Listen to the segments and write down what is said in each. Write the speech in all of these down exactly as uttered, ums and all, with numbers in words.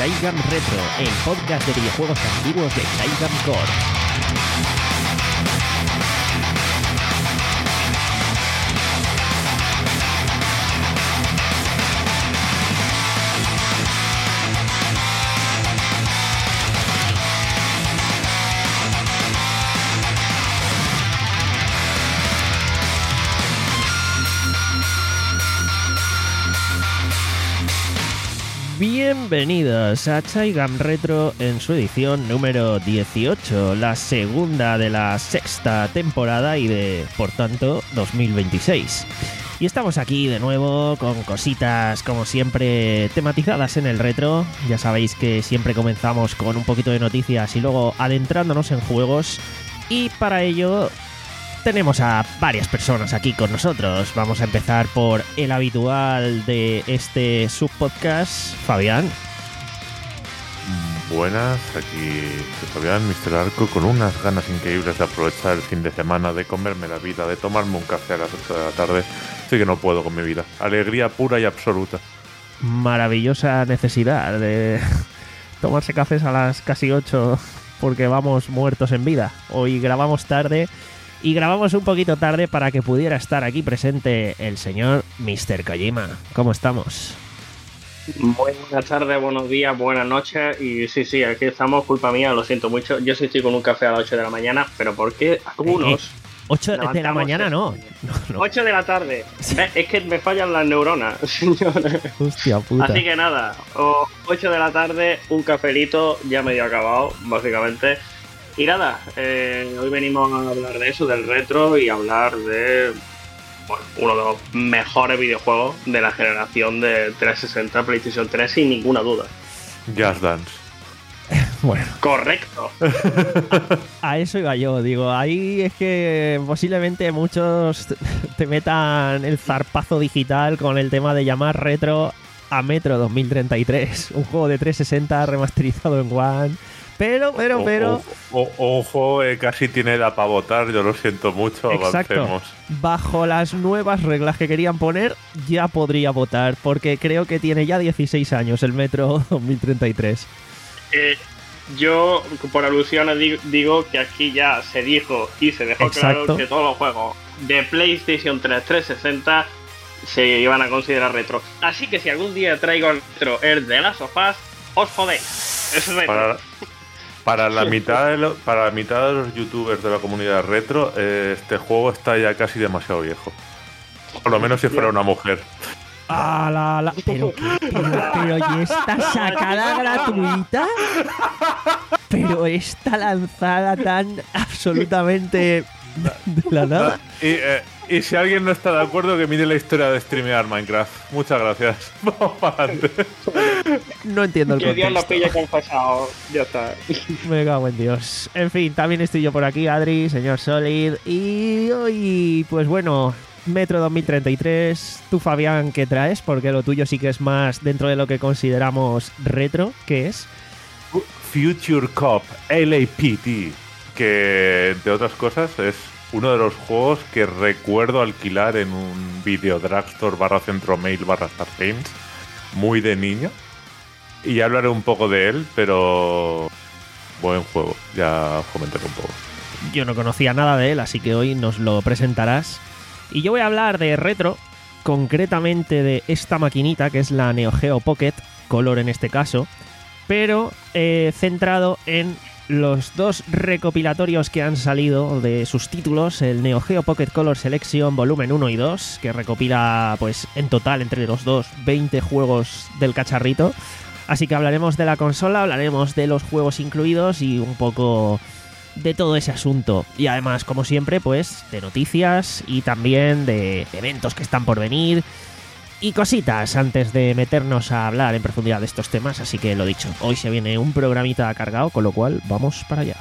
Chaigam Retro, el podcast de videojuegos antiguos de Chaigam Core. Bienvenidos a Chaigam Retro en su edición número dieciocho, la segunda de la sexta temporada y de, por tanto, dos mil veintiséis. Y estamos aquí de nuevo con cositas, como siempre, tematizadas en el retro. Ya sabéis que siempre comenzamos con un poquito de noticias y luego adentrándonos en juegos. Y para ello tenemos a varias personas aquí con nosotros. Vamos a empezar por el habitual de este subpodcast, Fabián. Buenas, aquí soy Fabián, mister Arco, con unas ganas increíbles de aprovechar el fin de semana, de comerme la vida, de tomarme un café a las ocho de la tarde. Sí que no puedo con mi vida. Alegría pura y absoluta. Maravillosa necesidad de tomarse cafés a las casi ocho porque vamos muertos en vida. Hoy grabamos tarde. Y grabamos un poquito tarde para que pudiera estar aquí presente el señor mister Kojima. ¿Cómo estamos? Buenas tardes, buenos días, buenas noches. Y sí, sí, aquí estamos, culpa mía, lo siento mucho. Yo sí estoy con un café a las ocho de la mañana, pero ¿por qué algunos? Eh, ¿ocho de la mañana? No. no, no. ocho de la tarde. Es que me fallan las neuronas, señores. Hostia puta. Así que nada, ocho de la tarde, un cafelito ya medio acabado, básicamente. Y nada, eh, hoy venimos a hablar de eso, del retro, y hablar de bueno, uno de los mejores videojuegos de la generación de trescientos sesenta, PlayStation tres, sin ninguna duda. Just Dance. Bueno. Correcto. A, a eso iba yo, digo, ahí es que posiblemente muchos te metan el zarpazo digital con el tema de llamar retro a Metro dos mil treinta y tres, un juego de trescientos sesenta remasterizado en One. Pero, pero, pero... O, o, o, un juego eh, casi tiene edad para votar, yo lo siento mucho, exacto. Avancemos. Bajo las nuevas reglas que querían poner, ya podría votar, porque creo que tiene ya dieciséis años el Metro dos mil treinta y tres. Eh, yo, por alusiones, digo, digo que aquí ya se dijo y se dejó exacto. claro que todos los juegos de PlayStation tres trescientos sesenta se iban a considerar retro. Así que si algún día traigo el retro el de Last of Us, os jodéis. Es retro. Para... Para la mitad de lo, para la mitad de los youtubers de la comunidad retro, eh, este juego está ya casi demasiado viejo. Por lo menos si fuera una mujer. Ah, la, la. Pero, pero, pero, ¿y esta sacada gratuita? Pero esta lanzada tan absolutamente de la nada. Y, eh, y si alguien no está de acuerdo, que mire la historia de streamear Minecraft. Muchas gracias. Vamos para adelante. No entiendo el que contexto. Dios lo pille confesado. Ya está. Me cago en Dios. En fin, también estoy yo por aquí, Adri, señor Solid. Y hoy, pues bueno, Metro dos mil treinta y tres. Tú, Fabián, ¿qué traes? Porque lo tuyo sí que es más dentro de lo que consideramos retro. ¿Qué es? Future Cop L A P D. Que, entre otras cosas, es uno de los juegos que recuerdo alquilar en un video drugstore barra centromail barra Star Games, muy de niño. Y ya hablaré un poco de él, pero buen juego, ya comentaré un poco. Yo no conocía nada de él, así que hoy nos lo presentarás. Y yo voy a hablar de retro, concretamente de esta maquinita, que es la Neo Geo Pocket Color en este caso, pero eh, centrado en los dos recopilatorios que han salido de sus títulos, el Neo Geo Pocket Color Selection volumen uno y dos, que recopila pues en total entre los dos veinte juegos del cacharrito. Así que hablaremos de la consola, hablaremos de los juegos incluidos y un poco de todo ese asunto. Y además, como siempre, pues de noticias y también de eventos que están por venir y cositas antes de meternos a hablar en profundidad de estos temas. Así que lo dicho, hoy se viene un programita cargado, con lo cual vamos para allá.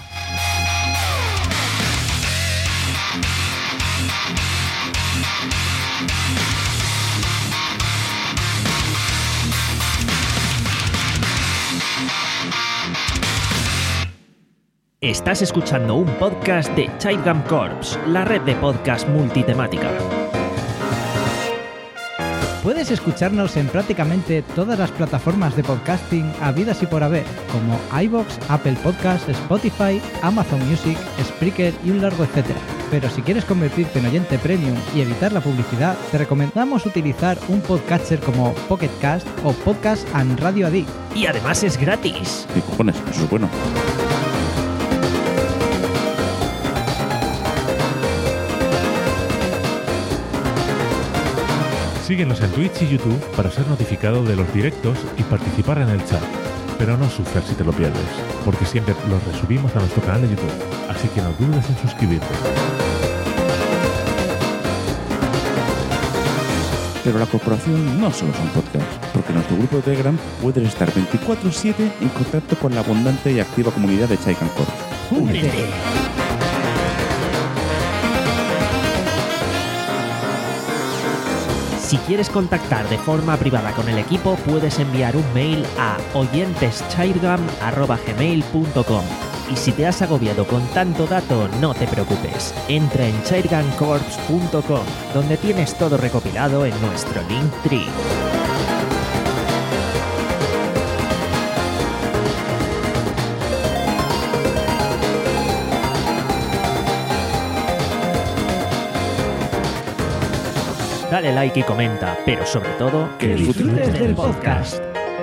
Estás escuchando un podcast de Chaigam Corps, la red de podcast multitemática. Puedes escucharnos en prácticamente todas las plataformas de podcasting habidas y por haber, como iVoox, Apple Podcasts, Spotify, Amazon Music, Spreaker y un largo etcétera. Pero si quieres convertirte en oyente premium y evitar la publicidad, te recomendamos utilizar un podcatcher como Pocket Cast o Podcast and Radio Addict. Y además es gratis. ¿Qué cojones? Eso es bueno. Síguenos en Twitch y YouTube para ser notificado de los directos y participar en el chat. Pero no sufras si te lo pierdes, porque siempre los resubimos a nuestro canal de YouTube, así que no dudes en suscribirte. Pero la corporación no solo son podcasts, porque en nuestro grupo de Telegram puedes estar veinticuatro siete en contacto con la abundante y activa comunidad de Chaikan Corp. ¡Únete! Si quieres contactar de forma privada con el equipo, puedes enviar un mail a oyenteschairgam arroba gmail punto com. Y si te has agobiado con tanto dato, no te preocupes. Entra en chairgamcorps punto com, donde tienes todo recopilado en nuestro Linktree. Dale like y comenta, pero sobre todo, que disfrutes del podcast.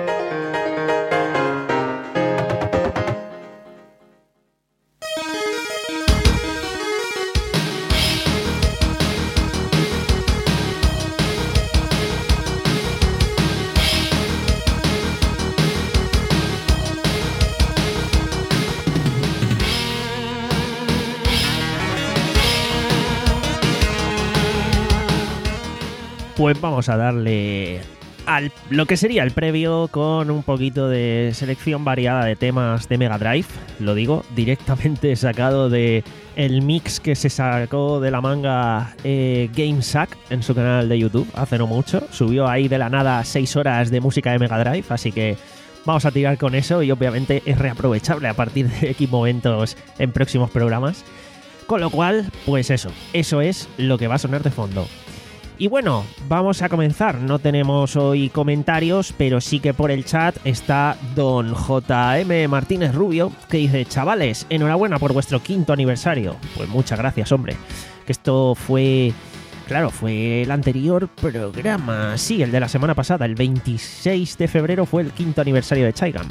Pues vamos a darle al lo que sería el previo con un poquito de selección variada de temas de Mega Drive. Lo digo, directamente sacado de el mix que se sacó de la manga eh, GameSack en su canal de YouTube hace no mucho. Subió ahí de la nada seis horas de música de Mega Drive, así que vamos a tirar con eso y obviamente es reaprovechable a partir de X momentos en próximos programas. Con lo cual, pues eso, eso es lo que va a sonar de fondo. Y bueno, vamos a comenzar. No tenemos hoy comentarios, pero sí que por el chat está don J M Martínez Rubio, que dice: chavales, enhorabuena por vuestro quinto aniversario. Pues muchas gracias, hombre. Que esto fue... Claro, fue el anterior programa. Sí, el de la semana pasada, el veintiséis de febrero fue el quinto aniversario de Chaigam.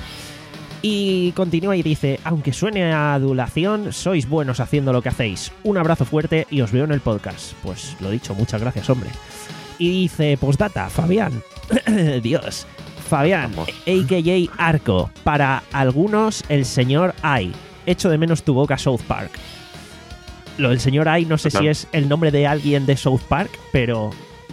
Y continúa y dice: aunque suene a adulación, sois buenos haciendo lo que hacéis. Un abrazo fuerte y os veo en el podcast. Pues lo dicho, muchas gracias, hombre. Y dice: postdata, Fabián. Dios. Fabián, a k a. Arco. Para algunos, el señor Ai. Echo de menos tu boca, South Park. Lo del señor Ai no sé si es el nombre de alguien de South Park, pero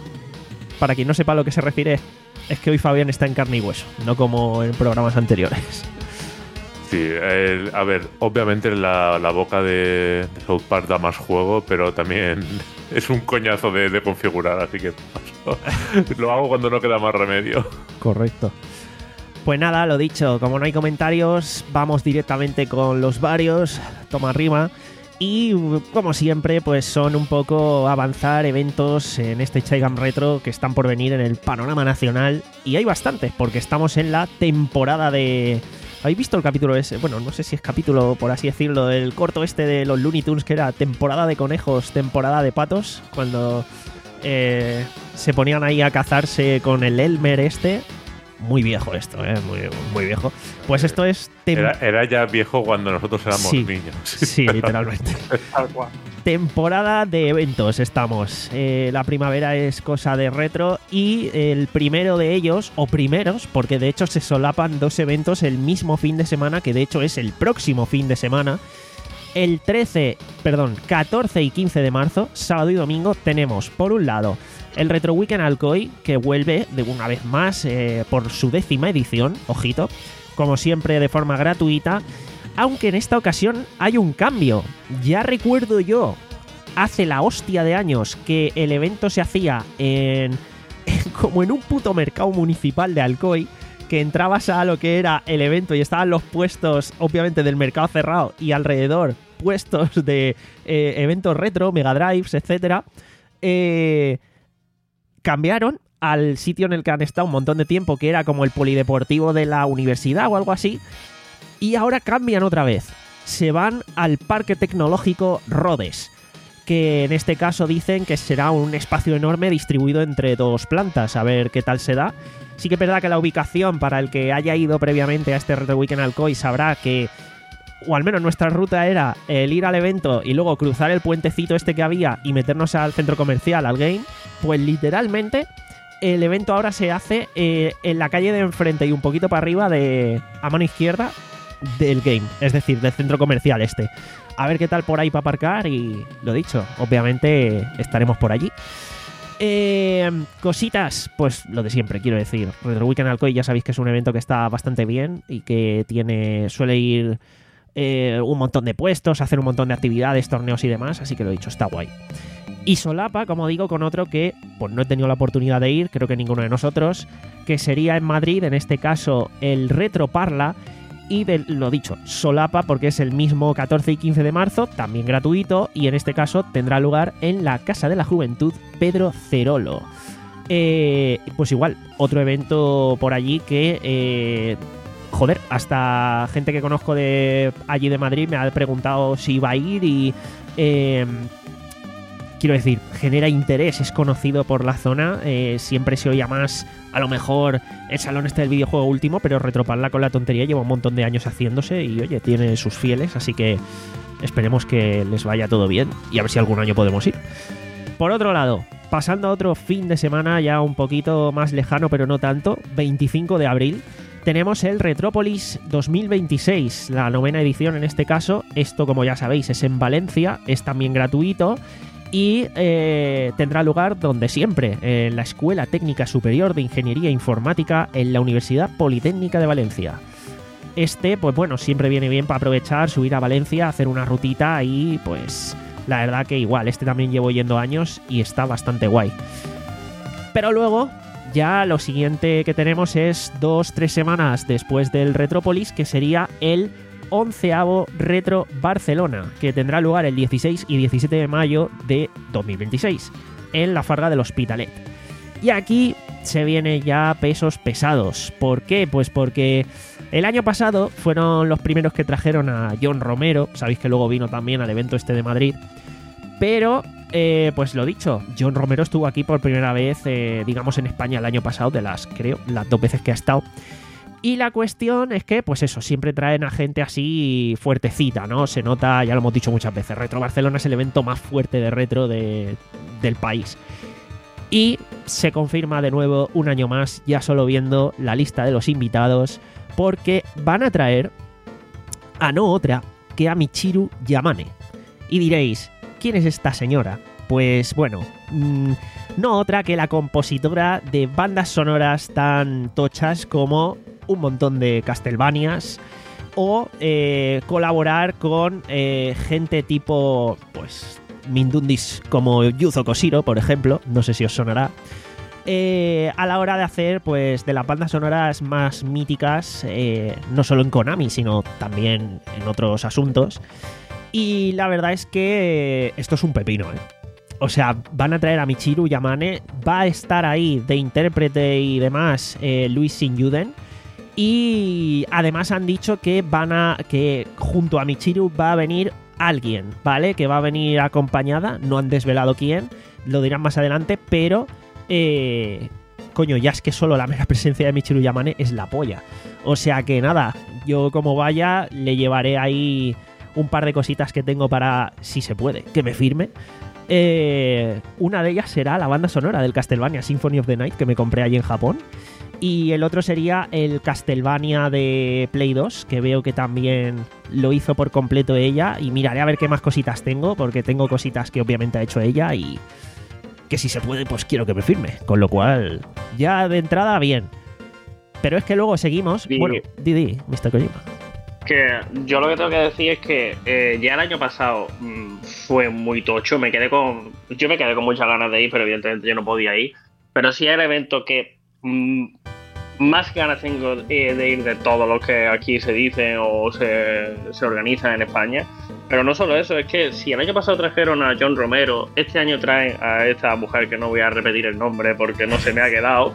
para quien no sepa a lo que se refiere, es que hoy Fabián está en carne y hueso, no como en programas anteriores. Sí, eh, a ver, obviamente la, la boca de, de South Park da más juego, pero también es un coñazo de, de configurar, así que paso. Lo hago cuando no queda más remedio. Correcto. Pues nada, lo dicho, como no hay comentarios, vamos directamente con los varios, toma rima. Y como siempre, pues son un poco avanzar eventos en este Chaigam Retro que están por venir en el panorama nacional. Y hay bastantes, porque estamos en la temporada de... ¿Habéis visto el capítulo ese? Bueno, no sé si es capítulo, por así decirlo, del corto este de los Looney Tunes, que era temporada de conejos, temporada de patos, cuando eh, se ponían ahí a cazarse con el Elmer este. Muy viejo esto, ¿eh? Muy, muy viejo. Pues esto es... Tem- era, era ya viejo cuando nosotros éramos sí, niños. Sí, literalmente. Tal cual. Temporada de eventos estamos. Eh, la primavera es cosa de retro y el primero de ellos, o primeros, porque de hecho se solapan dos eventos el mismo fin de semana, que de hecho es el próximo fin de semana. El trece, perdón, catorce y quince de marzo, sábado y domingo, tenemos por un lado el Retro Weekend Alcoy, que vuelve de una vez más eh, por su décima edición, ojito, como siempre de forma gratuita, aunque en esta ocasión hay un cambio. Ya recuerdo yo, hace la hostia de años, que el evento se hacía en, en como en un puto mercado municipal de Alcoy, que entrabas a lo que era el evento y estaban los puestos, obviamente, del mercado cerrado y alrededor puestos de eh, eventos retro, Mega Drives, etcétera. Eh... Cambiaron al sitio en el que han estado un montón de tiempo, que era como el polideportivo de la universidad o algo así, y ahora cambian otra vez. Se van al Parque Tecnológico Rhodes, que en este caso dicen que será un espacio enorme distribuido entre dos plantas, a ver qué tal se da. Sí que es verdad que la ubicación, para el que haya ido previamente a este Retro Weekend Alcoy, sabrá que, o al menos nuestra ruta era el ir al evento y luego cruzar el puentecito este que había y meternos al centro comercial, al Game. Pues literalmente el evento ahora se hace eh, en la calle de enfrente y un poquito para arriba, de a mano izquierda del Game, es decir, del centro comercial este. A ver qué tal por ahí para aparcar y, lo dicho, obviamente estaremos por allí. Eh, cositas, pues lo de siempre, quiero decir. Retro Weekend Alcoy ya sabéis que es un evento que está bastante bien y que tiene suele ir eh, un montón de puestos, hacer un montón de actividades, torneos y demás, así que lo dicho, está guay. Y solapa, como digo, con otro que pues no he tenido la oportunidad de ir, creo que ninguno de nosotros, que sería en Madrid, en este caso el Retro Parla. Y de, lo dicho, solapa porque es el mismo catorce y quince de marzo, también gratuito, y en este caso tendrá lugar en la Casa de la Juventud Pedro Cerolo. Eh, pues igual, otro evento por allí que, eh, joder, hasta gente que conozco de allí de Madrid me ha preguntado si iba a ir y... Eh, quiero decir, genera interés, es conocido por la zona, eh, siempre se oía más, a lo mejor, el salón este del videojuego último, pero Retroparla con la tontería lleva un montón de años haciéndose y, oye, tiene sus fieles, así que esperemos que les vaya todo bien y a ver si algún año podemos ir. Por otro lado, pasando a otro fin de semana ya un poquito más lejano, pero no tanto, veinticinco de abril, tenemos el Retrópolis dos mil veintiséis, la novena edición en este caso. Esto, como ya sabéis, es en Valencia, es también gratuito. Y eh, tendrá lugar donde siempre, en la Escuela Técnica Superior de Ingeniería Informática en la Universidad Politécnica de Valencia. Este, pues bueno, siempre viene bien para aprovechar, subir a Valencia, hacer una rutita y pues la verdad que igual, este también llevo yendo años y está bastante guay. Pero luego, ya lo siguiente que tenemos es dos, tres semanas después del Retrópolis, que sería el onceavo Retro Barcelona, que tendrá lugar el dieciséis y diecisiete de mayo de dos mil veintiséis en la Farga del Hospitalet. Y aquí se vienen ya pesos pesados. ¿Por qué? Pues porque el año pasado fueron los primeros que trajeron a John Romero, sabéis que luego vino también al evento este de Madrid, pero eh, pues lo dicho, John Romero estuvo aquí por primera vez, eh, digamos en España el año pasado, de las, creo, las dos veces que ha estado. Y la cuestión es que, pues eso, siempre traen a gente así fuertecita, ¿no? Se nota, ya lo hemos dicho muchas veces, Retro Barcelona es el evento más fuerte de retro de, del país. Y se confirma de nuevo un año más, ya solo viendo la lista de los invitados, porque van a traer a no otra que a Michiru Yamane. Y diréis, ¿quién es esta señora? Pues bueno, mmm, no otra que la compositora de bandas sonoras tan tochas como un montón de Castlevanias o eh, colaborar con eh, gente tipo, pues, Mindundis como Yuzo Koshiro, por ejemplo, no sé si os sonará, eh, a la hora de hacer, pues, de las bandas sonoras más míticas, eh, no solo en Konami, sino también en otros asuntos. Y la verdad es que eh, esto es un pepino, ¿eh? O sea, van a traer a Michiru Yamane, va a estar ahí de intérprete y demás eh, Luis Sinyuden. Y además han dicho que van a que junto a Michiru va a venir alguien, ¿vale? Que va a venir acompañada, no han desvelado quién, lo dirán más adelante, pero eh, coño, ya es que solo la mera presencia de Michiru Yamane es la polla. O sea que nada, yo como vaya le llevaré ahí un par de cositas que tengo para, si se puede, que me firme. Eh, una de ellas será la banda sonora del Castlevania Symphony of the Night que me compré allí en Japón. Y el otro sería el Castlevania de Play dos, que veo que también lo hizo por completo ella. Y miraré a ver qué más cositas tengo, porque tengo cositas que obviamente ha hecho ella y que si se puede, pues quiero que me firme. Con lo cual, ya de entrada, bien. Pero es que luego seguimos... Sí. Bueno, Didi, mister Kojima. Que yo lo que tengo que decir es que eh, ya el año pasado mmm, fue muy tocho. Me quedé con... Yo me quedé con muchas ganas de ir, pero evidentemente yo no podía ir. Pero sí era el evento que... Mmm, más ganas tengo de, de ir de todo lo que aquí se dice o se, se organiza en España. Pero no solo eso, es que si el año pasado trajeron a John Romero, este año traen a esta mujer que no voy a repetir el nombre porque no se me ha quedado.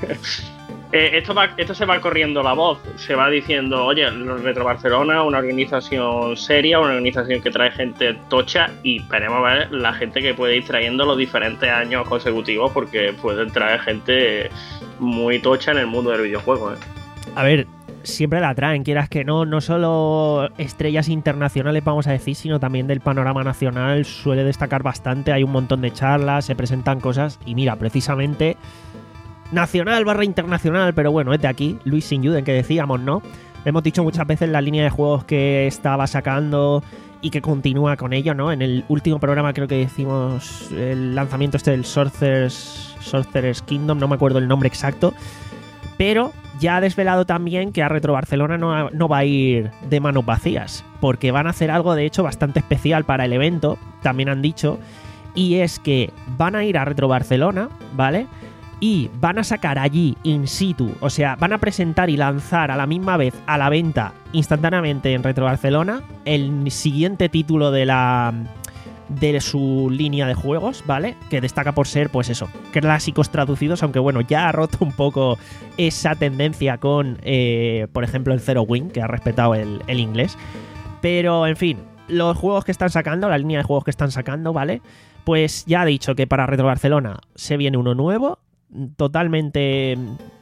eh, esto, va, esto se va corriendo la voz, se va diciendo, oye, Retro Barcelona, una organización seria, una organización que trae gente tocha y esperemos ver la gente que puede ir trayendo los diferentes años consecutivos porque pueden traer gente muy tocha en el mundo del videojuego. ¿eh? A ver, siempre la traen, quieras que no, no solo estrellas internacionales, vamos a decir, sino también del panorama nacional suele destacar bastante, hay un montón de charlas, se presentan cosas y mira, precisamente nacional barra internacional, pero bueno, es de aquí, Luis Sinyuden, que decíamos, ¿no? Hemos dicho muchas veces la línea de juegos que estaba sacando y que continúa con ello, ¿no? En el último programa creo que decimos el lanzamiento este del Sorcerer's, Sorcerer's Kingdom, no me acuerdo el nombre exacto, pero ya ha desvelado también que a Retro Barcelona no, no va a ir de manos vacías, porque van a hacer algo de hecho bastante especial para el evento, también han dicho, y es que van a ir a Retro Barcelona, ¿vale? Y van a sacar allí in situ, o sea, van a presentar y lanzar a la misma vez a la venta instantáneamente en Retro Barcelona el siguiente título de la de su línea de juegos, ¿vale? Que destaca por ser, pues eso, clásicos traducidos, aunque bueno, ya ha roto un poco esa tendencia con, eh, por ejemplo, el Zero Wing, que ha respetado el, el inglés. Pero, en fin, los juegos que están sacando, la línea de juegos que están sacando, ¿vale? Pues ya ha dicho que para Retro Barcelona se viene uno nuevo, totalmente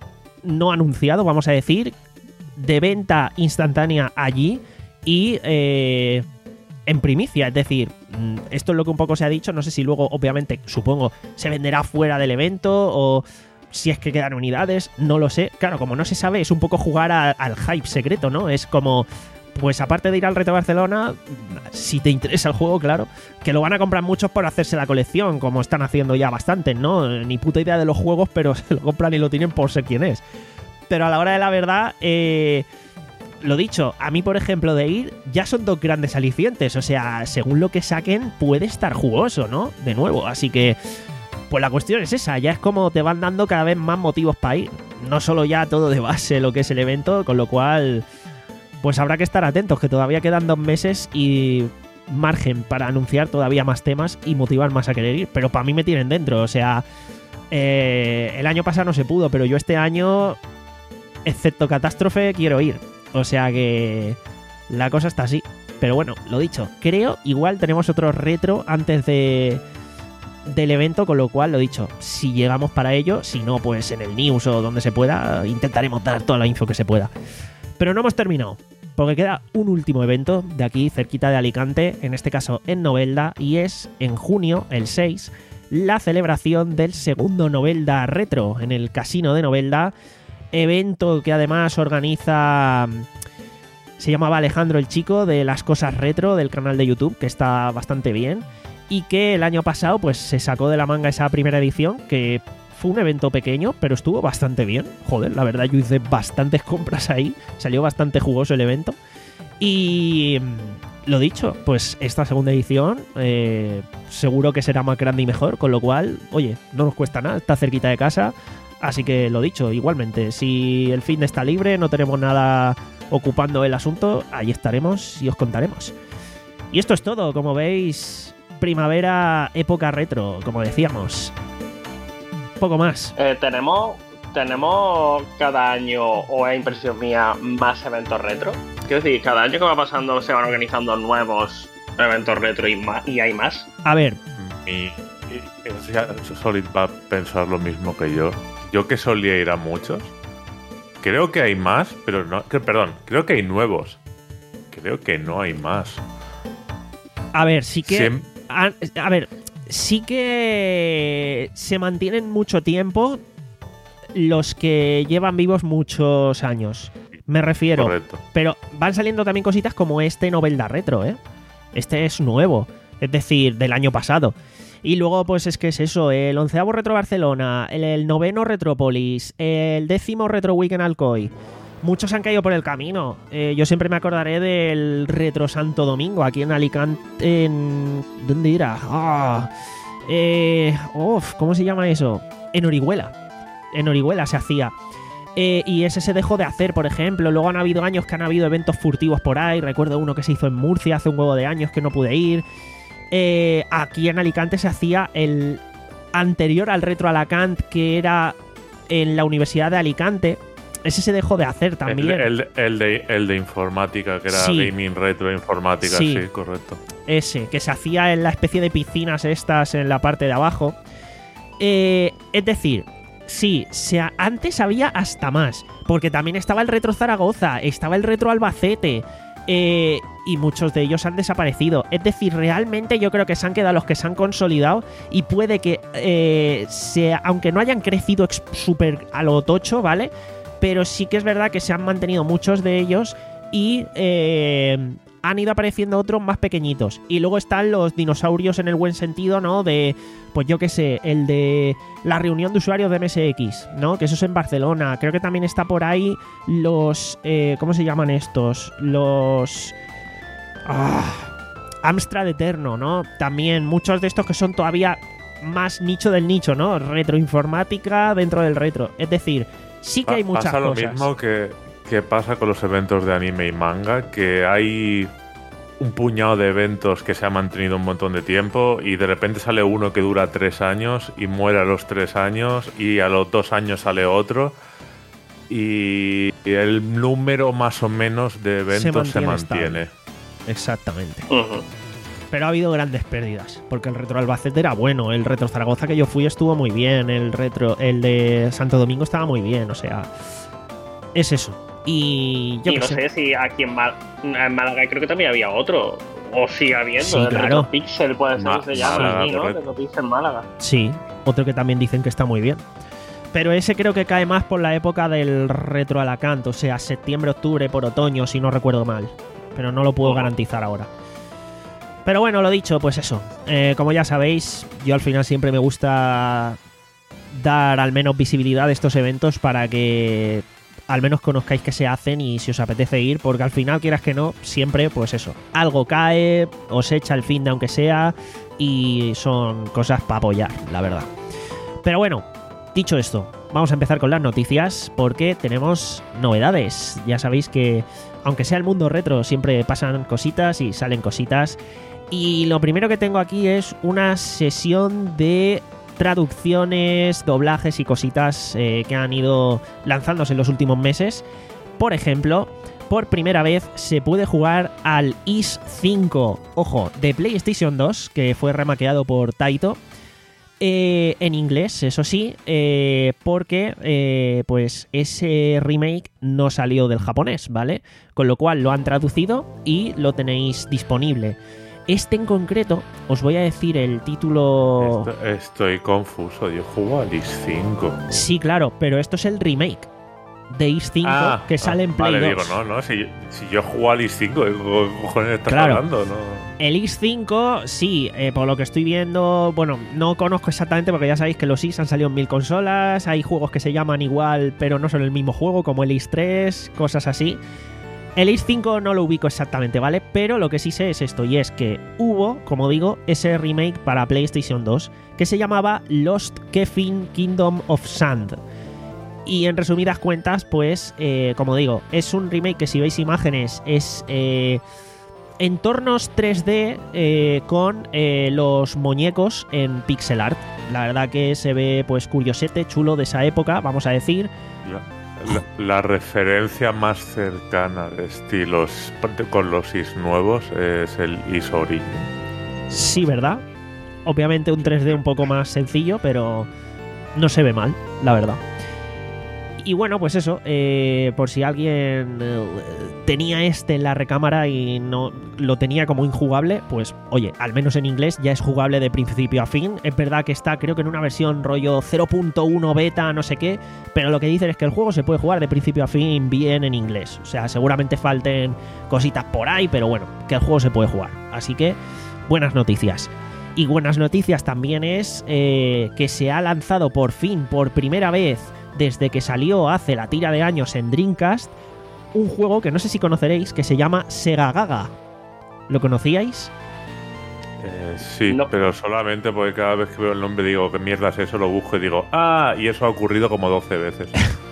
no anunciado, vamos a decir, de venta instantánea allí y eh, en primicia, es decir, esto es lo que un poco se ha dicho, no sé si luego, obviamente, supongo, se venderá fuera del evento o si es que quedan unidades, no lo sé. Claro, como no se sabe, es un poco jugar a, al hype secreto, ¿no? Es como, pues aparte de ir al Retro Barcelona, si te interesa el juego, claro, que lo van a comprar muchos por hacerse la colección, como están haciendo ya bastantes, ¿no? Ni puta idea de los juegos, pero se lo compran y lo tienen por ser quien es. Pero a la hora de la verdad, eh... lo dicho, a mí, por ejemplo, de ir, ya son dos grandes alicientes. O sea, según lo que saquen, puede estar jugoso, ¿no? De nuevo, así que pues la cuestión es esa. Ya es como te van dando cada vez más motivos para ir. No solo ya todo de base lo que es el evento, con lo cual pues habrá que estar atentos, que todavía quedan dos meses y margen para anunciar todavía más temas y motivar más a querer ir. Pero para mí me tienen dentro, o sea, eh, el año pasado no se pudo, pero yo este año, excepto Catástrofe, quiero ir. O sea que la cosa está así. Pero bueno, lo dicho, creo igual tenemos otro retro antes de del evento, con lo cual, lo dicho, si llegamos para ello, si no, pues en el news o donde se pueda, intentaremos dar toda la info que se pueda. Pero no hemos terminado, porque queda un último evento de aquí, cerquita de Alicante, en este caso en Novelda, y es en junio, el seis, la celebración del segundo Novelda Retro en el Casino de Novelda. Evento que además organiza, se llamaba Alejandro el Chico, de Las Cosas Retro, del canal de YouTube, que está bastante bien, y que el año pasado pues se sacó de la manga esa primera edición, que fue un evento pequeño, pero estuvo bastante bien. Joder, la verdad yo hice bastantes compras ahí, salió bastante jugoso el evento. Y lo dicho, pues esta segunda edición eh, seguro que será más grande y mejor, con lo cual, oye, no nos cuesta nada, está cerquita de casa. Así que lo dicho, igualmente, si el fin de está libre, no tenemos nada ocupando el asunto, ahí estaremos y os contaremos. Y esto es todo, como veis, primavera, época retro, como decíamos. Poco más. Eh, tenemos, tenemos cada año, o es impresión mía, más eventos retro. Quiero decir, cada año que va pasando se van organizando nuevos eventos retro y, más, y hay más. A ver. Y, y Solid va a pensar lo mismo que yo. Yo que solía ir a muchos, creo que hay más, pero no, que, perdón, creo que hay nuevos. Creo que no hay más. A ver, sí que... Siem- a, a ver, sí que se mantienen mucho tiempo los que llevan vivos muchos años. Me refiero. Correcto. Pero van saliendo también cositas como este Novelda Retro, ¿eh? Este es nuevo, es decir, del año pasado. Y luego, pues es que es eso, el onceavo Retro Barcelona, el, el noveno Retrópolis, el décimo Retro Week en Alcoy. Muchos han caído por el camino. Eh, yo siempre me acordaré del Retro Santo Domingo, aquí en Alicante, en... ¿dónde era? Ah, eh, uf, ¿cómo se llama eso? En Orihuela. En Orihuela se hacía. Eh, y ese se dejó de hacer, por ejemplo. Luego han habido años que han habido eventos furtivos por ahí. Recuerdo uno que se hizo en Murcia hace un huevo de años que no pude ir. Eh, aquí en Alicante se hacía el anterior al Retro Alacant, que era en la Universidad de Alicante. Ese se dejó de hacer también. El, el, el, de, el de informática, que era sí. Gaming Retro Informática, sí. sí, correcto. Ese, que se hacía en la especie de piscinas estas en la parte de abajo. Eh, es decir, sí, se ha, antes había hasta más. Porque también estaba el Retro Zaragoza, estaba el Retro Albacete. Eh, y muchos de ellos han desaparecido. Es decir, realmente yo creo que se han quedado los que se han consolidado. Y puede que, eh, sea, aunque no hayan crecido súper a lo tocho, ¿vale? Pero sí que es verdad que se han mantenido muchos de ellos y eh, han ido apareciendo otros más pequeñitos. Y luego están los dinosaurios en el buen sentido, ¿no? De, pues yo qué sé, el de la reunión de usuarios de M S X, ¿no? Que eso es en Barcelona. Creo que también está por ahí los... Eh, ¿Cómo se llaman estos? Los... Ah, Amstrad Eterno, ¿no? También muchos de estos que son todavía más nicho del nicho, ¿no? Retroinformática dentro del retro. Es decir... Sí que hay muchas pasa cosas. Pasa lo mismo que, que pasa con los eventos de anime y manga, que hay un puñado de eventos que se han mantenido un montón de tiempo y de repente sale uno que dura tres años y muere a los tres años y a los dos años sale otro y el número más o menos de eventos se mantiene. Se mantiene. Exactamente. Uh-huh. Pero ha habido grandes pérdidas, porque el Retro Albacete era bueno, el Retro Zaragoza que yo fui estuvo muy bien, el retro el de Santo Domingo estaba muy bien, o sea, es eso. Y yo y no sé. sé si aquí en, Mal en Málaga creo que también había otro, o sigue habiendo, sí, el claro. Retro Pixel puede ser Ma que se llama, Málaga, sí, ¿no? correcto. Retro Pixel Málaga. Sí, otro que también dicen que está muy bien. Pero ese creo que cae más por la época del Retro Alacant, o sea, septiembre, octubre, por otoño, si no recuerdo mal. Pero no lo puedo garantizar ahora. Pero bueno, lo dicho, pues eso. Eh, como ya sabéis, yo al final siempre me gusta dar al menos visibilidad a estos eventos para que al menos conozcáis que se hacen y si os apetece ir, porque al final, quieras que no, siempre, pues eso, algo cae, os echa el fin de aunque sea y son cosas para apoyar, la verdad. Pero bueno, dicho esto, vamos a empezar con las noticias porque tenemos novedades. Ya sabéis que, aunque sea el mundo retro, siempre pasan cositas y salen cositas. Y lo primero que tengo aquí es una sesión de traducciones, doblajes y cositas eh, que han ido lanzándose en los últimos meses. Por ejemplo, por primera vez se puede jugar al I S cinco, ojo, de PlayStation dos, que fue remakeado por Taito. Eh, en inglés, eso sí, eh, porque eh, pues ese remake no salió del japonés, ¿vale? Con lo cual lo han traducido y lo tenéis disponible. Este en concreto, os voy a decir el título... Estoy, estoy confuso, yo juego al I S cinco. Sí, claro, pero esto es el remake de I S cinco ah, que sale ah, en Play vale, dos. Digo, no, no, si, si yo juego al I S cinco, ¿qué cojones estás claro. hablando? No. El I S cinco, sí, eh, por lo que estoy viendo, bueno, no conozco exactamente porque ya sabéis que los I S han salido en mil consolas, hay juegos que se llaman igual pero no son el mismo juego, como el I S tres, cosas así. El I S cinco no lo ubico exactamente, ¿vale? Pero lo que sí sé es esto, y es que hubo, como digo, ese remake para PlayStation dos que se llamaba Lost Kefin Kingdom of Sand. Y en resumidas cuentas, pues, eh, como digo, es un remake que si veis imágenes es eh, entornos tres D eh, con eh, los muñecos en pixel art. La verdad que se ve pues curiosete, chulo de esa época, vamos a decir. La, la, la referencia más cercana de estilos con los I S nuevos es el I S Origin. Sí, ¿verdad? Obviamente un tres D un poco más sencillo, pero no se ve mal, la verdad. Y bueno, pues eso, eh, por si alguien eh, tenía este en la recámara y no lo tenía como injugable, pues oye, al menos en inglés ya es jugable de principio a fin. Es verdad que está, creo que en una versión rollo cero punto uno beta, no sé qué, pero lo que dicen es que el juego se puede jugar de principio a fin bien en inglés. O sea, seguramente falten cositas por ahí, pero bueno, que el juego se puede jugar. Así que, buenas noticias. Y buenas noticias también es eh, que se ha lanzado por fin, por primera vez, desde que salió hace la tira de años en Dreamcast, un juego que no sé si conoceréis, que se llama Sega Gaga. ¿Lo conocíais? Eh, sí, no. Pero solamente porque cada vez que veo el nombre digo, ¿qué mierda es eso? Lo busco y digo, ¡ah! Y eso ha ocurrido como doce veces.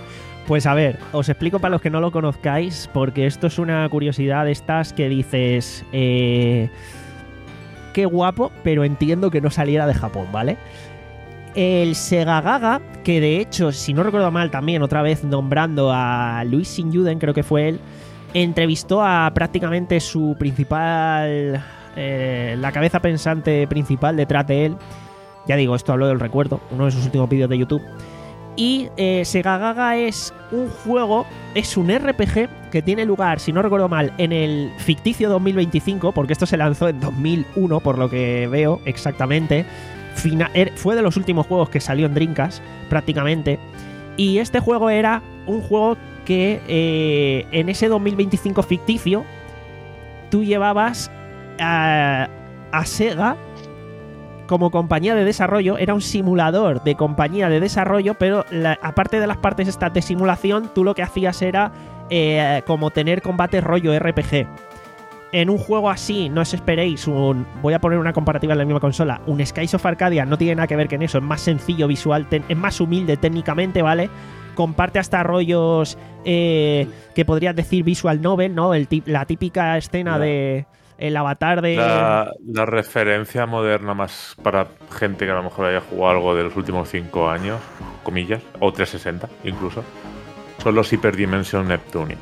Pues a ver, os explico para los que no lo conozcáis, porque esto es una curiosidad de estas que dices, eh, qué guapo, pero entiendo que no saliera de Japón, ¿vale? El Sega Gaga, que de hecho, si no recuerdo mal también, otra vez nombrando a Luis Sinyuden, creo que fue él, entrevistó a prácticamente su principal, eh, la cabeza pensante principal detrás de él. Ya digo, esto hablo del recuerdo, uno de sus últimos vídeos de YouTube. Y eh, Sega Gaga es un juego, es un R P G que tiene lugar, si no recuerdo mal, en el ficticio dos mil veinticinco, porque esto se lanzó en dos mil uno, por lo que veo exactamente. Fina- er, fue de los últimos juegos que salió en Dreamcast, prácticamente. Y este juego era un juego que eh, en ese dos mil veinticinco ficticio tú llevabas a, a Sega como compañía de desarrollo. Era un simulador de compañía de desarrollo, pero la, aparte de las partes estas de simulación, tú lo que hacías era eh, como tener combates rollo R P G. En un juego así, no os esperéis un... Voy a poner una comparativa en la misma consola. Un Skies of Arcadia no tiene nada que ver con eso. Es más sencillo visual, ten, es más humilde técnicamente, ¿vale? Comparte hasta rollos eh, que podrías decir visual novel, ¿no? El, la típica escena yeah. de... El avatar de... La, la referencia moderna más para gente que a lo mejor haya jugado algo de los últimos cinco años, comillas, o trescientos sesenta incluso, son los Hyperdimension Neptunia.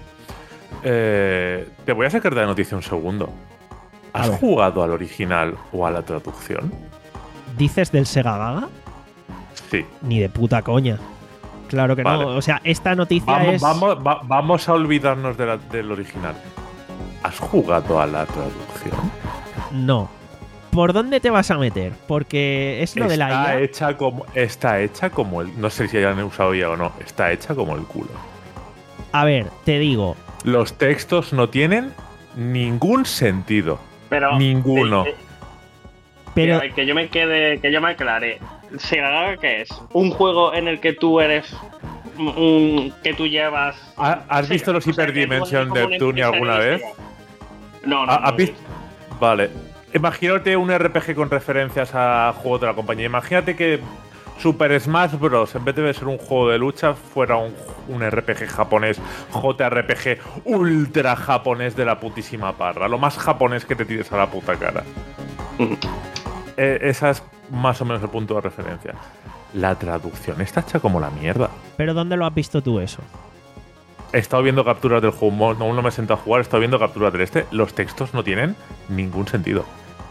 Eh, te voy a sacar de la noticia un segundo. ¿Has jugado al original o a la traducción? ¿Dices del Sega Gaga? Sí. Ni de puta coña. Claro que vale. no. O sea, esta noticia vamos, es... Vamos, va, vamos a olvidarnos de la, del original. ¿Has jugado a la traducción? No. ¿Por dónde te vas a meter? Porque es lo está de la I A. Hecha como, está hecha como el... No sé si hayan usado I A o no. Está hecha como el culo. A ver, te digo... Los textos no tienen ningún sentido. Pero... Ninguno. Eh, eh, pero... Que, que yo me quede... Que yo me aclare. ¿Sega Gaga qué es? ¿Un juego en el que tú eres... Un, que tú llevas... ¿Has visto los Hyperdimension Neptunia alguna vez? No, no, no, no. Vale. Imagínate un R P G con referencias a juegos de la compañía. Imagínate que Super Smash Bros., en vez de ser un juego de lucha, fuera un, un R P G japonés, J R P G ultra japonés de la putísima parra. Lo más japonés que te tires a la puta cara. eh, esa es más o menos el punto de referencia. La traducción está hecha como la mierda. ¿Pero dónde lo has visto tú eso? He estado viendo capturas del juego, aún no me he sentado a jugar, he estado viendo capturas del este. Los textos no tienen ningún sentido.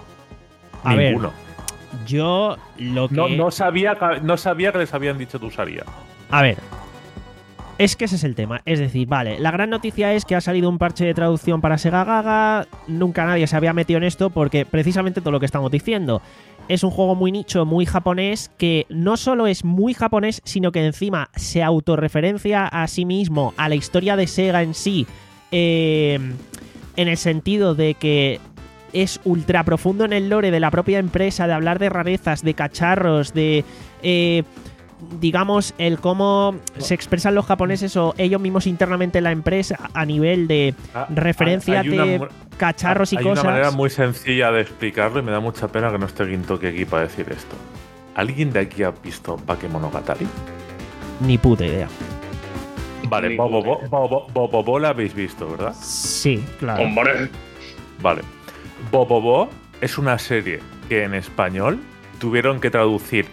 A Ninguno. Ver, yo lo que... No, no, sabía, no sabía que les habían dicho tú usaría. A ver, es que ese es el tema. Es decir, vale, la gran noticia es que ha salido un parche de traducción para Sega Gaga. Nunca nadie se había metido en esto porque precisamente todo lo que estamos diciendo. Es un juego muy nicho, muy japonés, que no solo es muy japonés, sino que encima se autorreferencia a sí mismo, a la historia de Sega en sí, eh, en el sentido de que es ultra profundo en el lore de la propia empresa, de hablar de rarezas, de cacharros, de... Eh, digamos, el cómo se expresan los japoneses o ellos mismos internamente en la empresa a nivel de ah, referencia hay una, de cacharros y hay cosas. Hay una manera muy sencilla de explicarlo y me da mucha pena que no esté Gintoki aquí para decir esto. ¿Alguien de aquí ha visto Bakemonogatari? Ni puta idea. Vale, Bobo Bobo Bobo la habéis visto, ¿verdad? Sí, claro. ¡Hombre! Vale. Bobo es una serie que en español tuvieron que traducir.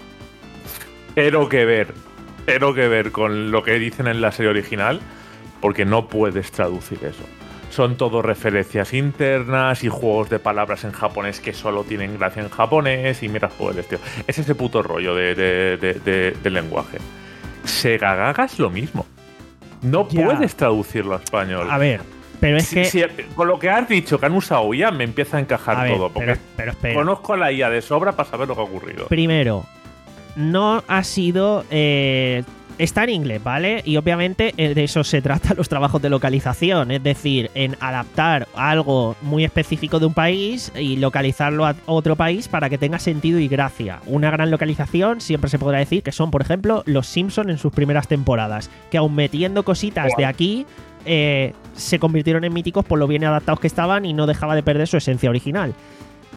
Pero que ver, pero que ver con lo que dicen en la serie original, porque no puedes traducir eso. Son todo referencias internas y juegos de palabras en japonés que solo tienen gracia en japonés y miras por el estilo. Es ese puto rollo de, de, de, de, de lenguaje. Sega Gaga es lo mismo. No ya. puedes traducirlo a español. A ver, pero es si, que... Si, con lo que has dicho, que han usado I A, me empieza a encajar a ver, todo. Porque pero, pero conozco a la I A de sobra para saber lo que ha ocurrido. Primero... No ha sido... Eh, está en inglés, ¿vale? Y obviamente de eso se trata los trabajos de localización. Es decir, en adaptar algo muy específico de un país y localizarlo a otro país para que tenga sentido y gracia. Una gran localización siempre se podrá decir que son, por ejemplo, los Simpsons en sus primeras temporadas. Que aun metiendo cositas wow. de aquí... Eh, se convirtieron en míticos por lo bien adaptados que estaban y no dejaba de perder su esencia original.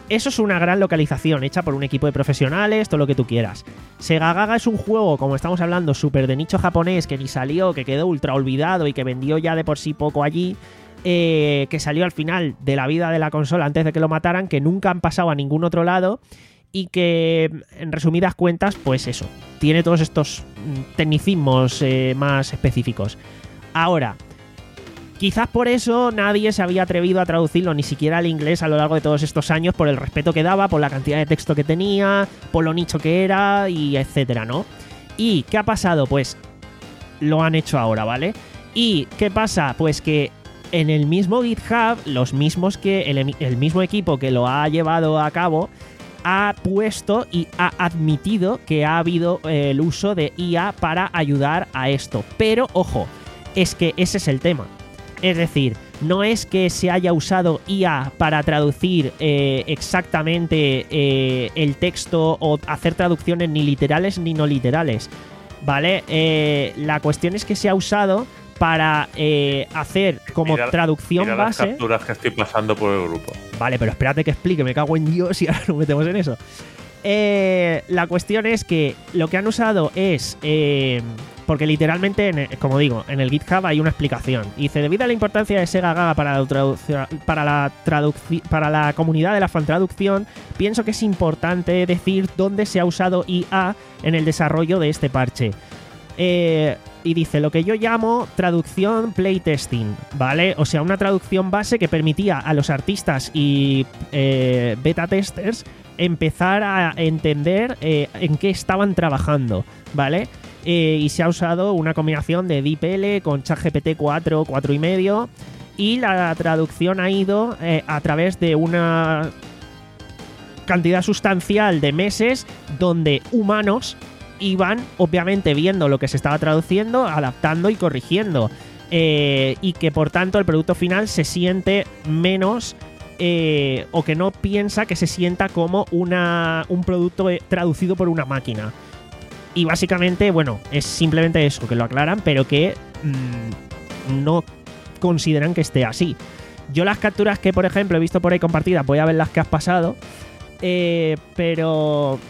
eso es una gran localización hecha por un equipo de profesionales, todo lo que tú quieras. Sega Gaga es un juego, como estamos hablando, súper de nicho japonés, que ni salió, que quedó ultra olvidado y que vendió ya de por sí poco allí, eh, que salió al final de la vida de la consola antes de que lo mataran, que nunca han pasado a ningún otro lado y que, en resumidas cuentas, pues eso, tiene todos estos tecnicismos eh, más específicos. Ahora, quizás por eso nadie se había atrevido a traducirlo ni siquiera al inglés a lo largo de todos estos años, por el respeto que daba, por la cantidad de texto que tenía, por lo nicho que era y etcétera, ¿no? ¿Y qué ha pasado? Pues lo han hecho ahora, ¿vale? ¿Y qué pasa? Pues que en el mismo GitHub, los mismos que el, el mismo equipo que lo ha llevado a cabo ha puesto y ha admitido que ha habido eh, el uso de I A para ayudar a esto. Pero, ojo, es que ese es el tema. Es decir, no es que se haya usado I A para traducir eh, exactamente eh, el texto o hacer traducciones ni literales ni no literales, ¿vale? Eh, la cuestión es que se ha usado para eh, hacer como mira, traducción mira base. las capturas que estoy pasando por el grupo. Vale, pero espérate que explique, me cago en Dios y ahora nos metemos en eso. Eh, la cuestión es que lo que han usado es... Eh, porque literalmente, en el, como digo, en el GitHub hay una explicación. Dice, debido a la importancia de Sega Gaga para la, traducción, para, la traducci- para la comunidad de la fantraducción, pienso que es importante decir dónde se ha usado I A en el desarrollo de este parche. Eh, y dice, lo que yo llamo traducción playtesting, ¿vale? O sea, una traducción base que permitía a los artistas y eh, beta testers empezar a entender eh, en qué estaban trabajando, ¿vale? Eh, y se ha usado una combinación de DeepL con ChatGPT cuatro, cuatro y medio, y la traducción ha ido eh, a través de una cantidad sustancial de meses donde humanos iban obviamente viendo lo que se estaba traduciendo, adaptando y corrigiendo, eh, y que por tanto el producto final se siente menos eh, o que no piensa que se sienta como una, un producto traducido por una máquina. Y básicamente, bueno, es simplemente eso, que lo aclaran, pero que mmm, no consideran que esté así. Yo las capturas que, por ejemplo, he visto por ahí compartidas, voy a ver las que has pasado, eh, pero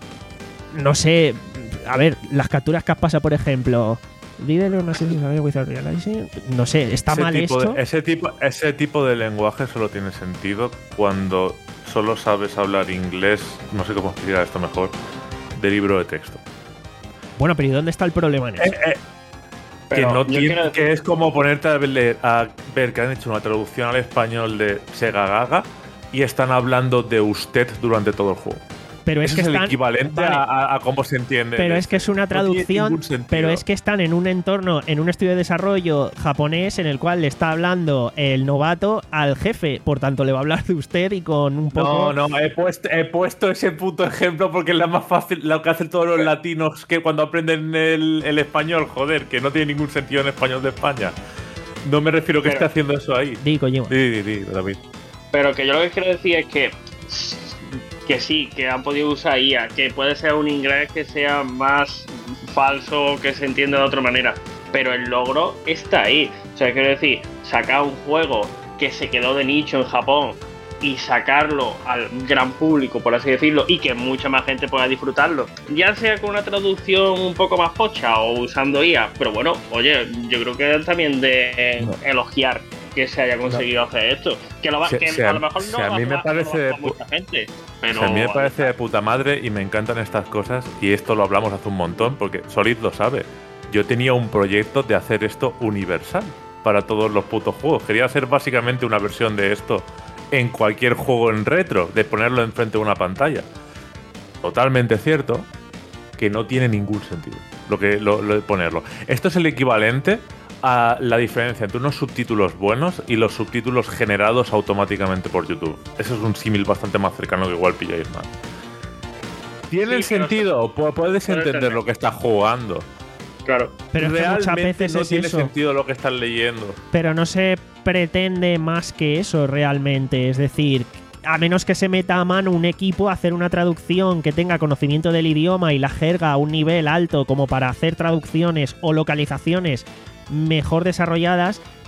no sé, a ver, las capturas que has pasado, por ejemplo, no sé, está ese mal tipo hecho. De, ese, tipo, ese tipo de lenguaje solo tiene sentido cuando solo sabes hablar inglés, no sé cómo explicar esto mejor, de libro de texto. Bueno, pero ¿y dónde está el problema en eso? Eh, eh, que, no tiene, que es como ponerte a ver, a ver que han hecho una traducción al español de Sega Gaga y están hablando de usted durante todo el juego. Pero es Ese que es están, el equivalente vale, a, a cómo se entiende. Pero es que es una traducción, no pero es que están en un entorno, en un estudio de desarrollo japonés en el cual le está hablando el novato al jefe, por tanto le va a hablar de usted y con un poco... No, no, he puesto, he puesto ese puto ejemplo porque es la más fácil, lo que hacen todos los latinos que cuando aprenden el, el español, joder, que no tiene ningún sentido en español de España. No me refiero a que pero, esté haciendo eso ahí. Di, coño. Di, di, di, David. Pero que yo lo que quiero decir es que que sí, que han podido usar I A, que puede ser un inglés que sea más falso, que se entienda de otra manera, pero el logro está ahí. O sea, quiero decir, sacar un juego que se quedó de nicho en Japón y sacarlo al gran público, por así decirlo, y que mucha más gente pueda disfrutarlo, ya sea con una traducción un poco más pocha o usando I A, pero bueno, oye, yo creo que también de eh, no. elogiar que se haya conseguido no. hacer esto, que, lo va, si, que si a, a lo mejor no si a va mí me a parece mucha gente, pero si a mí me parece de puta madre y me encantan estas cosas, y esto lo hablamos hace un montón porque Solid lo sabe. Yo tenía un proyecto de hacer esto universal para todos los putos juegos. Quería hacer básicamente una versión de esto en cualquier juego en retro, de ponerlo enfrente de una pantalla. Totalmente cierto que no tiene ningún sentido lo que lo, lo de ponerlo. Esto es el equivalente a la diferencia entre unos subtítulos buenos y los subtítulos generados automáticamente por YouTube. Eso es un símil bastante más cercano que igual pilláis más. ¿Tiene sí, sentido? No, puedes entender entender lo que estás jugando. Claro. Pero es que muchas veces no es tiene eso. sentido lo que estás leyendo. Pero no se pretende más que eso realmente. Es decir, a menos que se meta a mano un equipo a hacer una traducción que tenga conocimiento del idioma y la jerga a un nivel alto como para hacer traducciones o localizaciones mejor desarrolladas,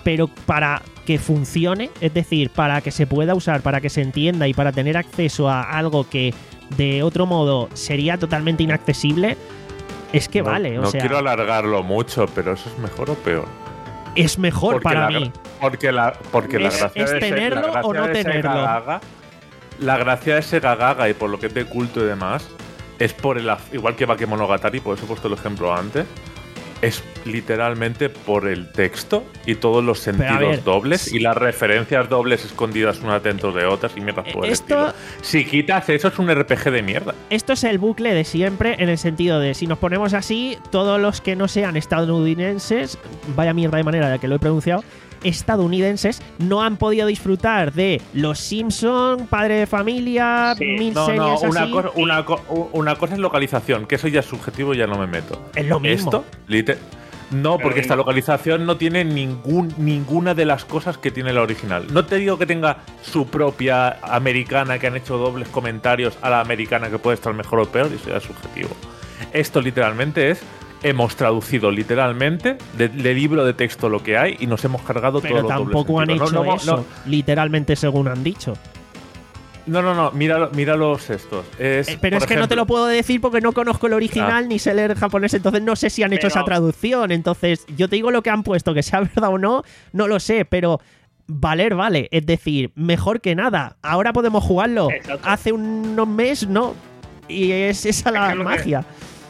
pero para que funcione, es decir, para que se pueda usar, para que se entienda y para tener acceso a algo que de otro modo sería totalmente inaccesible, es que no, vale, o no sea... quiero alargarlo mucho, pero ¿eso es mejor o peor? Es mejor porque para la, mí. Porque la, porque la Es- gracia es de ese- tenerlo la gracia o no de ese tenerlo. Gagaga- la gracia de ese Gagaga y por lo que es de culto y demás, es por el... af- Igual que Bakemonogatari, por eso he puesto el ejemplo antes, es literalmente por el texto y todos los Pero, a sentidos ver, dobles si- y las referencias dobles escondidas unas dentro de otras y mierdas por el Esto- estilo. Si quitas eso, es un R P G de mierda. Esto es el bucle de siempre en el sentido de si nos ponemos así, todos los que no sean estadounidenses, vaya mierda de manera de que lo he pronunciado, estadounidenses no han podido disfrutar de Los Simpson, Padre de Familia, Sí. mil No, no, series una, así. cosa, una, co- una cosa es localización, que eso ya es subjetivo y ya no me meto. Es lo mismo. Esto, lite- no, porque esta mismo. localización no tiene ningún, ninguna de las cosas que tiene la original. No te digo que tenga su propia americana, que han hecho dobles comentarios a la americana que puede estar mejor o peor, y eso ya es subjetivo. Esto literalmente es, hemos traducido literalmente de, de libro de texto lo que hay y nos hemos cargado Pero todos los dobles tampoco han sentidos. hecho No, no, eso, no, literalmente según han dicho. No, no, no, mira, mira los estos. Es, Eh, pero por es que no te ejemplo- lo puedo decir porque no conozco el original Ah. ni sé leer japonés, entonces no sé si han hecho Pero- esa traducción. Entonces, yo te digo lo que han puesto, que sea verdad o no, no lo sé, pero valer vale. Es decir, mejor que nada. Ahora podemos jugarlo. Exacto. Hace unos meses no. Y es esa la que es lo que- magia.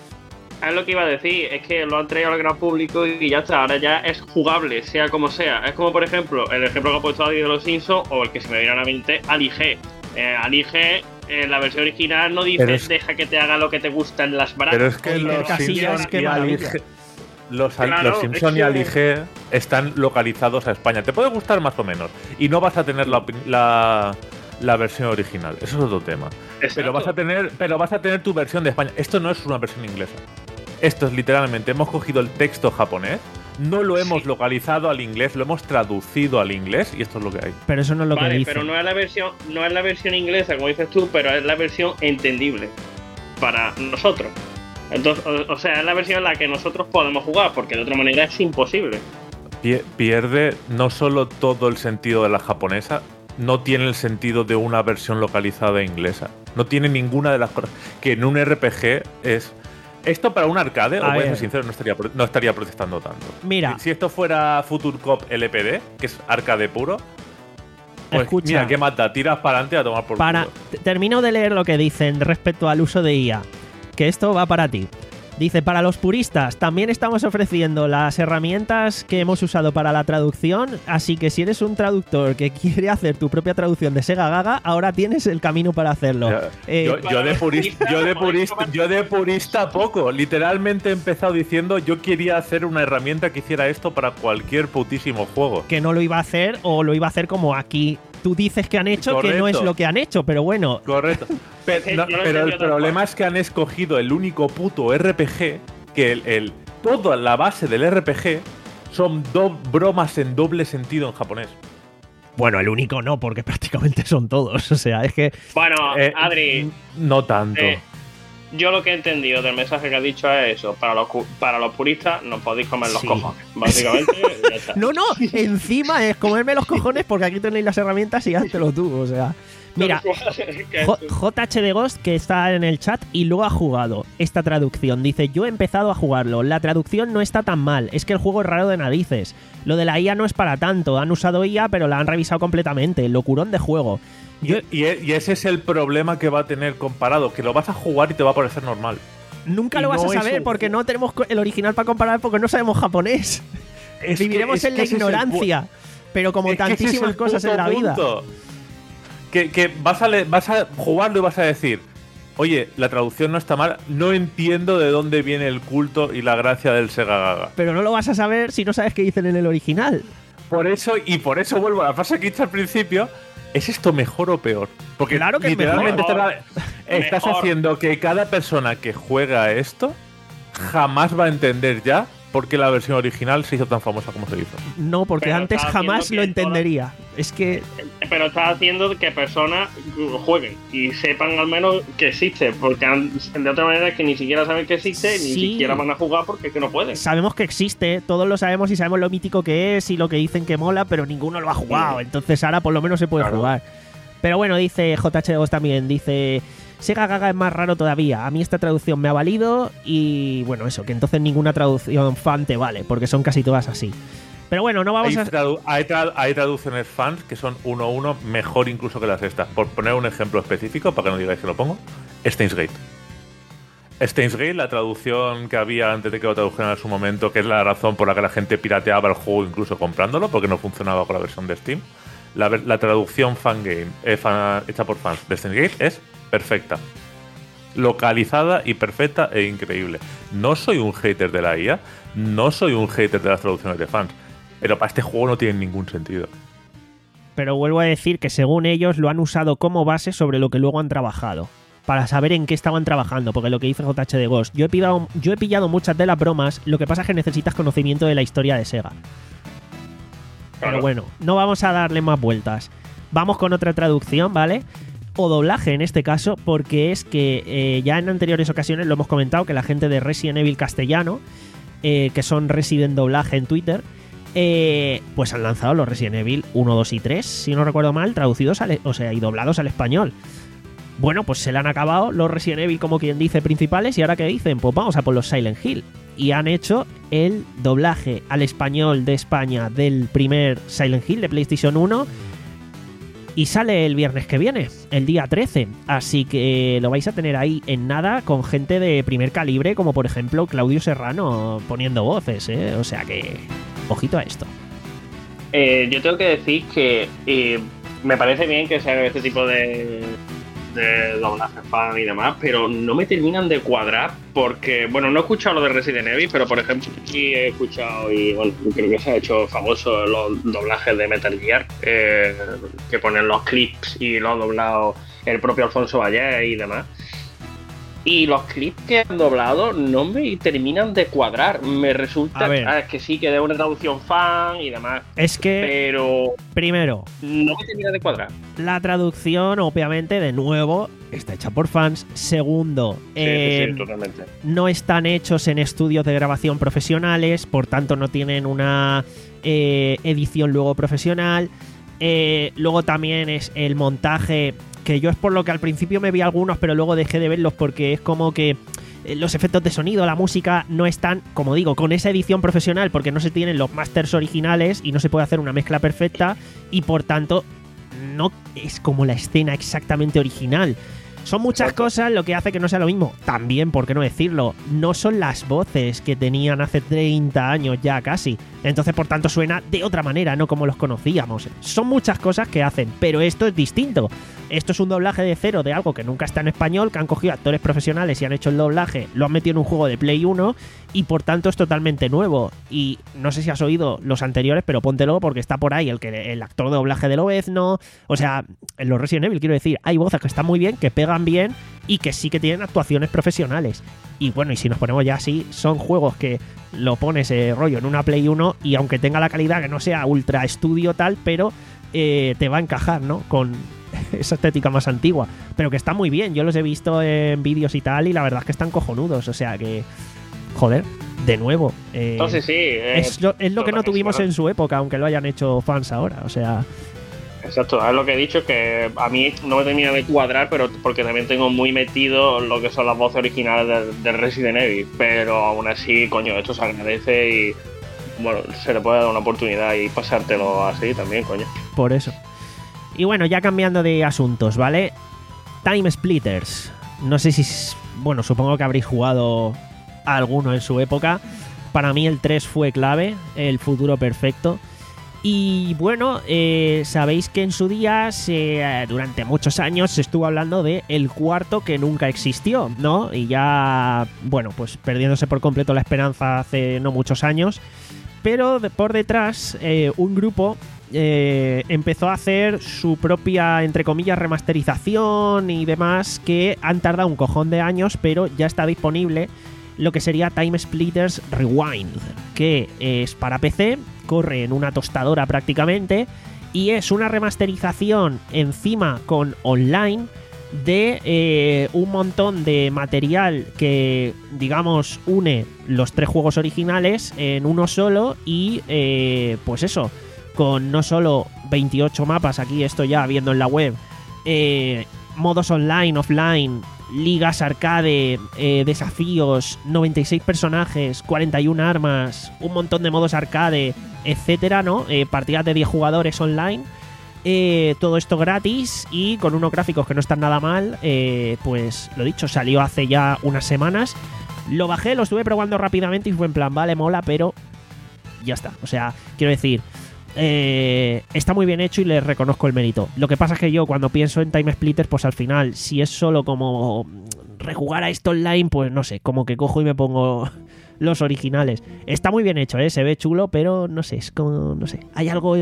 Es lo que iba a decir, es que lo han traído al gran público y ya está, ahora ya es jugable, sea como sea. Es como, por ejemplo, el ejemplo que ha puesto Adi de los Simpsons o el que se me viene a la mente, Ali G. Eh, Ali G, en la versión original no dice Pero es- deja que te haga lo que te gusta en las brazos. Pero es que Iker los Casillas, Simpson qué y Ali maravilla. G- los, al- Claro, los Simpson es y que- Ali G están localizados a España. Te puede gustar más o menos. Y no vas a tener la, opin- la, la versión original. Eso es otro tema. Exacto. Pero vas a tener, pero vas a tener tu versión de España. Esto no es una versión inglesa. Esto es literalmente, hemos cogido el texto japonés, no lo hemos Sí. localizado al inglés, lo hemos traducido al inglés y esto es lo que hay. Pero eso no es lo Vale, que dice. pero no es la versión, no es la versión inglesa, como dices tú, pero es la versión entendible para nosotros. Entonces, o, o sea, es la versión en la que nosotros podemos jugar, porque de otra manera es imposible. Pie- Pierde no solo todo el sentido de la japonesa, no tiene el sentido de una versión localizada inglesa. No tiene ninguna de las cosas que en un R P G es. Esto para un arcade, os A voy a ver. ser sincero, no estaría, pro- no estaría protestando tanto. Mira. Si, si esto fuera Future Cop L P D, que es arcade puro, pues Escucha. mira, ¿qué mata? Tiras para adelante a tomar por Para, culo. t- termino de leer lo que dicen respecto al uso de I A, que esto va para ti. Dice, para los puristas, también estamos ofreciendo las herramientas que hemos usado para la traducción, así que si eres un traductor que quiere hacer tu propia traducción de Sega Gaga, ahora tienes el camino para hacerlo. Ya, Eh, yo, yo de purista, yo de Podéis purista, tomar- yo de purista poco. Literalmente he empezado diciendo yo quería hacer una herramienta que hiciera esto para cualquier putísimo juego. que no lo iba a hacer o lo iba a hacer como aquí tú dices que han hecho, que no es Correcto. lo que han hecho, pero bueno, Correcto. Pero, Sí, no, yo lo pero entendí el tal problema cual. es que han escogido el único puto R P G que el, el toda la base del R P G son do- bromas en doble sentido en japonés. bueno, el único no, porque prácticamente son todos, o sea, es que Bueno, Eh, Adri, No tanto. eh, yo lo que he entendido del mensaje que has dicho es eso. Para los, cu- para los puristas nos podéis comer los Sí. cojones. Básicamente, ya está. no, no, encima es comerme los cojones porque aquí tenéis las herramientas y háztelo tú, o sea, mira, Que- J- JH de Ghost, que está en el chat y lo ha jugado esta traducción. Dice, yo he empezado a jugarlo. La traducción no está tan mal. Es que el juego es raro de narices. Lo de la I A no es para tanto. Han usado I A, pero la han revisado completamente. Locurón de juego. Yo Y, y- y ese es el problema que va a tener comparado, que lo vas a jugar y te va a parecer normal. nunca y lo vas no a es saber un porque ju- no tenemos co- el original para comparar porque no sabemos japonés. Es que- Viviremos es en que la ese es el pu- ignorancia. Pero como Es que ese es tantísimas el cosas en puto la vida. punto. Que, que vas, a le- vas a jugarlo y vas a decir, oye, la traducción no está mal, no entiendo de dónde viene el culto y la gracia del Sega Gaga. Pero no lo vas a saber si no sabes qué dicen en el original. Por eso, y por eso vuelvo a la frase que he dicho al principio, ¿es esto mejor o peor? Porque Claro que es literalmente mejor. estás, estás Mejor. haciendo que cada persona que juega esto jamás va a entender ya por qué la versión original se hizo tan famosa como se hizo. No, porque Pero antes estaba jamás haciendo lo que toda- entendería. Es que Pero está haciendo que personas jueguen y sepan al menos que existe, porque han- de otra manera es que ni siquiera saben que existe, Sí. ni siquiera van a jugar porque es que no pueden. sabemos que existe, todos lo sabemos y sabemos lo mítico que es y lo que dicen que mola, pero ninguno lo ha jugado. Entonces ahora por lo menos se puede Claro. jugar. Pero bueno, dice J H dos también, dice... Sega Gaga es más raro todavía. A mí esta traducción me ha valido y bueno, eso, que entonces ninguna traducción fan te vale, porque son casi todas así. Pero bueno, no vamos Hay, a... tradu- hay, tra- hay traducciones fans que son uno a uno mejor incluso que las estas. Por poner un ejemplo específico, para que no digáis que lo pongo, Steins Gate. Steins Gate, la traducción que había antes de que lo tradujeran en su momento, que es la razón por la que la gente pirateaba el juego incluso comprándolo, porque no funcionaba con la versión de Steam. La, ver- la traducción fangame eh, fan- hecha por fans de Steins Gate es perfecta. Localizada y perfecta e increíble. No soy un hater de la I A, no soy un hater de las traducciones de fans, pero para este juego no tiene ningún sentido. Pero vuelvo a decir que según ellos lo han usado como base sobre lo que luego han trabajado. Para saber en qué estaban trabajando, porque lo que dice J H de Ghost, yo he pillado, yo he pillado muchas de las bromas, lo que pasa es que necesitas conocimiento de la historia de Sega. Pero Claro. bueno, no vamos a darle más vueltas. Vamos con otra traducción, ¿vale? O doblaje en este caso, porque es que eh, ya en anteriores ocasiones lo hemos comentado que la gente de Resident Evil castellano, eh, que son Resident Doblaje en Twitter, eh, pues han lanzado los Resident Evil uno, dos y tres, si no recuerdo mal, traducidos al, o sea, y doblados al español. Bueno, pues se le han acabado los Resident Evil, como quien dice, principales, y ahora ¿qué dicen? Pues vamos a por los Silent Hill. Y han hecho el doblaje al español de España del primer Silent Hill de PlayStation uno. Y sale el viernes que viene, el día trece. Así que lo vais a tener ahí en nada con gente de primer calibre, como por ejemplo Claudio Serrano poniendo voces, ¿eh? O sea que, ojito a esto. Eh, yo tengo que decir que eh, me parece bien que se haga este tipo de, de doblaje fan y demás, pero no me terminan de cuadrar porque, bueno, no he escuchado lo de Resident Evil, pero por ejemplo sí he escuchado y bueno, creo que se ha hecho famoso los doblajes de Metal Gear, eh, que ponen los clips y lo ha doblado el propio Alfonso Valle y demás. Y los clips que han doblado no me terminan de cuadrar. Me resulta A ver. ah, que sí, que de una traducción fan y demás, Es que, pero primero, no me termina de cuadrar. la traducción, obviamente, de nuevo, está hecha por fans. Segundo, Sí, eh, sí, sí, totalmente. no están hechos en estudios de grabación profesionales, por tanto no tienen una eh, edición luego profesional. Eh, luego también es el montaje, que yo es por lo que al principio me vi algunos, pero luego dejé de verlos porque es como que eh, los efectos de sonido, la música, no están, como digo, con esa edición profesional, porque no se tienen los masters originales y no se puede hacer una mezcla perfecta y por tanto no es como la escena exactamente original. Son muchas Exacto. cosas lo que hace que no sea lo mismo. También, ¿por qué no decirlo? No son las voces que tenían hace treinta años ya casi. Entonces, por tanto, suena de otra manera, no como los conocíamos. Son muchas cosas que hacen, pero esto es distinto. Esto es un doblaje de cero de algo que nunca está en español, que han cogido actores profesionales y han hecho el doblaje, lo han metido en un juego de Play uno y por tanto es totalmente nuevo. Y no sé si has oído los anteriores, pero póntelo porque está por ahí el, que, el actor de doblaje de Lobezno. O sea, en los Resident Evil, quiero decir, hay voces que están muy bien, que pegan bien y que sí que tienen actuaciones profesionales. Y bueno, y si nos ponemos ya así, son juegos que lo pones eh, rollo en una Play uno y aunque tenga la calidad que no sea ultra estudio tal, pero eh, te va a encajar, ¿no? Con esa estética más antigua. Pero que está muy bien, yo los he visto en vídeos y tal y la verdad es que están cojonudos. O sea que, joder, de nuevo. eh, Entonces sí. eh, es lo, es lo que no totalmente, tuvimos ¿verdad? en su época, aunque lo hayan hecho fans ahora. O sea, Exacto, es lo que he dicho, que a mí no me termina de cuadrar, pero porque también tengo muy metido lo que son las voces originales de, de Resident Evil, pero aún así, coño, esto se agradece y bueno, se le puede dar una oportunidad y pasártelo así también, coño. por eso. Y bueno, ya cambiando de asuntos, ¿vale? Time Splitters. No sé si... Bueno, supongo que habréis jugado a alguno en su época. Para mí el tres fue clave, el futuro perfecto. Y bueno, eh, sabéis que en su día, se, durante muchos años, se estuvo hablando de el cuarto que nunca existió, ¿no? Y ya, bueno, pues perdiéndose por completo la esperanza hace no muchos años. Pero de, por detrás, eh, un grupo eh, empezó a hacer su propia, entre comillas, remasterización y demás, que han tardado un cojón de años, pero ya está disponible lo que sería Time Splitters Rewind, que es para P C, corre en una tostadora prácticamente, y es una remasterización encima con online de eh, un montón de material que, digamos, une los tres juegos originales en uno solo y, eh, pues eso, con no solo veintiocho mapas, aquí esto ya viendo en la web, eh, modos online, offline, ligas arcade, eh, desafíos, noventa y seis personajes, cuarenta y una armas, un montón de modos arcade, etcétera, ¿no? Eh, partidas de diez jugadores online. Eh, todo esto gratis y con unos gráficos que no están nada mal. Eh, pues lo dicho, salió hace ya unas semanas. Lo bajé, lo estuve probando rápidamente y fue en plan, vale, mola, pero ya está. O sea, quiero decir, eh, está muy bien hecho y le reconozco el mérito. Lo que pasa es que yo cuando pienso en Time Splitters, pues al final, si es solo como rejugar a esto online, pues no sé, como que cojo y me pongo los originales. Está muy bien hecho, ¿eh? Se ve chulo, pero no sé, es como, no sé, hay algo...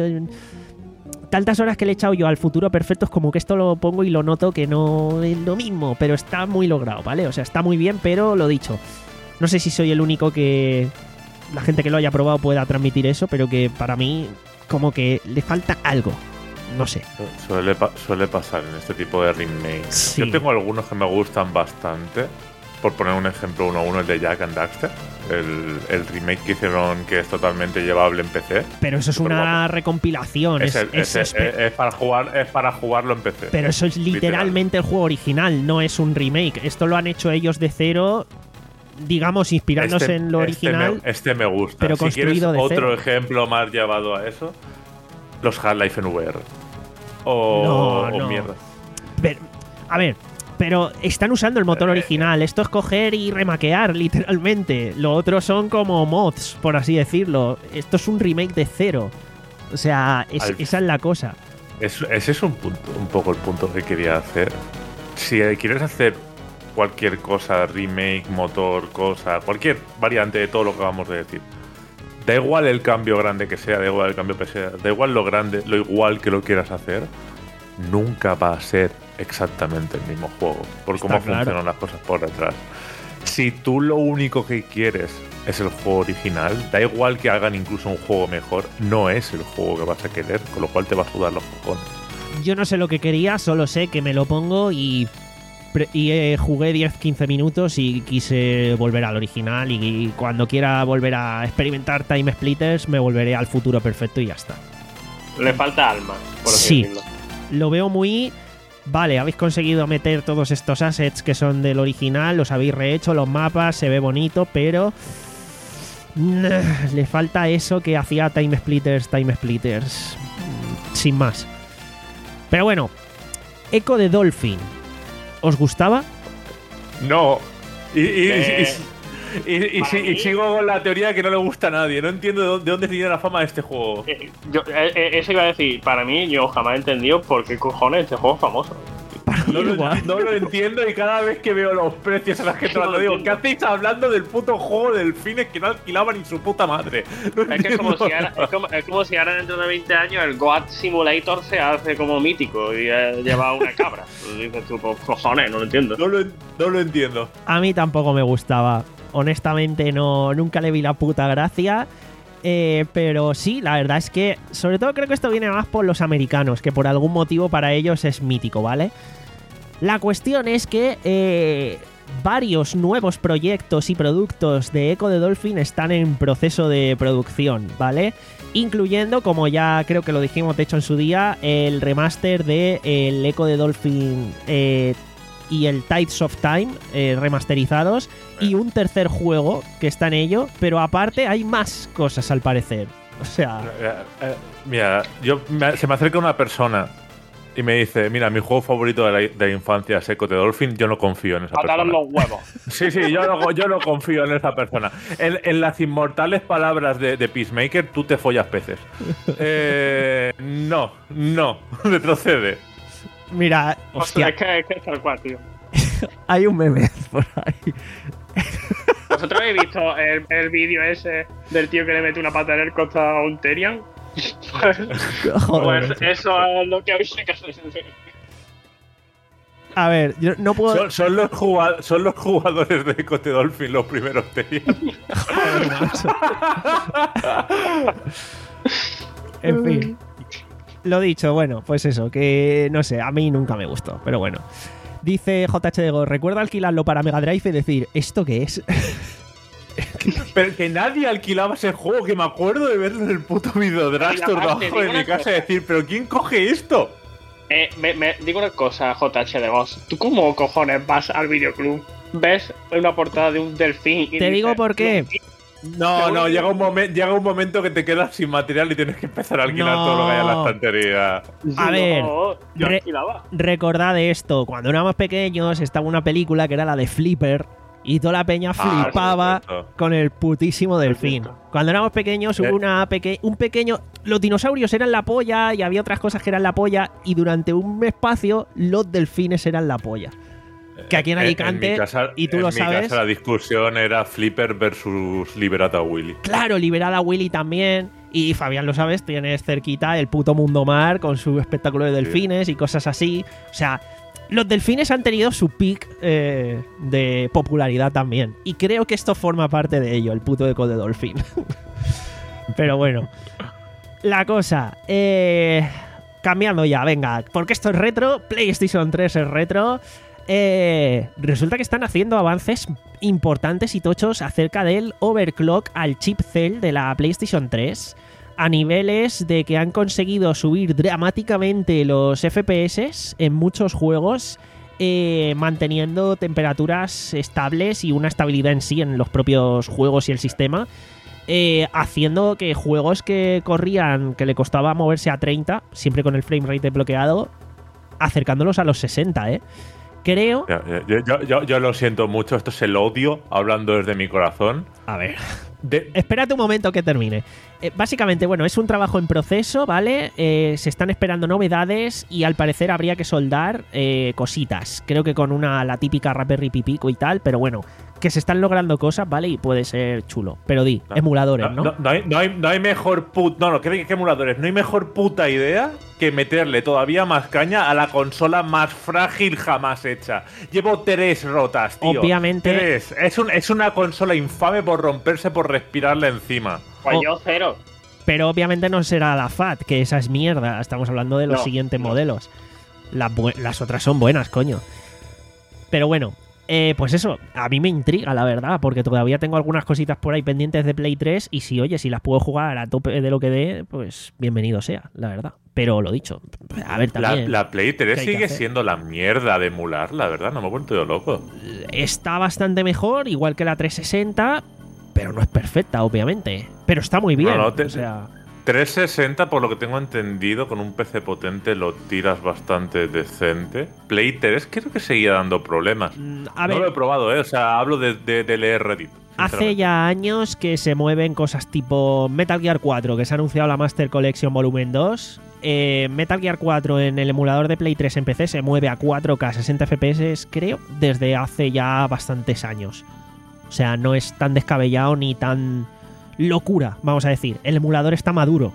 Tantas horas que le he echado yo al Futuro Perfecto, es como que esto lo pongo y lo noto que no es lo mismo, pero está muy logrado, ¿vale? O sea, está muy bien, pero lo dicho, no sé si soy el único que la gente que lo haya probado pueda transmitir eso, pero que para mí como que le falta algo, no sé. Suele, pa- suele pasar en este tipo de remakes. Sí. Yo tengo algunos que me gustan bastante. Por poner un ejemplo uno a uno, el de Jack and Daxter, el, el remake que hicieron, que es totalmente llevable en P C. Pero eso es Súper una guapo. recompilación. Es, Es, el- es- es- es- es- es para jugar, es para jugarlo en P C. pero eso es literalmente el juego original, no es un remake. Esto lo han hecho ellos de cero, digamos, inspirándose Este- en lo este original. me, este me gusta. pero si quieres construido de otro cero. ejemplo más llevado a eso, los Half-Life en V R. O, No, o no. mierda. Pero, a ver, pero están usando el motor Eh, original. Esto es coger y remaquear, literalmente. Lo otro son como mods, por así decirlo. Esto es un remake de cero. O sea, es- Al- esa es la cosa. Es- ese es un punto, un poco el punto que quería hacer. Si quieres hacer cualquier cosa, remake, motor, cosa, cualquier variante de todo lo que acabamos de decir, da igual el cambio grande que sea, da igual el cambio que sea, da igual lo grande, lo igual que lo quieras hacer, nunca va a ser exactamente el mismo juego, por Está cómo claro. funcionan las cosas por detrás. Si tú lo único que quieres es el juego original, da igual que hagan incluso un juego mejor, no es el juego que vas a querer, con lo cual te va a sudar los cojones. Yo no sé lo que quería, solo sé que me lo pongo y, pre- y eh, jugué diez quince minutos y quise volver al original. Y, y cuando quiera volver a experimentar Time Splitters, me volveré al Futuro Perfecto y ya está. Le falta alma, por así Sí. decirlo. Lo veo muy... Vale, habéis conseguido meter todos estos assets que son del original, los habéis rehecho, los mapas, se ve bonito, pero... Nah, le falta eso que hacía Time Splitters, Time Splitters. Mm, Sin más. Pero bueno, Echo the Dolphin. ¿Os gustaba? No. Y, y- Eh, y- y- y- y para si- y mí- sigo con la teoría de que no le gusta a nadie. No entiendo de dónde, de dónde tiene la fama de este juego. Eh, yo, eh, eh, eso iba a decir, para mí, yo jamás he entendido por qué cojones este juego es famoso. No lo, Igual. no lo entiendo y cada vez que veo los precios a la gente No lo digo, ¿qué entiendo. hacéis hablando del puto juego de delfines que no alquilaban ni su puta madre? No Es que es como, entiendo si ahora, es, como, es como si ahora dentro de veinte años el Goat Simulator se hace como mítico y eh, lleva una cabra. Pues dices tú, pues, cojones, no lo entiendo. No lo, no lo entiendo. A mí tampoco me gustaba. Honestamente, no, nunca le vi la puta gracia. Eh, pero sí, la verdad es que, sobre todo creo que esto viene más por los americanos, que por algún motivo para ellos es mítico, ¿vale? La cuestión es que eh, varios nuevos proyectos y productos de Echo the Dolphin están en proceso de producción, ¿vale? Incluyendo, como ya creo que lo dijimos de hecho en su día, el remaster de el Echo the Dolphin eh, y el Tides of Time eh, remasterizados, y un tercer juego que está en ello, pero aparte hay más cosas al parecer. O sea, Eh, eh, mira, yo me- se me acerca una persona y me dice, mira, mi juego favorito de la, de la infancia es Echo the Dolphin. Yo no confío en esa Ataron persona. los huevos. Sí, sí, yo no, yo no confío en esa persona. En, en las inmortales palabras de, de Peacemaker, tú te follas peces. Eh, no, no, retrocede. mira, hostia, Es que es que es tal cual, tío. hay un meme por ahí. ¿Vosotros habéis visto el, el vídeo ese del tío que le mete una pata en el costa a un Terian? Joder, Pues eso es lo que habéis que hacer. a A ver, yo no puedo... Son, son, los jugadores, son los jugadores de Echo the Dolphin los primeros Telias. Joder, macho. En fin. Lo dicho, bueno, pues eso, que no sé, a mí nunca me gustó, pero bueno. Dice J H Dego, recuerda alquilarlo para Mega Drive y decir, ¿esto qué es? Pero que nadie alquilaba ese juego, que me acuerdo de verlo en el puto Videodragster debajo de mi casa y decir, ¿pero quién coge esto? Eh, me, me digo una cosa, J H de vos. ¿Tú cómo cojones vas al videoclub? ¿Ves una portada de un delfín? Y Te digo dices, por qué. No, no, llega un, momen- llega un momento que te quedas sin material y tienes que empezar a alquilar No. todo lo que hay en la estantería. A no, ver, yo re- alquilaba. Recordad esto, cuando éramos pequeños estaba una película que era la de Flipper y toda la peña Ah, flipaba por supuesto. con el putísimo delfín. Cuando éramos pequeños hubo Eh. una peque- un pequeño... Los dinosaurios eran la polla y había otras cosas que eran la polla y durante un espacio los delfines eran la polla. Que aquí en En- Alicante, mi casa- y tú en lo mi sabes... casa la discusión era Flipper versus Liberata Willy. Claro, Liberada Willy también. Y Fabián, lo sabes, tienes cerquita el puto Mundo Mar con su espectáculo de delfines y cosas así. O sea, los delfines han tenido su peak eh, de popularidad también. Y creo que esto forma parte de ello, el puto Echo de Dolphin. Pero bueno. La cosa, eh, cambiando ya, venga, porque esto es retro, PlayStation tres es retro. Eh, resulta que están haciendo avances importantes y tochos acerca del overclock al chip Cell de la PlayStation tres, a niveles de que han conseguido subir dramáticamente los F P S en muchos juegos, eh, manteniendo temperaturas estables y una estabilidad en sí en los propios juegos y el sistema, eh, haciendo que juegos que corrían, que le costaba moverse a treinta, siempre con el frame rate desbloqueado, acercándolos a los sesenta, ¿eh? Creo... Ya, ya, Yo, yo, yo, yo lo siento mucho, esto es el odio, hablando desde mi corazón. A ver... De, Espérate un momento que termine. Eh, básicamente, bueno, es un trabajo en proceso, ¿vale? Eh, se están esperando novedades y al parecer habría que soldar eh, cositas. Creo que con una la típica Raspberry Pi Pico y tal, pero bueno, que se están logrando cosas, ¿vale? Y puede ser chulo. Pero di, no, emuladores, ¿no? No, no, hay, no, hay, no hay mejor put, no, no, ¿qué, qué emuladores? No hay mejor puta idea que meterle todavía más caña a la consola más frágil jamás hecha. Llevo tres rotas, tío. Obviamente. Tres. Es, un, es una consola infame por romperse, por respirarle encima. Pues Oh. yo cero. Pero obviamente no será la F A T, que esa es mierda. Estamos hablando de los No, siguientes no. modelos. Las, bu- las otras son buenas, coño. Pero bueno, eh, pues eso, a mí me intriga, la verdad, porque todavía tengo algunas cositas por ahí pendientes de Play tres y si, oye, si las puedo jugar a tope de lo que dé, pues bienvenido sea, la verdad. Pero lo dicho, a ver, La, también la Play tres ¿qué hay que sigue hacer? siendo la mierda de emular, la verdad, no me he vuelto yo loco. está bastante mejor, igual que la trescientos sesenta, pero no es perfecta, obviamente. Pero está muy bien, No, no, te- o sea... trescientos sesenta, por lo que tengo entendido, con un P C potente lo tiras bastante decente. Play tres creo que seguía dando problemas. mm, A no ver, lo he probado, ¿eh? O sea, hablo de, de, de leer Reddit. hace sinceramente. ya años que se mueven cosas tipo Metal Gear cuatro, que se ha anunciado la Master Collection Volumen dos. Eh, Metal Gear cuatro en el emulador de Play tres en P C se mueve a cuatro K sesenta F P S, creo, desde hace ya bastantes años. O sea, no es tan descabellado ni tan locura, vamos a decir. El emulador está maduro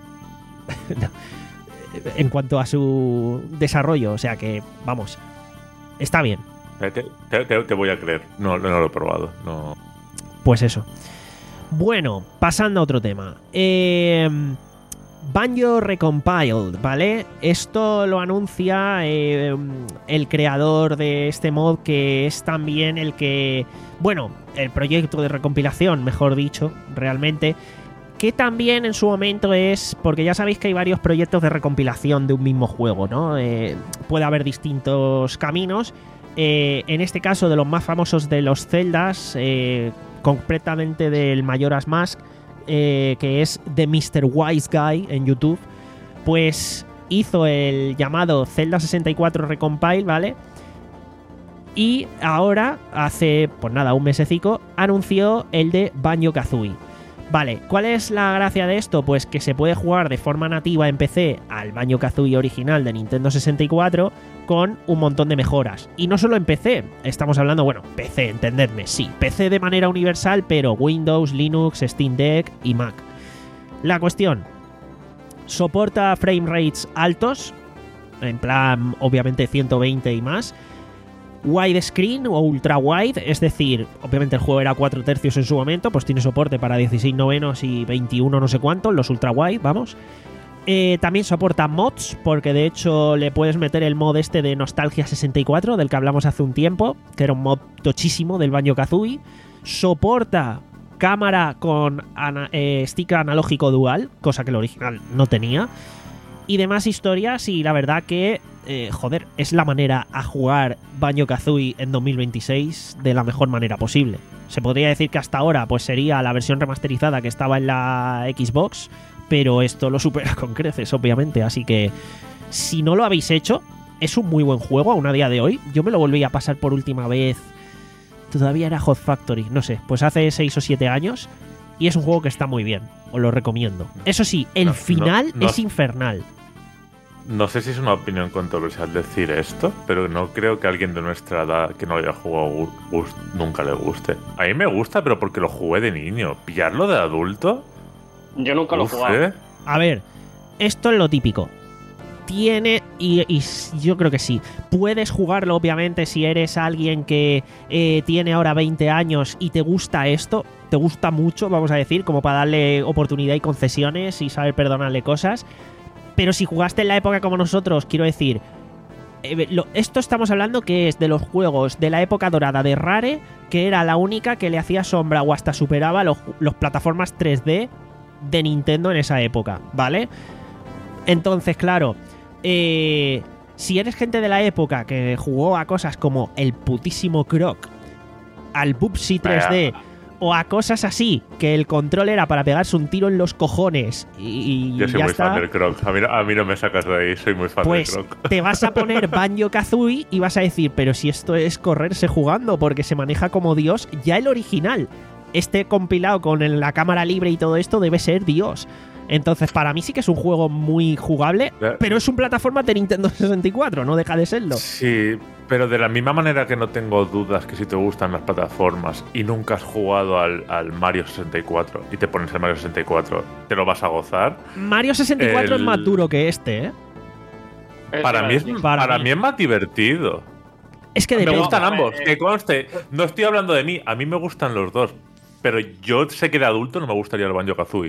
en cuanto a su desarrollo, o sea que, vamos, está bien. Eh, Te, te- te- te voy a creer. No, no lo he probado. No. Pues eso. Bueno, pasando a otro tema. Eh, Banjo Recompiled, ¿vale? Esto lo anuncia eh, el creador de este mod, que es también el que... Bueno, el proyecto de recompilación, mejor dicho, realmente, que también en su momento es... Porque ya sabéis que hay varios proyectos de recompilación de un mismo juego, ¿no? Eh, puede haber distintos caminos. Eh, en este caso, de los más famosos de los Zeldas, eh, concretamente del Majora's Mask, eh, que es The mister Wise Guy en YouTube, pues hizo el llamado Zelda sesenta y cuatro Recompile, ¿vale? Y ahora, hace, pues nada, un mesecico, anunció el de Banjo-Kazooie. Vale, ¿cuál es la gracia de esto? Pues que se puede jugar de forma nativa en P C al Banjo-Kazooie original de Nintendo sesenta y cuatro con un montón de mejoras. Y no solo en P C, estamos hablando, bueno, P C, entendedme, sí, P C de manera universal, pero Windows, Linux, Steam Deck y Mac. La cuestión, soporta frame rates altos, en plan, obviamente ciento veinte y más. widescreen o ultra wide, es decir, obviamente el juego era cuatro tercios en su momento, pues tiene soporte para dieciséis novenos y veintiuno no sé cuántos, los ultra wide, vamos. Eh, también soporta mods, porque de hecho le puedes meter el mod este de Nostalgia sesenta y cuatro, del que hablamos hace un tiempo, que era un mod tochísimo del Banjo-Kazooie. Soporta cámara con ana eh, stick analógico dual, cosa que el original no tenía. Y demás historias, y la verdad que, eh, joder, es la manera a jugar Banjo-Kazooie en dos mil veintiséis de la mejor manera posible. Se podría decir que hasta ahora pues sería la versión remasterizada que estaba en la Xbox, pero esto lo supera con creces, obviamente. Así que, si no lo habéis hecho, es un muy buen juego aún a día de hoy. Yo me lo volví a pasar por última vez, todavía era Hot Factory, no sé, pues hace seis o siete años, y es un juego que está muy bien, os lo recomiendo. Eso sí, el No, final no, no. es infernal. No sé si es una opinión controversial decir esto, pero no creo que a alguien de nuestra edad que no lo haya jugado gu- gus- nunca le guste. A mí me gusta, pero porque lo jugué de niño. ¿Pillarlo de adulto? Yo nunca lo he Uf, jugado. ¿eh? A ver, esto es lo típico. Tiene, y, y yo creo que sí, puedes jugarlo obviamente si eres alguien que eh, tiene ahora veinte años y te gusta esto, te gusta mucho, vamos a decir, como para darle oportunidad y concesiones y saber perdonarle cosas. Pero si jugaste en la época como nosotros, quiero decir, eh, lo, esto estamos hablando que es de los juegos de la época dorada de Rare, que era la única que le hacía sombra o hasta superaba los, los plataformas tres D de Nintendo en esa época, ¿vale? Entonces, claro, eh, si eres gente de la época que jugó a cosas como el putísimo Croc, al Bubsy tres D, o a cosas así, que el control era para pegarse un tiro en los cojones y, y Yo soy ya muy está, fan del Croc. A mí, no- a mí no me sacas de ahí, soy muy fan pues del Croc. te vas a poner Banjo-Kazooie y vas a decir, pero si esto es correrse jugando, porque se maneja como Dios, ya el original, este compilado con el- la cámara libre y todo esto, debe ser Dios. Entonces, para mí sí que es un juego muy jugable, Eh. pero es un plataforma de Nintendo sesenta y cuatro, no deja de serlo. Sí, pero de la misma manera que no tengo dudas que si te gustan las plataformas y nunca has jugado al, al Mario sesenta y cuatro y te pones el Mario sesenta y cuatro, te lo vas a gozar. Mario sesenta y cuatro El- es más duro que este, ¿eh? Eso Para iba a mí, es, decir. Para para mí. mí es más divertido. Es que Me depende. gustan a ver, ambos, eh. que conste. No estoy hablando de mí, a mí me gustan los dos. Pero yo sé que de adulto no me gustaría el Banjo-Kazooie.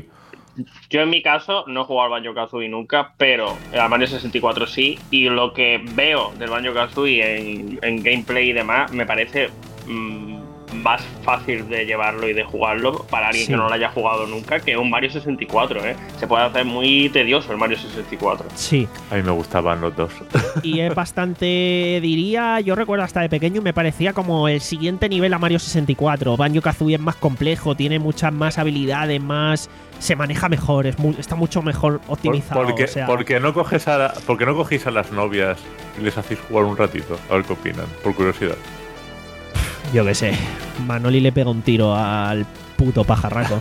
Yo en mi caso no he jugado al Banjo-Kazooie nunca, pero al Mario sesenta y cuatro sí, y lo que veo del Banjo-Kazooie en, en gameplay y demás me parece mm, más fácil de llevarlo y de jugarlo para alguien Sí. que no lo haya jugado nunca que un Mario sesenta y cuatro, ¿eh? Se puede hacer muy tedioso el Mario sesenta y cuatro. Sí, A mí me gustaban los dos. y es bastante, diría, yo recuerdo hasta de pequeño, me parecía como el siguiente nivel a Mario sesenta y cuatro. Banjo-Kazooie es más complejo, tiene muchas más habilidades, más, se maneja mejor, es mu- está mucho mejor Por, optimizado. porque, o sea, porque no coges a la- porque no cogéis a las novias y les hacéis jugar un ratito. A ver qué opinan, por curiosidad. yo qué sé, Manoli le pega un tiro al puto pajarraco.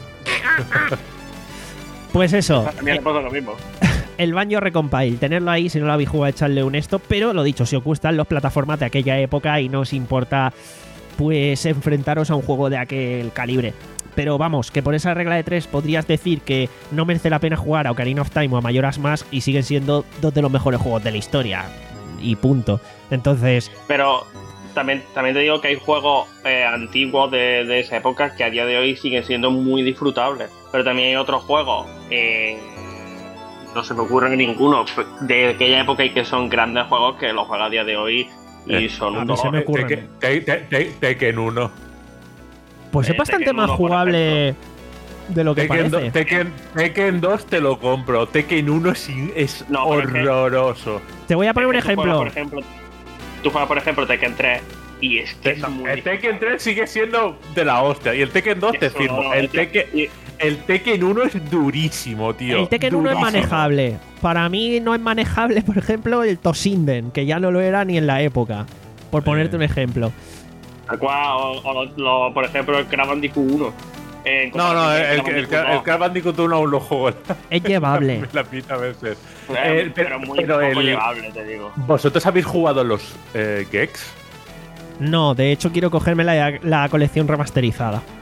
Pues eso, A mí me pasa lo mismo. el Banjo Recompile, tenerlo ahí, si no lo habéis jugado, echarle un esto, pero lo dicho, si os gustan los plataformas de aquella época y no os importa, pues enfrentaros a un juego de aquel calibre. Pero vamos, que por esa regla de tres podrías decir que no merece la pena jugar a Ocarina of Time o a Majora's Mask y siguen siendo dos de los mejores juegos de la historia. Y punto. Entonces, Pero también, también te digo que hay juegos eh, antiguos de, de esa época que a día de hoy siguen siendo muy disfrutables. Pero también hay otros juegos, eh, no se me ocurre ninguno, de aquella época y que son grandes juegos que los juega a día de hoy y Eh, son a un mí se dolor. me ocurre. Tekken- Te- te- te- Tekken uno. pues Eh, es bastante Tekken más uno, por jugable de lo que Tekken, do- parece. Tekken, Tekken dos te lo compro. Tekken uno es, in- es No, pero es que- horroroso. Te voy a poner un Es que tú ejemplo. juegas, por ejemplo. Tú juegas, por ejemplo, Tekken tres y es que es No, muy el Tekken tres sigue siendo de la hostia. Y el Tekken dos te Eso, firmo. no, El tío, Tekken, y- el Tekken uno es durísimo, tío. El Tekken uno es Durísimo. manejable. Para mí no es manejable, por ejemplo, el Toshinden, que ya no lo era ni en la época. Por ponerte Eh. un ejemplo. Tal cual, o, o lo- lo- por ejemplo, el Crash Bandicoot uno. Eh, en No, no, comparación el, con el, el, Crash Bandicoot el Crash Bandicoot uno aún lo juego. Es llevable. La mitad a veces. dos. eh, Eh, pero- pero muy pero poco el- llevable, te digo. ¿Vosotros habéis jugado los eh, Gex? No, de hecho quiero cogerme la, la colección remasterizada.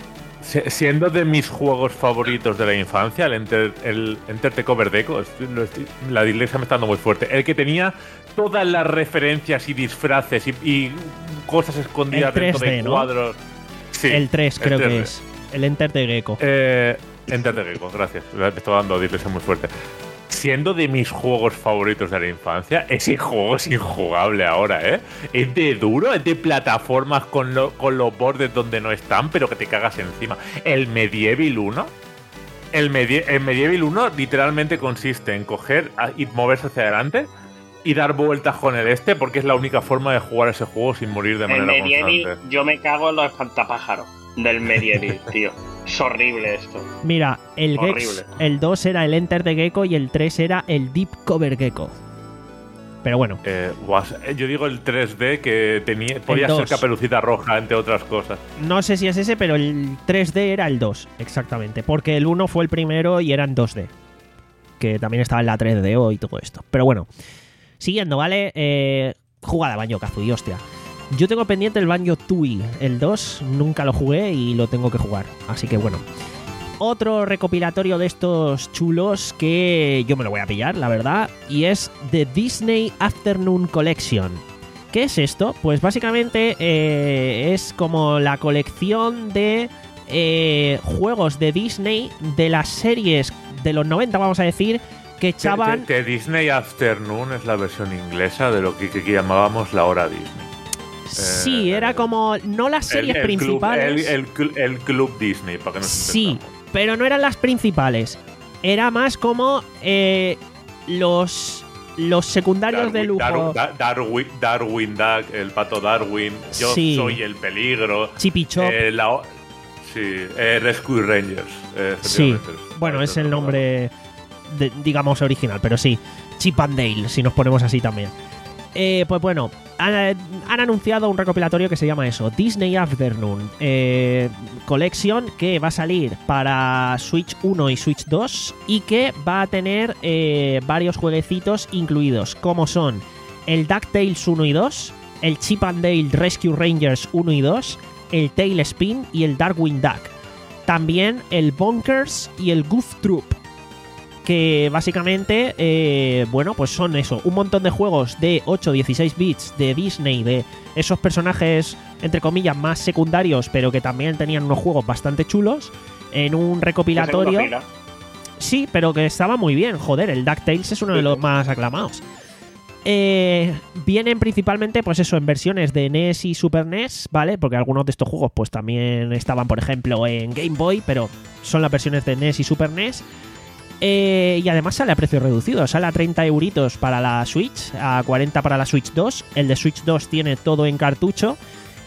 Siendo de mis juegos favoritos de la infancia, el Enter, el Enter the Cover Deco, la dislexia me está dando muy fuerte. El que tenía todas las referencias y disfraces y, y cosas escondidas dentro de ¿no? cuadros. Sí, el tres creo el tres que D. es. El Enter the Gecko. Eh, Enter the Gecko, gracias. Me estaba dando dislexia muy fuerte. Siendo de mis juegos favoritos de la infancia, ese juego es injugable ahora, ¿eh? Es de duro, es de plataformas con, lo, con los bordes donde no están, pero que te cagas encima. El Medieval uno, el, Medie, el Medieval uno literalmente consiste en coger y moverse hacia adelante y dar vueltas con el este, porque es la única forma de jugar ese juego sin morir de el manera Medieval, constante. yo me cago en los espantapájaros del Medieval, tío. Es horrible esto. Mira, el Gex, el dos era el Enter the Gecko y el tres era el Deep Cover Gecko. Pero bueno. Eh, yo digo el tres D que tenía, podía ser Caperucita Roja, entre otras cosas. No sé si es ese, pero el tres D era el dos, exactamente. Porque el uno fue el primero y eran dos D. Que también estaba en la tres D O y todo esto. Pero bueno, siguiendo, ¿vale? Eh, jugada Banjo-Kazooie, hostia. Yo tengo pendiente el Banjo-Tooie. El dos nunca lo jugué y lo tengo que jugar. Así que bueno. Otro recopilatorio de estos chulos que yo me lo voy a pillar, la verdad. Y es The Disney Afternoon Collection. ¿Qué es esto? Pues básicamente eh, es como la colección de eh, juegos de Disney de las series de los noventa, vamos a decir, que echaban... The, the, the Disney Afternoon es la versión inglesa de lo que, que, que llamábamos la hora Disney. Sí, eh, era como... No las series el, el principales... Club, el, el, el Club Disney, para que nos Sí, entendamos. Pero no eran las principales. Era más como eh, los... Los secundarios Darwin, de lujo. Dar, Darwin, Darwin Duck, el pato Darwin, yo sí. soy el peligro. Chip y Chop. Eh, la, sí, eh, Rescue Rangers. Eh, sí, bueno, es el nombre, de, digamos, original, pero sí. Chip and Dale, si nos ponemos así también. Eh, pues bueno, han, han anunciado un recopilatorio que se llama eso, Disney Afternoon eh, Collection, que va a salir para Switch uno y Switch dos y que va a tener eh, varios jueguecitos incluidos, como son el DuckTales uno y dos, el Chip and Dale Rescue Rangers uno y dos, el Tailspin y el Darkwing Duck. También el Bonkers y el Goof Troop, que básicamente, eh, bueno, pues son eso, un montón de juegos de ocho a dieciséis bits de Disney, de esos personajes, entre comillas, más secundarios, pero que también tenían unos juegos bastante chulos, en un recopilatorio. Sí, pero que estaba muy bien, joder, el DuckTales es uno de los más aclamados. Eh, vienen principalmente, pues eso, en versiones de N E S y Super N E S, ¿vale? Porque algunos de estos juegos, pues también estaban, por ejemplo, en Game Boy, pero son las versiones de N E S y Super N E S. Eh, y además sale a precio reducido, sale a treinta euritos para la Switch, a cuarenta para la Switch dos. El de Switch dos tiene todo en cartucho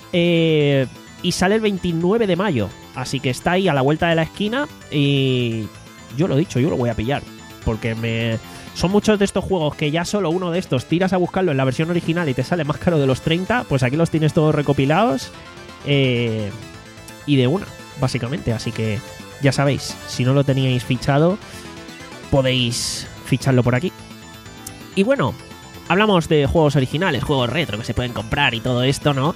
eh, y sale el veintinueve de mayo, así que está ahí a la vuelta de la esquina. Y yo lo he dicho, yo lo voy a pillar, porque me son muchos de estos juegos que ya solo uno de estos tiras a buscarlo en la versión original y te sale más caro de los treinta. Pues aquí los tienes todos recopilados eh, y de una, básicamente. Así que ya sabéis, si no lo teníais fichado, podéis ficharlo por aquí. Y bueno, hablamos de juegos originales, juegos retro que se pueden comprar y todo esto, ¿no?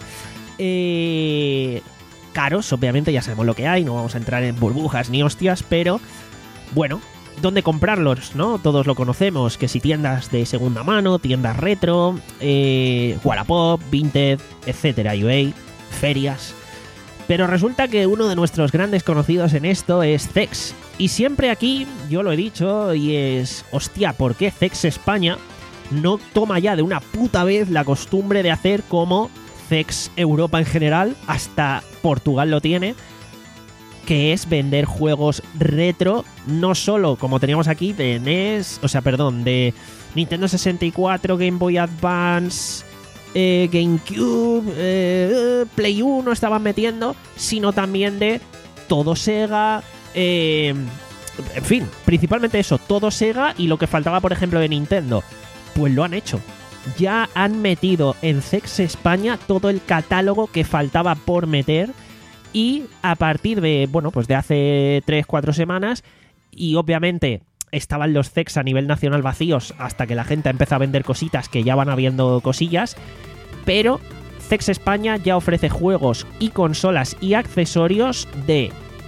Eh, caros, obviamente, ya sabemos lo que hay, no vamos a entrar en burbujas ni hostias, pero bueno, ¿dónde comprarlos, no? Todos lo conocemos, que si tiendas de segunda mano, tiendas retro, eh, Wallapop, Vinted, etcétera, U A, ferias. Pero resulta que uno de nuestros grandes conocidos en esto es Zex. Y siempre aquí, yo lo he dicho, y es... Hostia, ¿por qué Zex España no toma ya de una puta vez la costumbre de hacer como Zex Europa en general? Hasta Portugal lo tiene. Que es vender juegos retro, no solo como teníamos aquí de N E S... O sea, perdón, de Nintendo sesenta y cuatro, Game Boy Advance... Eh, GameCube, eh, Play uno estaban metiendo, sino también de todo Sega, eh, en fin, principalmente eso, todo Sega y lo que faltaba, por ejemplo, de Nintendo. Pues lo han hecho. Ya han metido en Zex España todo el catálogo que faltaba por meter y a partir de, bueno, pues de hace tres cuatro semanas, y obviamente estaban los Zex a nivel nacional vacíos hasta que la gente empezó a vender cositas, que ya van habiendo cosillas, pero Zex España ya ofrece juegos y consolas y accesorios de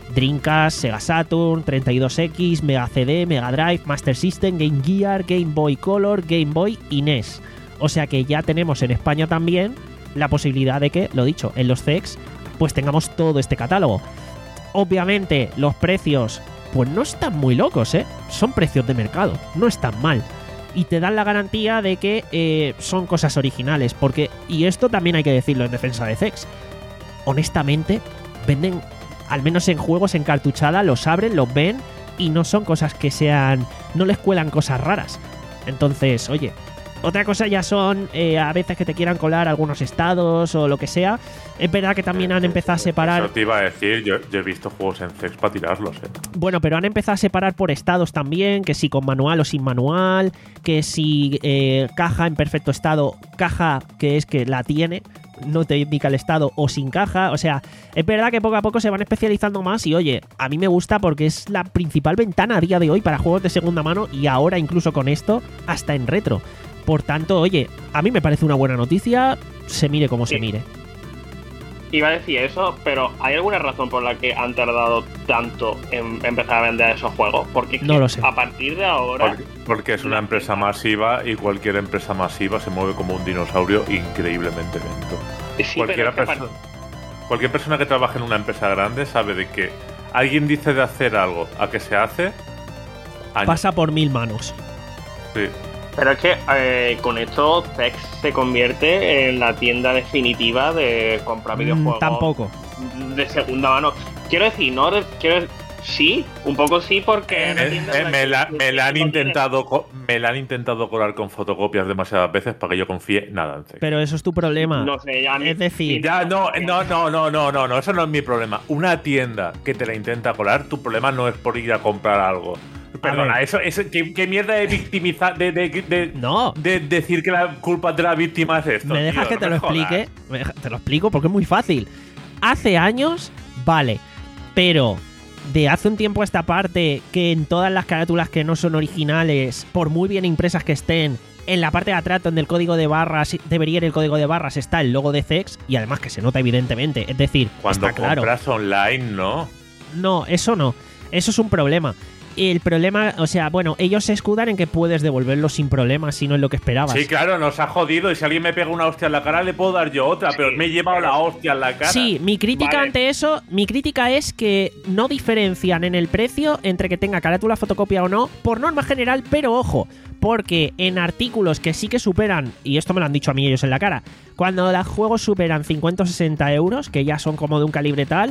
Dreamcast, Sega Saturn, treinta y dos equis, Mega C D, Mega Drive, Master System, Game Gear, Game Boy Color, Game Boy y N E S. O sea que ya tenemos en España también la posibilidad de que, lo dicho, en los C E X pues tengamos todo este catálogo. Obviamente los precios pues no están muy locos, ¿eh? Son precios de mercado, no están mal. Y te dan la garantía de que eh, son cosas originales, porque, y esto también hay que decirlo en defensa de C E X, honestamente venden, al menos en juegos en cartuchada, los abren, los ven y no son cosas que sean, no les cuelan cosas raras. Entonces, oye, otra cosa ya son eh, a veces que te quieran colar algunos estados o lo que sea. Es verdad que también han empezado a separar... Eso te iba a decir, yo, yo he visto juegos en C E X para tirarlos, ¿eh? Bueno, pero han empezado a separar por estados también, que si con manual o sin manual, que si eh, caja en perfecto estado, caja que es que la tiene, no te indica el estado, o sin caja. O sea, es verdad que poco a poco se van especializando más y oye, a mí me gusta porque es la principal ventana a día de hoy para juegos de segunda mano y ahora incluso con esto hasta en retro. Por tanto, oye, a mí me parece una buena noticia, se mire como sí. se mire. Iba a decir eso, pero ¿hay alguna razón por la que han tardado tanto en empezar a vender esos juegos? Porque no lo sé. A partir de ahora... Porque, porque es una empresa masiva y cualquier empresa masiva se mueve como un dinosaurio increíblemente lento. Sí, Cualquiera pero es que perso- Cualquier persona que trabaje en una empresa grande sabe de que alguien dice de hacer algo a que se hace... años. Pasa por mil manos. Sí. Pero es que eh, con esto C E X se convierte en la tienda definitiva de comprar videojuegos. Mm, tampoco. De segunda mano. Quiero decir, no, de- quiero sí, un poco sí, porque Eh, una tienda eh, en la me, que- la, me la han que no tiene- intentado co- me la han intentado colar con fotocopias demasiadas veces para que yo confíe nada en C E X. Pero eso es tu problema. No sé, ya Es decir, Ya, no, no, no, no, no, no, no, eso no es mi problema. Una tienda que te la intenta colar, tu problema no es por ir a comprar algo. Perdona, ver. eso, eso ¿qué, qué mierda de victimizar, de, de, de, No. de decir que la culpa de la víctima es esto. ¿me dejas tío? que te No lo me jodas. explique? Me deja- Te lo explico porque es muy fácil. Hace años, vale, pero de hace un tiempo a esta parte, que en todas las carátulas que no son originales, por muy bien impresas que estén, en la parte de atrás donde el código de barras debería ir el código de barras está el logo de C E X y además que se nota evidentemente, es decir, Cuando está claro. compras online, ¿no? No, eso no. Eso es un problema. El problema, o sea, bueno, ellos se escudan en que puedes devolverlo sin problema si no es lo que esperabas. Sí, claro, nos ha jodido y si alguien me pega una hostia en la cara le puedo dar yo otra, pero me he llevado la hostia en la cara. Sí, mi crítica Vale. ante eso, mi crítica es que no diferencian en el precio entre que tenga carátula fotocopia o no, por norma general, pero ojo, porque en artículos que sí que superan, y esto me lo han dicho a mí ellos en la cara, cuando los juegos superan cincuenta o sesenta euros, que ya son como de un calibre tal,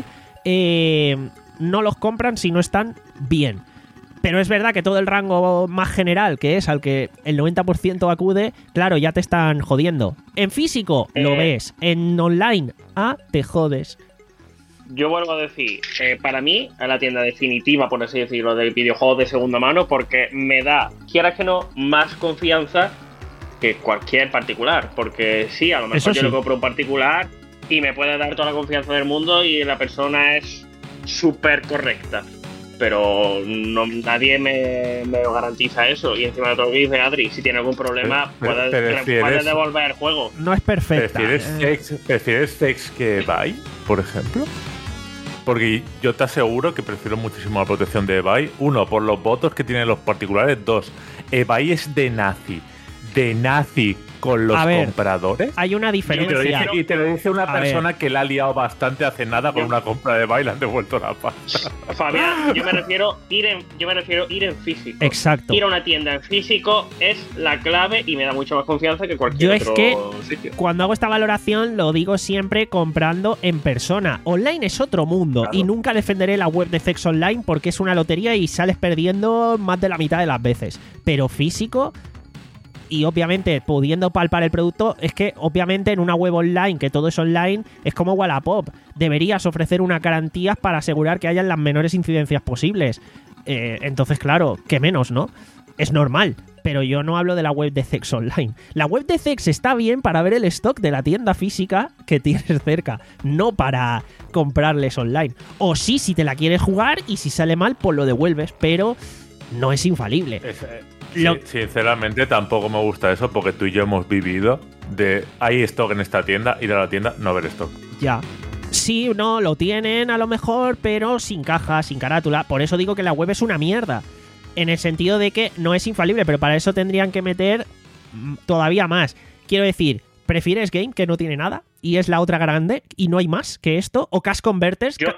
eh, no los compran si no están bien. Pero es verdad que todo el rango más general, que es al que el noventa por ciento acude, claro, ya te están jodiendo. En físico, lo Eh. ves. En online, ah, te jodes. Yo vuelvo a decir, eh, para mí es la tienda definitiva, por así decirlo, de videojuegos de segunda mano, porque me da, quieras que no, más confianza que cualquier particular. Porque sí, a lo mejor Eso yo sí. le compro un particular y me puede dar toda la confianza del mundo y la persona es súper correcta. Pero no, nadie me, me garantiza eso. Y encima de todo lo que dice Adri, si tiene algún problema, Pero- puedes, pero refieres- puedes devolver el juego. No es perfecta. ¿Prefieres Eh, C E X, ¿Prefieres C E X que eBay, por ejemplo? Porque yo te aseguro que prefiero muchísimo la protección de eBay. Uno, por los votos que tienen los particulares. Dos, eBay es de nazi. De nazi con los A ver, compradores. Hay una Y te, lo diferencia. dice, y te lo dice una A persona ver. que la ha liado bastante hace nada con Yo- una compra de eBay y le han devuelto la pasta. Fabián, yo me refiero ir en, yo me refiero ir en físico. Exacto. Ir a una tienda en físico es la clave y me da mucha más confianza que cualquier Yo es otro que sitio. Cuando hago esta valoración lo digo siempre comprando en persona. Online es otro mundo Claro. y nunca defenderé la web de C E X Online porque es una lotería y sales perdiendo más de la mitad de las veces. Pero físico, y obviamente pudiendo palpar el producto, es que obviamente en una web online, que todo es online, es como Wallapop. Deberías ofrecer unas garantías para asegurar que hayan las menores incidencias posibles. Eh, entonces, claro, que menos, ¿no? Es normal. Pero yo no hablo de la web de C E X Online. La web de C E X está bien para ver el stock de la tienda física que tienes cerca, no para comprarles online. O sí, si te la quieres jugar y si sale mal, pues lo devuelves, pero no es infalible. Es, eh, Lo- sí, sinceramente tampoco me gusta eso porque tú y yo hemos vivido de hay stock en esta tienda, ir a la tienda, no haber stock. Ya. Sí, no, lo tienen a lo mejor, pero sin caja, sin carátula. Por eso digo que la web es una mierda. En el sentido de que no es infalible, pero para eso tendrían que meter todavía más. Quiero decir, ¿prefieres Game, que no tiene nada? Y es la otra grande, y no hay más que esto. O Cash Converters, Yo... ca-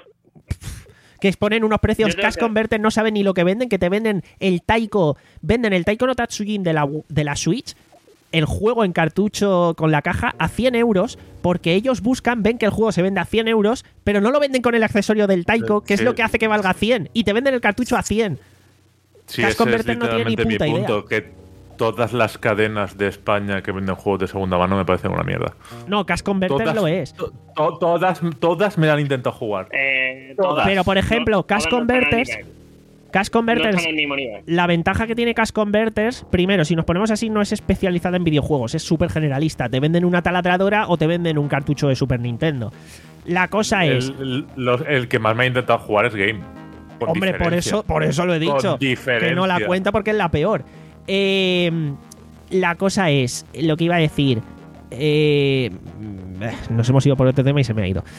que exponen unos precios. Cash que... Converters no saben ni lo que venden, que te venden el Taiko. Venden el Taiko no Tatsujin de la, de la Switch, el juego en cartucho con la caja, a cien euros, porque ellos buscan, ven que el juego se vende a cien euros, pero no lo venden con el accesorio del Taiko, que sí. es lo que hace que valga cien, y te venden el cartucho a cien. Sí, Cash ese Converter es no tiene ni literalmente mi puta punto, que todas las cadenas de España que venden juegos de segunda mano me parecen una mierda. No, Cash Converter Todas, lo es. to- to- todas, todas me la han intentado jugar. Eh, todas. Pero, por ejemplo, No, Cash todas no están al Converters, nivel. Cash No Converters, están al mismo nivel. la ventaja que tiene Cash Converters, primero, si nos ponemos así, no es especializada en videojuegos, es súper generalista. Te venden una taladradora o te venden un cartucho de Super Nintendo. La cosa es... El, el- los- el que más me ha intentado jugar es Game. Con Hombre, por diferencia. eso, por eso lo he Con dicho. Que no la diferencia. cuenta porque es la peor. Eh, la cosa es, lo que iba a decir. eh, nos hemos ido por otro tema y se me ha ido.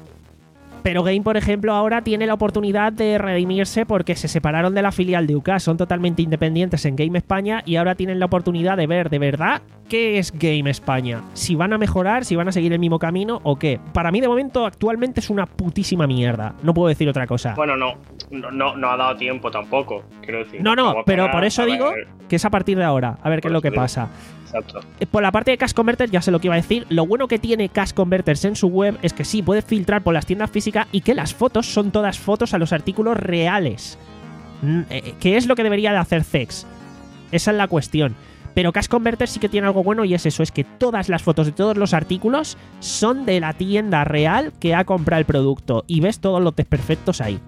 Pero Game, por ejemplo, ahora tiene la oportunidad de redimirse porque se separaron de la filial de U K, son totalmente independientes en Game España y ahora tienen la oportunidad de ver de verdad qué es Game España. Si van a mejorar, si van a seguir el mismo camino o qué. Para mí, de momento, actualmente es una putísima mierda. No puedo decir otra cosa. Bueno, no, no, no, no ha dado tiempo tampoco, quiero decir. No, no, Vamos a pero esperar por eso a digo ver. que es a partir de ahora. A ver qué es Por lo que eso digo. pasa. Exacto. Eh, Por la parte de Cash Converters, ya sé lo que iba a decir. Lo bueno que tiene Cash Converters en su web es que sí, puedes filtrar por las tiendas físicas y que las fotos son todas fotos a los artículos reales. Mm, eh, ¿Qué es lo que debería de hacer Zex? Esa es la cuestión. Pero Cash Converters sí que tiene algo bueno y es eso, es que todas las fotos de todos los artículos son de la tienda real que ha comprado el producto y ves todos los desperfectos ahí.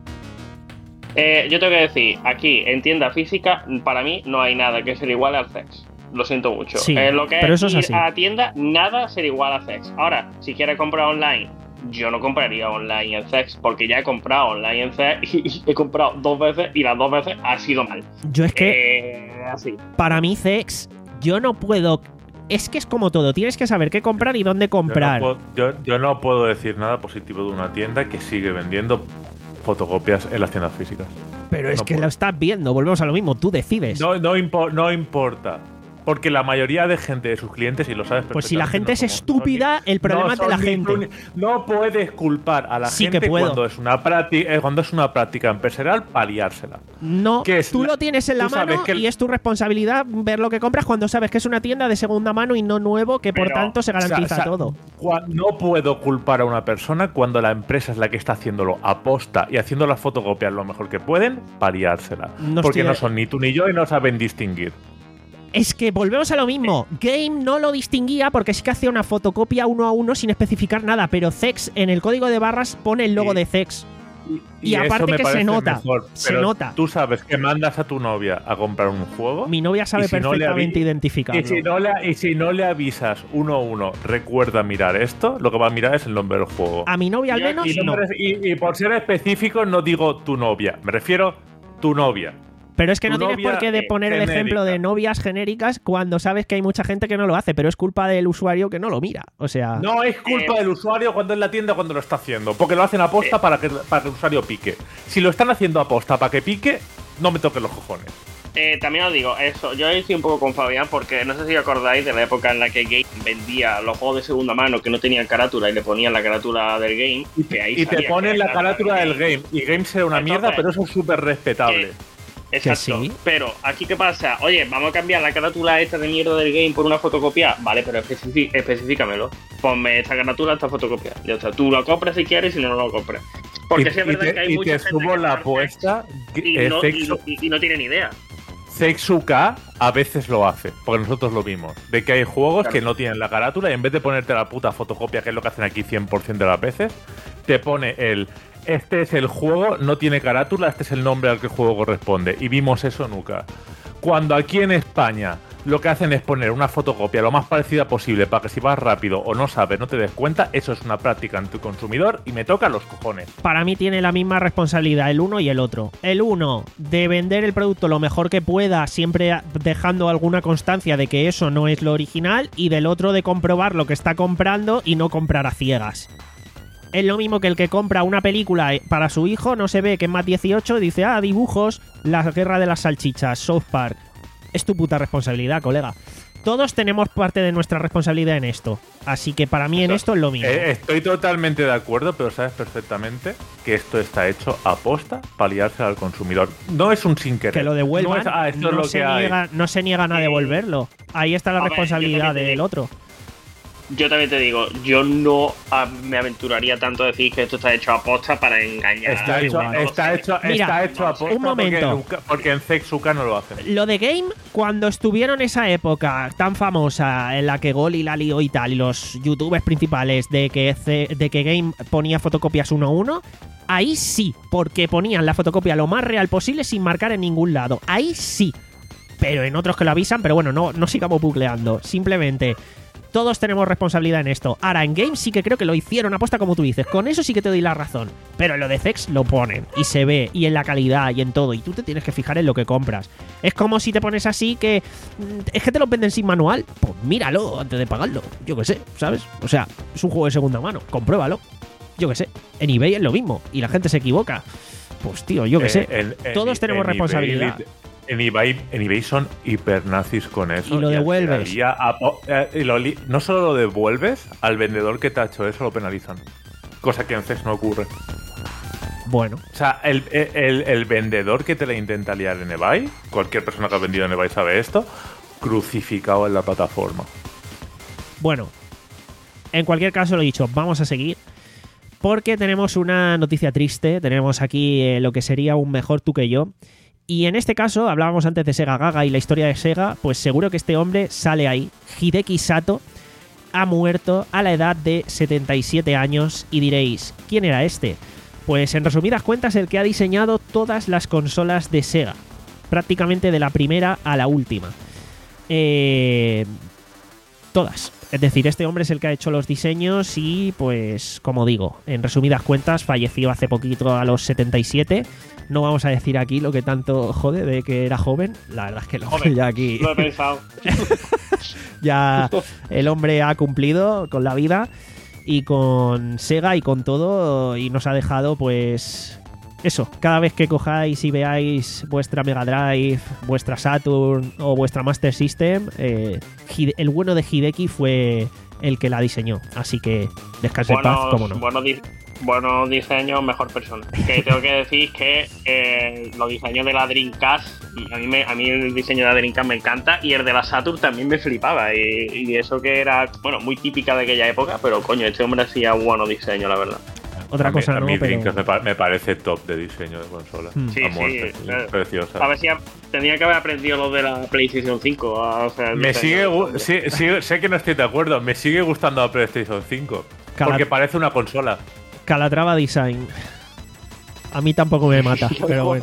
Eh, yo tengo que decir, aquí en tienda física, para mí no hay nada que ser igual al Zex. Lo siento mucho. Sí, Eh, lo que pero es eso es ir así. a la tienda, nada ser igual a Zex. Ahora, si quieres comprar online, yo no compraría online en Zex, porque ya he comprado online en Zex y, y he comprado dos veces y las dos veces ha sido mal. Yo es que... Eh, así. Para mí, Zex, yo no puedo. Es que es como todo, tienes que saber qué comprar y dónde comprar. Yo no, puedo, yo, yo no puedo decir nada positivo de una tienda que sigue vendiendo fotocopias en las tiendas físicas. Pero es no que puedo. lo estás viendo, volvemos a lo mismo, tú decides. No, no, impo- no importa. Porque la mayoría de gente de sus clientes, y lo sabes Pues si la gente perfectamente, es no somos- estúpida, no son ni- el problema no es de la son ni gente. tú ni- No puedes culpar a la Sí gente que puedo. cuando es una práctica, eh, cuando es una práctica empresarial para liársela. No, ¿Qué es tú la- lo tienes en la tú sabes mano que el- y es tu responsabilidad ver lo que compras cuando sabes que es una tienda de segunda mano y no nuevo, que por Pero, tanto se garantiza O sea, todo. cua- No puedo culpar a una persona cuando la empresa es la que está haciéndolo aposta y haciendo las fotocopias lo mejor que pueden para liársela. No Porque estoy- no son ni tú ni yo y no saben distinguir. Es que volvemos a lo mismo. Game no lo distinguía porque sí que hacía una fotocopia uno a uno sin especificar nada, pero Zex en el código de barras pone el logo Sí. de Zex. Y eso aparte me que se parece nota, mejor, se pero nota. Tú sabes que mandas a tu novia a comprar un juego. Mi novia sabe y si no le perfectamente avi- identificarlo. Y si, no le, y si no le avisas uno a uno, recuerda mirar esto, lo que va a mirar es el nombre del juego. A mi novia al Yo menos y, no no. me ref- y- y por ser específico, no digo tu novia, me refiero tu novia. Pero es que tu no tienes novia, por qué de eh, poner el ejemplo de genérica. novias genéricas cuando sabes que hay mucha gente que no lo hace, pero es culpa del usuario que no lo mira. O sea, No es culpa Eh, del usuario cuando es la tienda cuando lo está haciendo, porque lo hacen aposta para, que, para que el usuario pique. Si lo están haciendo aposta para que pique, no me toquen los cojones. Eh, también os digo, eso, yo estoy un poco con Fabián porque no sé si acordáis de la época en la que Game vendía los juegos de segunda mano que no tenían carátula y le ponían la carátula del Game. Que ahí Y te sabía que ponen era la carátula del game. Y game será una Entonces, mierda, pero eso es súper respetable. eh, Exacto, sí. pero aquí qué pasa, oye, vamos a cambiar la carátula esta de mierda del game por una fotocopia, vale, pero especifi- especifícamelo, ponme esta carátula, esta fotocopia, ya está, tú lo compras si quieres y si no, no lo compras. Porque y, sí es verdad y te, que hay y mucha te gente subo que la juega apuesta. y eh, no, y, Sexu- y- y no tienen idea. Sexuka a veces lo hace, porque nosotros lo vimos. De que hay juegos Claro. que no tienen la carátula y en vez de ponerte la puta fotocopia, que es lo que hacen aquí cien por ciento de las veces, te pone el. Este es el juego, no tiene carátula, este es el nombre al que el juego corresponde. Y vimos eso nunca. Cuando aquí en España lo que hacen es poner una fotocopia lo más parecida posible para que si vas rápido o no sabes, no te des cuenta, eso es una práctica anticonsumidor y me toca los cojones. para mí tiene la misma responsabilidad el uno y el otro. El uno, de vender el producto lo mejor que pueda, siempre dejando alguna constancia de que eso no es lo original, y del otro de comprobar lo que está comprando y no comprar a ciegas. Es lo mismo que el que compra una película para su hijo, no se ve que es más dieciocho y dice, ah, dibujos, la guerra de las salchichas, South Park. Es tu puta responsabilidad, colega. Todos tenemos parte de nuestra responsabilidad en esto. Así que para mí en esto es lo mismo. Eh, estoy totalmente de acuerdo, pero sabes perfectamente que esto está hecho a posta para liarse al consumidor. No es un sin querer. Que lo devuelvan, no, es, ah, esto no, es lo se que niega, hay. no se niegan a devolverlo. Ahí está la A ver, responsabilidad yo también te del digo. otro. Yo también te digo, yo no ah, me aventuraría tanto a decir que esto está hecho a posta para engañar. Está Da hecho, igual. está hecho, Mira, está hecho a posta un momento. Porque, porque en Zexuka no lo hacen. Lo de Game, cuando estuvieron esa época tan famosa en la que Goli la lió y tal, y los youtubers principales de que, C- de que Game ponía fotocopias uno a uno, ahí sí, porque ponían la fotocopia lo más real posible sin marcar en ningún lado. Ahí sí. Pero en otros que lo avisan, pero bueno, no, no sigamos bucleando. Simplemente, todos tenemos responsabilidad en esto. Ahora, en Game sí que creo que lo hicieron aposta como tú dices. Con eso sí que te doy la razón. Pero en lo de Zex lo ponen. Y se ve. Y en la calidad. Y en todo. Y tú te tienes que fijar en lo que compras. Es como si te pones así que... mm, Es que te lo venden sin manual. Pues míralo antes de pagarlo. Yo qué sé, ¿sabes? O sea, es un juego de segunda mano. Compruébalo. Yo qué sé. En eBay es lo mismo. Y la gente se equivoca. Pues tío, yo qué Eh, sé. en- en- Todos tenemos en responsabilidad. eBay, en, eBay, en eBay son hipernazis con eso. Y lo al devuelves. final ya a- eh, y lo li- no solo lo devuelves, al vendedor que te ha hecho eso lo penalizan. Cosa que en Zex no ocurre. Bueno. O sea, el, el- el vendedor que te la intenta liar en eBay, cualquier persona que ha vendido en eBay sabe esto, crucificado en la plataforma. Bueno, en cualquier caso, lo dicho, vamos a seguir. Porque tenemos una noticia triste. Tenemos aquí eh, lo que sería un mejor tú que yo. Y en este caso, hablábamos antes de Sega Gaga y la historia de Sega. Pues seguro que este hombre sale ahí. Hideki Sato ha muerto a la edad de setenta y siete años. Y diréis, ¿quién era este? Pues en resumidas cuentas, el que ha diseñado todas las consolas de Sega. Prácticamente de la primera a la última. Eh, todas. Es decir, este hombre es el que ha hecho los diseños y, pues, como digo, en resumidas cuentas, falleció hace poquito a los setenta y siete. No vamos a decir aquí lo que tanto jode de que era joven. La verdad es que lo Joven, ya aquí Lo he pensado. ya el hombre ha cumplido con la vida y con Sega y con todo y nos ha dejado, pues, eso. Cada vez que cojáis y veáis vuestra Mega Drive, vuestra Saturn o vuestra Master System, eh, Hide- el bueno de Hideki fue el que la diseñó. Así que descanse en paz, Buenos, cómo no. buenos, di- buenos diseños, mejor persona. Que tengo que decir que eh, los diseños de la Dreamcast, a mí, me, a mí el diseño de la Dreamcast me encanta y el de la Saturn también me flipaba. Y, y eso que era, bueno, muy típica de aquella época, pero coño, este hombre hacía buenos diseños, la verdad. Otra A mí- cosa a no, mí pero... Dreamcast me, pa- me parece top de diseño de consola. Hmm. Sí, A muerte, sí, sí, eh, preciosa. A ver si ha- tenía que haber aprendido lo de la PlayStation cinco. O sea, el Me diseño sigue, del gu- hombre. sí, sí, sé que no estoy de acuerdo, me sigue gustando la PlayStation cinco. Cala- Porque parece una consola. Calatrava Design. A mí tampoco me mata, pero bueno.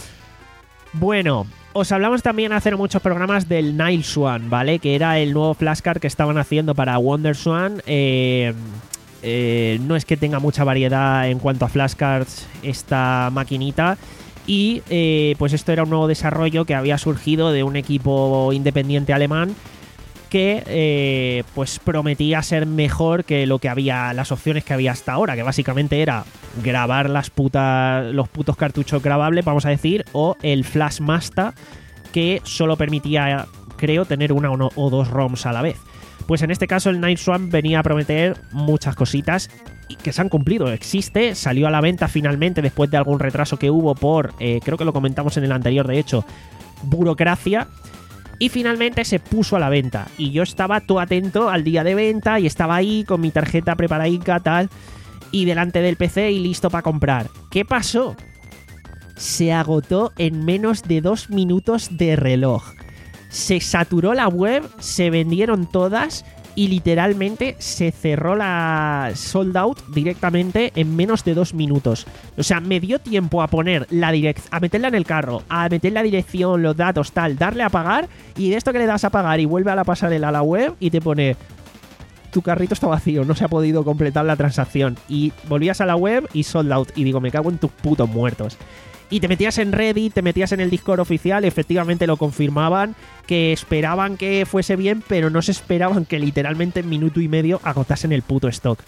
Bueno, os hablamos también hace muchos programas del Nile Swan, ¿vale? Que era el nuevo flashcard que estaban haciendo para Wonder Swan. Eh, eh, no es que tenga mucha variedad en cuanto a flashcards esta maquinita. Y eh, pues esto era un nuevo desarrollo que había surgido de un equipo independiente alemán que eh, pues prometía ser mejor que lo que había, las opciones que había hasta ahora, que básicamente era grabar las putas, los putos cartuchos grabables, vamos a decir, o el Flash Master, que solo permitía, creo, tener una o, no- o dos ROMs a la vez. Pues en este caso el Night Swan venía a prometer muchas cositas y que se han cumplido. Existe, salió a la venta finalmente después de algún retraso que hubo por, eh, creo que lo comentamos en el anterior, de hecho, burocracia. Y finalmente se puso a la venta. Y yo estaba todo atento al día de venta y estaba ahí con mi tarjeta preparadica, tal, y delante del P C y listo para comprar. ¿Qué pasó? Se agotó en menos de dos minutos de reloj. Se saturó la web, se vendieron todas y literalmente se cerró la sold out directamente en menos de dos minutos. O sea, me dio tiempo a poner la direc- a meterla en el carro, a meter la dirección, los datos, tal, darle a pagar, y de esto que le das a pagar y vuelve a la pasarela a la web y te pone: tu carrito está vacío, no se ha podido completar la transacción. Y volvías a la web y sold out. Y digo, me cago en tus putos muertos. Y te metías en Reddit, te metías en el Discord oficial, efectivamente lo confirmaban, que esperaban que fuese bien, pero no se esperaban que literalmente en minuto y medio agotasen el puto stock.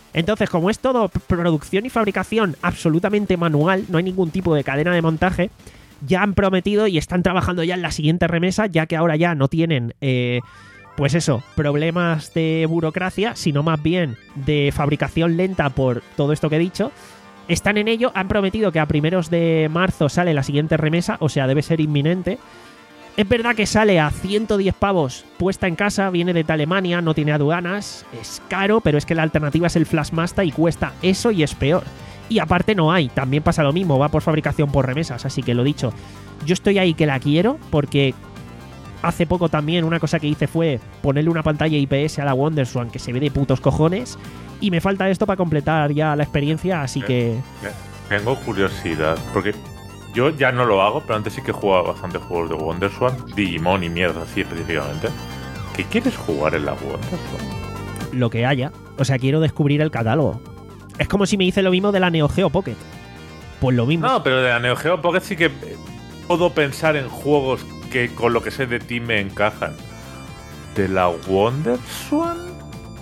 Entonces, como es todo producción y fabricación absolutamente manual, no hay ningún tipo de cadena de montaje, ya han prometido y están trabajando ya en la siguiente remesa, ya que ahora ya no tienen, eh, pues eso, problemas de burocracia, sino más bien de fabricación lenta por todo esto que he dicho. Están en ello, han prometido que a primeros de marzo sale la siguiente remesa, o sea, debe ser inminente. Es verdad que sale a ciento diez pavos puesta en casa, viene de Alemania, no tiene aduanas, es caro, pero es que la alternativa es el Flashmaster y cuesta eso y es peor. Y aparte no hay, también pasa lo mismo, va por fabricación por remesas, así que lo dicho, yo estoy ahí que la quiero porque hace poco también una cosa que hice fue ponerle una pantalla I P S a la WonderSwan que se ve de putos cojones y me falta esto para completar ya la experiencia, así que... Tengo curiosidad, porque... Yo ya no lo hago, pero antes sí que he jugado bastantes juegos de WonderSwan, Digimon y mierda así específicamente. ¿Qué quieres jugar en la WonderSwan? Lo que haya. O sea, quiero descubrir el catálogo. Es como si me hice lo mismo de la Neo Geo Pocket. Pues lo mismo. No, pero de la Neo Geo Pocket sí que puedo pensar en juegos que con lo que sé de ti me encajan. ¿De la WonderSwan?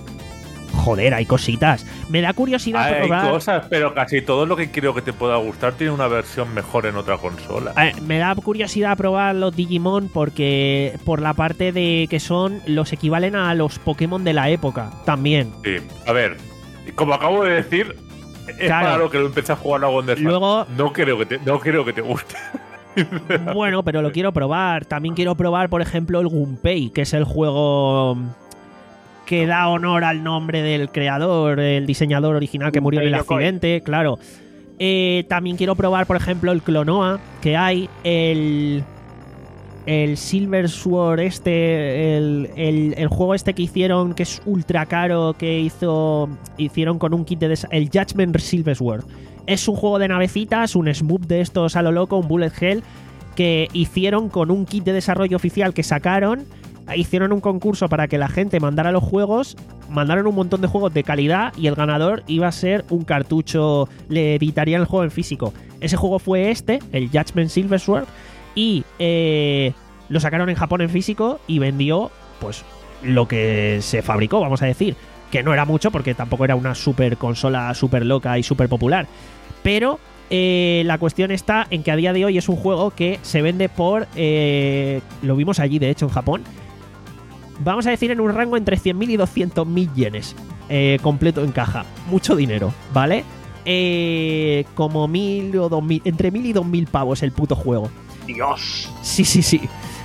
Joder, hay cositas. Me da curiosidad hay probar... Hay cosas, pero casi todo lo que creo que te pueda gustar tiene una versión mejor en otra consola. Eh, me da curiosidad probar los Digimon porque por la parte de que son los equivalen a los Pokémon de la época también. Sí, a ver, como acabo de decir, es claro. Para lo que lo empecé a jugar a WonderSwan. Luego, no creo que te, no creo que te guste. Bueno, pero lo quiero probar. También quiero probar, por ejemplo, el Gunpei, que es el juego que da honor al nombre del creador, el diseñador original que murió en el accidente, claro. Eh, también quiero probar, por ejemplo, el Clonoa, que hay, el el Silver Sword este, el, el, el juego este que hicieron, que es ultra caro, que hizo hicieron con un kit de... el Judgment Silver Sword. Es un juego de navecitas, un smooth de estos a lo loco, un bullet hell, que hicieron con un kit de desarrollo oficial que sacaron. Hicieron un concurso para que la gente mandara los juegos, mandaron un montón de juegos de calidad y el ganador iba a ser un cartucho, le editarían el juego en físico. Ese juego fue este, el Judgment Silver Sword, y eh, lo sacaron en Japón en físico y vendió pues lo que se fabricó, vamos a decir, que no era mucho porque tampoco era una super consola super loca y super popular, pero eh, la cuestión está en que a día de hoy es un juego que se vende por, eh, lo vimos allí de hecho en Japón, vamos a decir en un rango entre cien mil y doscientos mil yenes, eh, completo en caja. Mucho dinero, ¿vale? Eh, como mil o dos mil, entre mil y dos mil pavos el puto juego. Dios. Sí, sí, sí.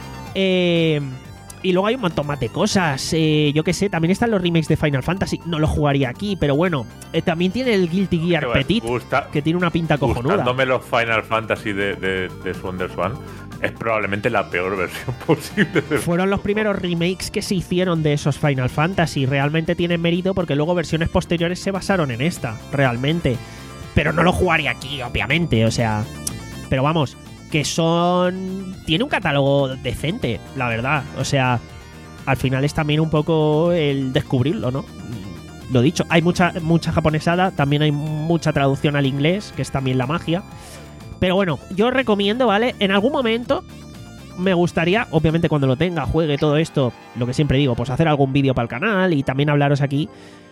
Eh, y luego hay un montón más de cosas. Eh, yo qué sé, también están los remakes de Final Fantasy. No lo jugaría aquí, pero bueno. Eh, también tiene el Guilty Gear bueno, Petit, gusta, que tiene una pinta cojonuda. Gustándome los Final Fantasy de, de, de WonderSwan, es probablemente la peor versión posible. De Fueron los primeros remakes que se hicieron de esos Final Fantasy. Realmente tienen mérito porque luego versiones posteriores se basaron en esta, realmente. Pero no lo jugaría aquí, obviamente, o sea... Pero vamos, que son... Tiene un catálogo decente, la verdad. O sea, al final es también un poco el descubrirlo, ¿no? Lo dicho, hay mucha, mucha japonesada, también hay mucha traducción al inglés, que es también la magia. Pero bueno, yo os recomiendo, ¿vale? En algún momento me gustaría, obviamente cuando lo tenga, juegue todo esto, lo que siempre digo, pues hacer algún vídeo para el canal y también hablaros aquí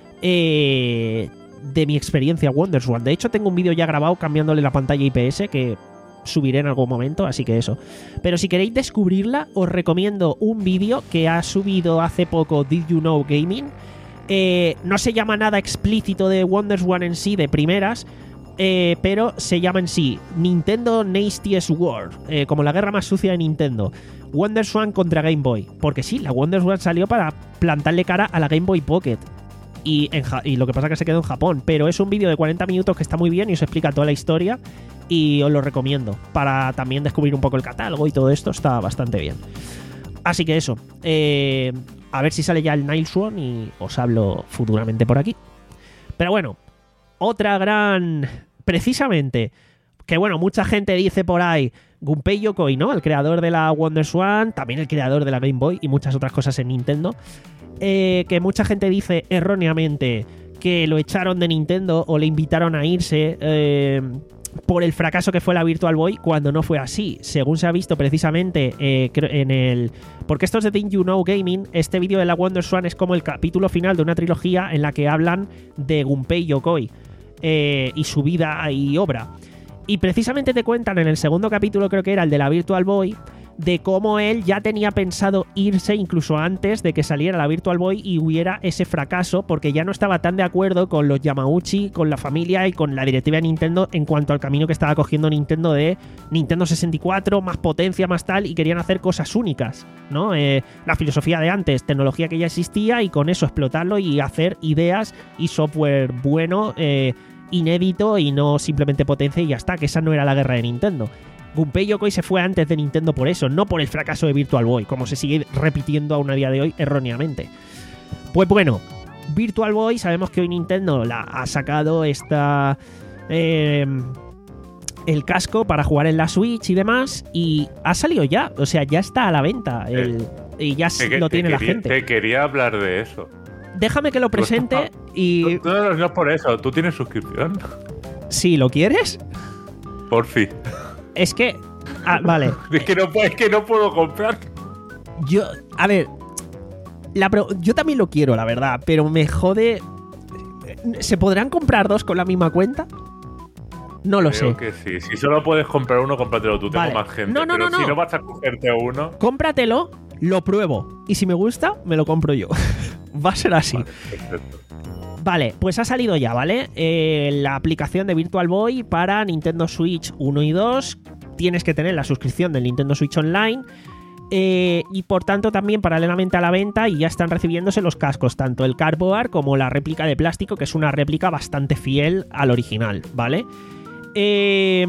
eh, de mi experiencia WonderSwan. De hecho, tengo un vídeo ya grabado cambiándole la pantalla I P S que subiré en algún momento, así que eso. Pero si queréis descubrirla, os recomiendo un vídeo que ha subido hace poco Did You Know Gaming. Eh, no se llama nada explícito de WonderSwan en sí, de primeras, Eh, pero se llama en sí Nintendo Nastiest War, eh, como la guerra más sucia de Nintendo. WonderSwan contra Game Boy. Porque sí, la WonderSwan salió para plantarle cara a la Game Boy Pocket. Y, en ja- y lo que pasa es que se quedó en Japón. Pero es un vídeo de cuarenta minutos que está muy bien y os explica toda la historia. Y os lo recomiendo. Para también descubrir un poco el catálogo y todo esto está bastante bien. Así que eso. Eh, a ver si sale ya el Nileswan y os hablo futuramente por aquí. Pero bueno. Otra gran... Precisamente, que bueno, mucha gente dice por ahí, Gunpei Yokoi, ¿no? El creador de la WonderSwan, también el creador de la Game Boy y muchas otras cosas en Nintendo. Eh, que mucha gente dice erróneamente que lo echaron de Nintendo o le invitaron a irse. Eh, por el fracaso que fue la Virtual Boy cuando no fue así. Según se ha visto precisamente eh, en el... Porque esto es de Didn't You Know Gaming, este vídeo de la WonderSwan es como el capítulo final de una trilogía en la que hablan de Gunpei Yokoi eh, y su vida y obra. Y precisamente te cuentan en el segundo capítulo, creo que era el de la Virtual Boy, de cómo él ya tenía pensado irse incluso antes de que saliera la Virtual Boy y hubiera ese fracaso, porque ya no estaba tan de acuerdo con los Yamauchi, con la familia y con la directiva de Nintendo en cuanto al camino que estaba cogiendo Nintendo de Nintendo sesenta y cuatro, más potencia, más tal, y querían hacer cosas únicas, ¿no? Eh, la filosofía de antes, tecnología que ya existía y con eso explotarlo y hacer ideas y software bueno, eh, inédito y no simplemente potencia y ya está, que esa no era la guerra de Nintendo. Gunpei Yokoi se fue antes de Nintendo por eso, no por el fracaso de Virtual Boy, como se sigue repitiendo aún a día de hoy erróneamente. Pues bueno, Virtual Boy, sabemos que hoy Nintendo la ha sacado esta... Eh, el casco para jugar en la Switch y demás, y ha salido ya, o sea, ya está a la venta, el, y ya te, lo tiene te la quería, gente. Te quería hablar de eso. Déjame que lo presente y... Tú, tú, no, no es por eso, ¿tú tienes suscripción? Sí, ¿lo quieres? Por fin. Es que... Ah, vale. es, que no, es que no puedo comprar. Yo... A ver... La pro, yo también lo quiero, la verdad, pero me jode... ¿Se podrán comprar dos con la misma cuenta? No lo Creo sé. que sí. Si solo puedes comprar uno, cómpratelo tú. Vale. Tengo más gente. No, no, pero no, si no. no vas a cogerte uno... Cómpratelo, lo pruebo. Y si me gusta, me lo compro yo. Va a ser así. Vale, perfecto. Vale, pues ha salido ya, ¿vale? Eh, la aplicación de Virtual Boy para Nintendo Switch uno y dos. Tienes que tener la suscripción del Nintendo Switch Online. Eh, y por tanto también paralelamente a la venta y ya están recibiéndose los cascos, tanto el cardboard como la réplica de plástico, que es una réplica bastante fiel al original, ¿vale? Eh,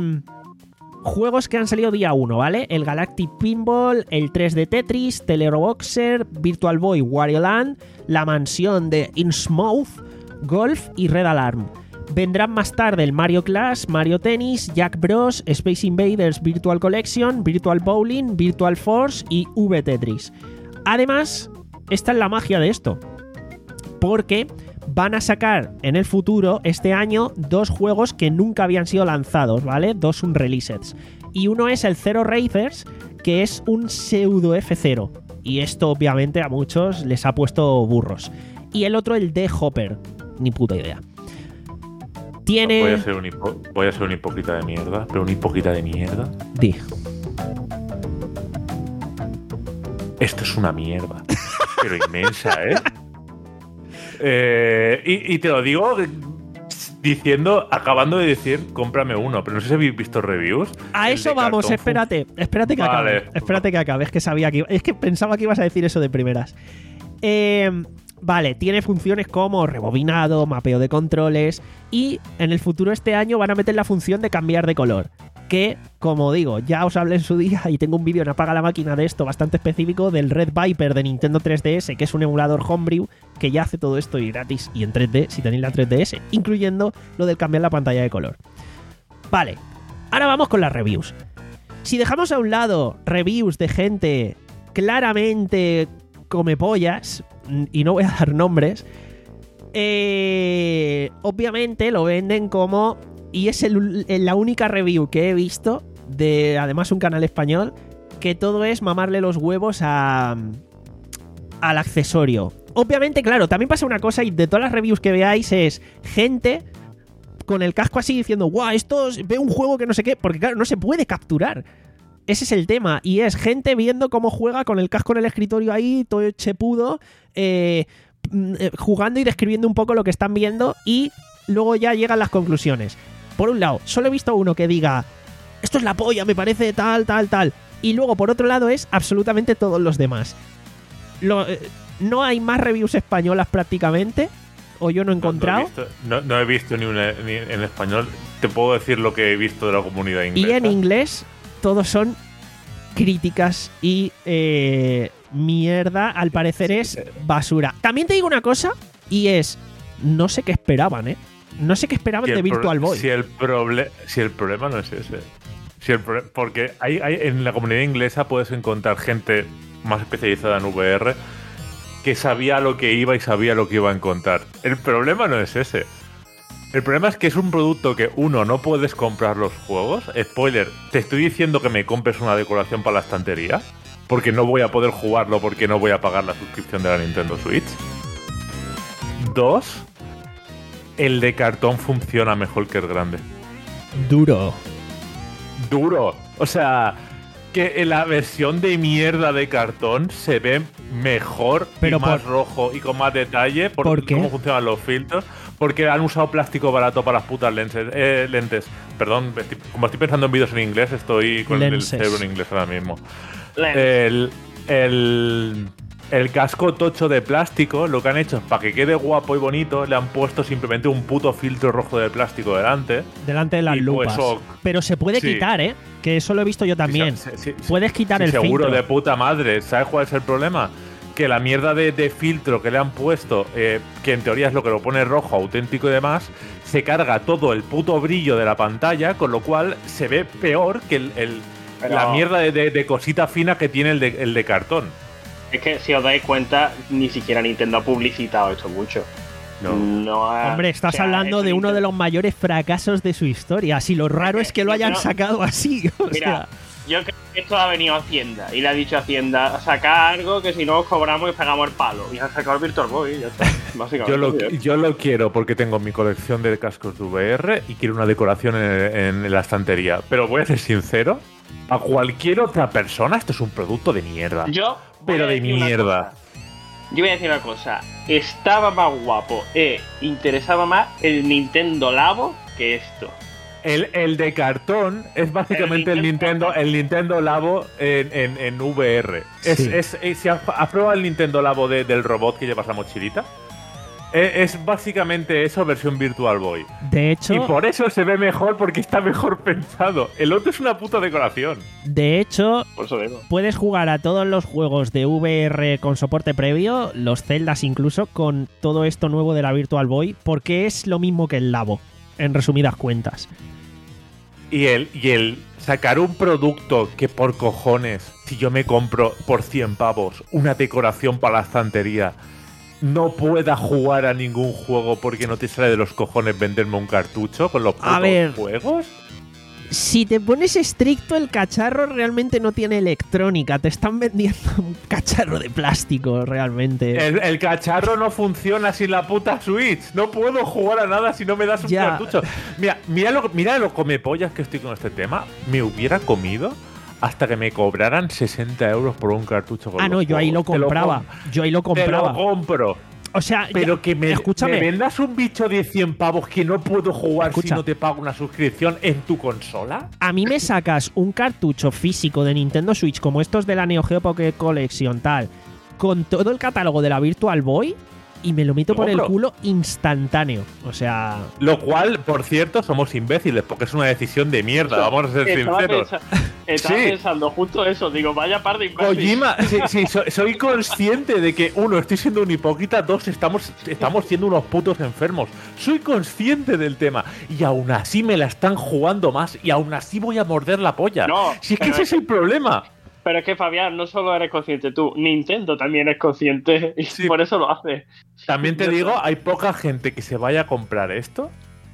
juegos que han salido día uno, ¿vale? El Galactic Pinball, el tres D Tetris, Teleroboxer, Virtual Boy Wario Land, la mansión de Innsmouth, Golf y Red Alarm. Vendrán más tarde el Mario Clash, Mario Tennis, Jack Bros, Space Invaders Virtual Collection, Virtual Bowling, Virtual Force y V Tetris. Además, esta es la magia de esto, porque van a sacar en el futuro, este año, dos juegos que nunca habían sido lanzados, ¿vale? Dos unreleased. Y uno es el Zero Racers, que es un pseudo F cero. Y esto obviamente a muchos les ha puesto burros. Y el otro el D-Hopper. Ni puta idea. Tiene... Voy a ser un, hipo... Voy a ser un hipócrita de mierda, pero un hipócrita de mierda. Di. Esto es una mierda. Pero inmensa, ¿eh? eh y, y te lo digo diciendo, acabando de decir, cómprame uno. Pero no sé si habéis visto reviews. A eso vamos, espérate. Espérate que vale. acabe. Espérate que acabe. Es que sabía que... Es que pensaba que ibas a decir eso de primeras. Eh... Vale, tiene funciones como rebobinado, mapeo de controles y en el futuro este año van a meter la función de cambiar de color. Que, como digo, ya os hablé en su día y tengo un vídeo en Apaga la Máquina de esto bastante específico del Red Viper de Nintendo tres D S, que es un emulador homebrew que ya hace todo esto y gratis y en tres D si tenéis la tres D S, incluyendo lo del cambiar la pantalla de color. Vale, ahora vamos con las reviews. Si dejamos a un lado reviews de gente claramente come pollas, y no voy a dar nombres, eh, obviamente lo venden como, y es el, la única review que he visto de además un canal español, que todo es mamarle los huevos a al accesorio. Obviamente, claro, también pasa una cosa, y de todas las reviews que veáis es gente con el casco así diciendo, guau, esto ve un juego que no sé qué, porque claro, no se puede capturar. Ese es el tema, y es gente viendo cómo juega con el casco en el escritorio ahí, todo chepudo, eh, jugando y describiendo un poco lo que están viendo, y luego ya llegan las conclusiones. Por un lado, solo he visto uno que diga, esto es la polla, me parece tal, tal, tal, y luego por otro lado es absolutamente todos los demás. Lo, eh, no hay más reviews españolas prácticamente, o yo no he encontrado. No, no, he, visto, no, no he visto ni, una, ni en español, te puedo decir lo que he visto de la comunidad inglesa. Y en inglés... todos son críticas y eh, mierda, al parecer es basura. También te digo una cosa, y es, no sé qué esperaban, ¿eh? No sé qué esperaban si de Virtual Boy. Si el, proble si el problema no es ese. Si el pro porque hay, hay, en la comunidad inglesa puedes encontrar gente más especializada en V R que sabía lo que iba y sabía lo que iba a encontrar. El problema no es ese. El problema es que es un producto que, uno, no puedes comprar los juegos. Spoiler, te estoy diciendo que me compres una decoración para la estantería, porque no voy a poder jugarlo porque no voy a pagar la suscripción de la Nintendo Switch. Dos, el de cartón funciona mejor que el grande. Duro. Duro. O sea, que en la versión de mierda de cartón se ve mejor Pero y más por- rojo y con más detalle por, ¿Por qué? cómo funcionan los filtros. Porque han usado plástico barato para las putas lentes. Eh, lentes. Perdón, estoy- como estoy pensando en vídeos en inglés, estoy con Lenses. el cerebro en inglés ahora mismo. Lens. El, el, el casco tocho de plástico, lo que han hecho es para que quede guapo y bonito, le han puesto simplemente un puto filtro rojo de plástico delante. Delante de las Y lupas. pues, oh, Pero se puede sí. quitar, ¿eh? Que eso lo he visto yo también. Sí, sí, sí, Puedes quitar sí, el seguro, filtro. de puta madre. ¿Sabes cuál es el problema? Que la mierda de, de filtro que le han puesto, eh, que en teoría es lo que lo pone rojo, auténtico y demás, se carga todo el puto brillo de la pantalla, con lo cual se ve peor que el, el- Pero- la mierda de, de- de cosita fina que tiene el de, el de cartón. Es que si os dais cuenta, ni siquiera Nintendo ha publicitado esto mucho. No. No ha- Hombre, estás o sea, hablando esto de uno Nintendo- de los mayores fracasos de su historia. Si lo raro es que lo hayan No. sacado así. O Mira, sea, yo creo que esto ha venido a Hacienda y le ha dicho a Hacienda, sacar algo que si no os cobramos y pegamos el palo. Y han sacado el Virtual Boy y ya está. Básicamente. Yo lo, yo lo quiero porque tengo mi colección de cascos de V R y quiero una decoración en, en la estantería. Pero voy a ser sincero, a cualquier otra persona esto es un producto de mierda. Yo voy Pero a de decir una mierda. cosa. Yo voy a decir una cosa. Estaba más guapo e interesaba más el Nintendo Labo que esto. El, el de cartón es básicamente el El Nintendo, Nintendo- el Nintendo Labo en, en, en V R. Es, Sí. es, es- si has, has probado el Nintendo Labo de- del robot que llevas la mochilita, es, es básicamente eso versión Virtual Boy. de hecho, Y por eso se ve mejor porque está mejor pensado. El otro es una puta decoración. de hecho, Por eso digo. puedes jugar a todos los juegos de V R con soporte previo, los Zeldas incluso, con todo esto nuevo de la Virtual Boy, porque es lo mismo que el Labo, en resumidas cuentas. Y el, y el sacar un producto que por cojones, si yo me compro por cien pavos una decoración para la estantería, no pueda jugar a ningún juego porque no te sale de los cojones venderme un cartucho con los A putos ver. juegos. Si te pones estricto, el cacharro realmente no tiene electrónica. Te están vendiendo un cacharro de plástico, realmente. El, el cacharro no funciona sin la puta Switch. No puedo jugar a nada si no me das un Ya. cartucho. Mira, mira lo, mira lo comepollas que estoy con este tema. Me hubiera comido hasta que me cobraran sesenta euros por un cartucho con Ah, no, los yo ahí lo juegos. Te compraba. com- Yo ahí lo Te lo compraba. compro. O sea, Pero ya- que me, escúchame. me vendas un bicho de cien pavos que no puedo jugar Escucha. si no te pago una suscripción en tu consola. A mí me sacas un cartucho físico de Nintendo Switch como estos de la Neo Geo Pocket Collection, tal, con todo el catálogo de la Virtual Boy y me lo meto Lo por el compro. culo instantáneo. O sea, Lo cual, por cierto, somos imbéciles porque es una decisión de mierda. Vamos a ser Estaba, sinceros. pensa- estaba Sí. pensando justo eso. Digo, vaya par de imbéciles. Kojima, sí, sí, so- soy consciente de que, uno, estoy siendo un hipócrita, dos, estamos, estamos siendo unos putos enfermos. Soy consciente del tema y aún así me la están jugando más y aún así voy a morder la polla. No, si es que pero ese es es el problema. Pero es que, Fabián, no solo eres consciente tú, Nintendo también es consciente y Sí. por eso lo hace. También te digo, hay poca gente que se vaya a comprar esto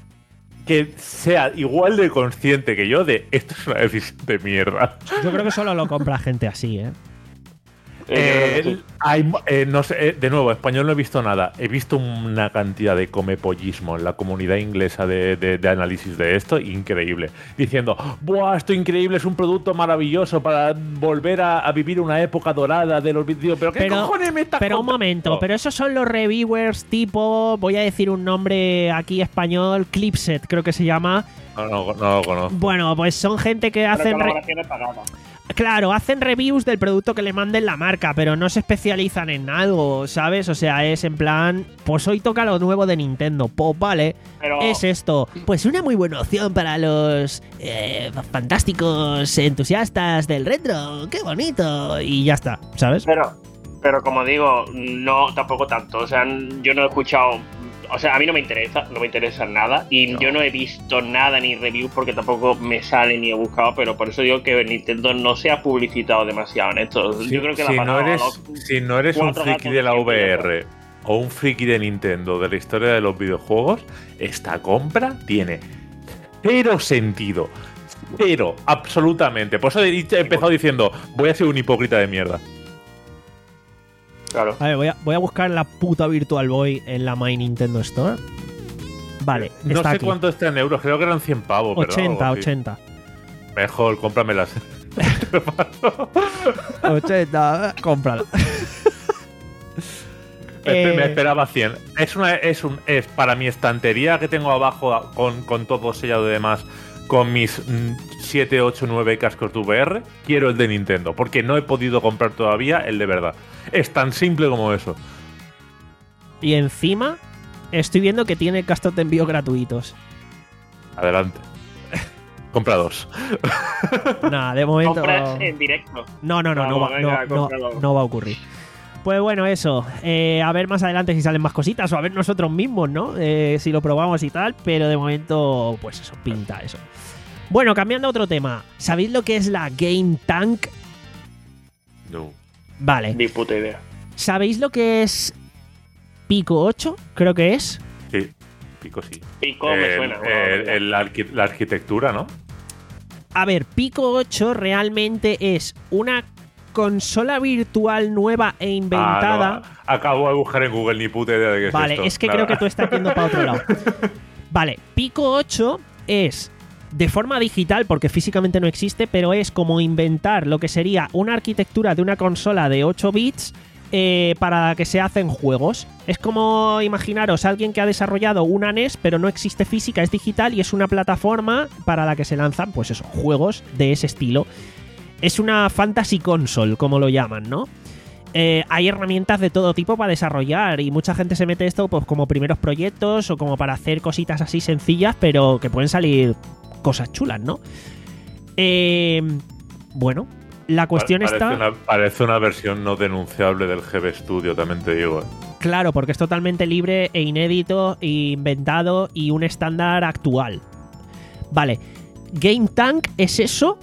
que sea igual de consciente que yo de esto es una decisión de mierda. yo creo que solo lo compra gente así, ¿eh? Eh, yo creo que Eh, sí. hay- eh, no sé, eh, de nuevo, español no he visto nada. He visto una cantidad de comepollismo en la comunidad inglesa de, de- de análisis de esto, increíble. Diciendo, ¡buah, esto increíble! Es un producto maravilloso para volver a, a vivir una época dorada de los vídeos. ¿Pero qué Pero- cojones me estás Pero un contando? momento, pero esos son los reviewers tipo, voy a decir un nombre aquí español, Clipset, creo que se llama. No, no, no lo conozco. Bueno, pues son gente que Pero hacen... re- colaboraciones pagadas. Claro, hacen reviews del producto que le manden la marca, pero no se especializan en algo, ¿sabes? O sea, es en plan, pues hoy toca lo nuevo de Nintendo, pues vale, Pero es esto. Pues una muy buena opción para los eh, fantásticos entusiastas del retro, qué bonito, y ya está, ¿sabes? Pero, pero como digo, no, tampoco tanto. O sea, yo no he escuchado. O sea, a mí no me interesa, no me interesa nada. Y yo no he visto nada ni reviews porque tampoco me sale ni he buscado. Pero por eso digo que Nintendo no se ha publicitado demasiado en esto. Si, yo creo que si la no pasada eres, los si no eres un cuatro friki gatos de la siempre V R o un friki de Nintendo de la historia de los videojuegos, esta compra tiene cero sentido. Cero, absolutamente. Por eso he empezado diciendo, voy a ser un hipócrita de mierda. Claro. A ver, voy a, voy a buscar la puta Virtual Boy en la My Nintendo Store. Vale, No está sé aquí. cuánto está en euros, creo que eran cien pavos. ochenta, ¿verdad? ochenta. Mejor, cómpramelas. ochenta, cómprala. Me, Eh, me esperaba cien. Es una, es un, es para mi estantería que tengo abajo con, con todo sellado y demás, con mis siete, ocho, nueve cascos de V R, quiero el de Nintendo, porque no he podido comprar todavía el de verdad. Es tan simple como eso. Y encima, estoy viendo que tiene gastos de envío gratuitos. Adelante. Compra dos. Nada, de momento. Compras en directo. No, no, no, no, Vamos, va, venga, no, no, cómpralo. no va a ocurrir. Pues bueno, eso. Eh, a ver más adelante si salen más cositas o a ver nosotros mismos, ¿no? Eh, si lo probamos y tal, pero de momento, pues eso, pinta eso. Bueno, cambiando a otro tema. ¿Sabéis lo que es la Game Tank? No. Vale. Ni puta idea. ¿Sabéis lo que es Pico ocho? Creo que es. Sí, Pico sí. Pico me El- suena. el- bueno, el arqui- la arquitectura, ¿no? A ver, Pico ocho realmente es una consola virtual nueva e inventada. Ah, no, acabo de buscar en Google, ni puta idea de qué es Vale, esto. es que Nada. creo que tú estás yendo para otro lado. Vale, Pico ocho es de forma digital, porque físicamente no existe, pero es como inventar lo que sería una arquitectura de una consola de ocho bits eh, para que se hacen juegos. Es como imaginaros a alguien que ha desarrollado una N E S, pero no existe física, es digital y es una plataforma para la que se lanzan, pues eso, juegos de ese estilo. Es una fantasy console, como lo llaman, ¿no? Eh, hay herramientas de todo tipo para desarrollar y mucha gente se mete esto pues como primeros proyectos o como para hacer cositas así sencillas, pero que pueden salir cosas chulas, ¿no? Eh, bueno, la cuestión parece está... Una, parece una versión no denunciable del G B Studio, también te digo. ¿eh? Claro, porque es totalmente libre e inédito, e inventado y un estándar actual. Vale, Game Tank es eso,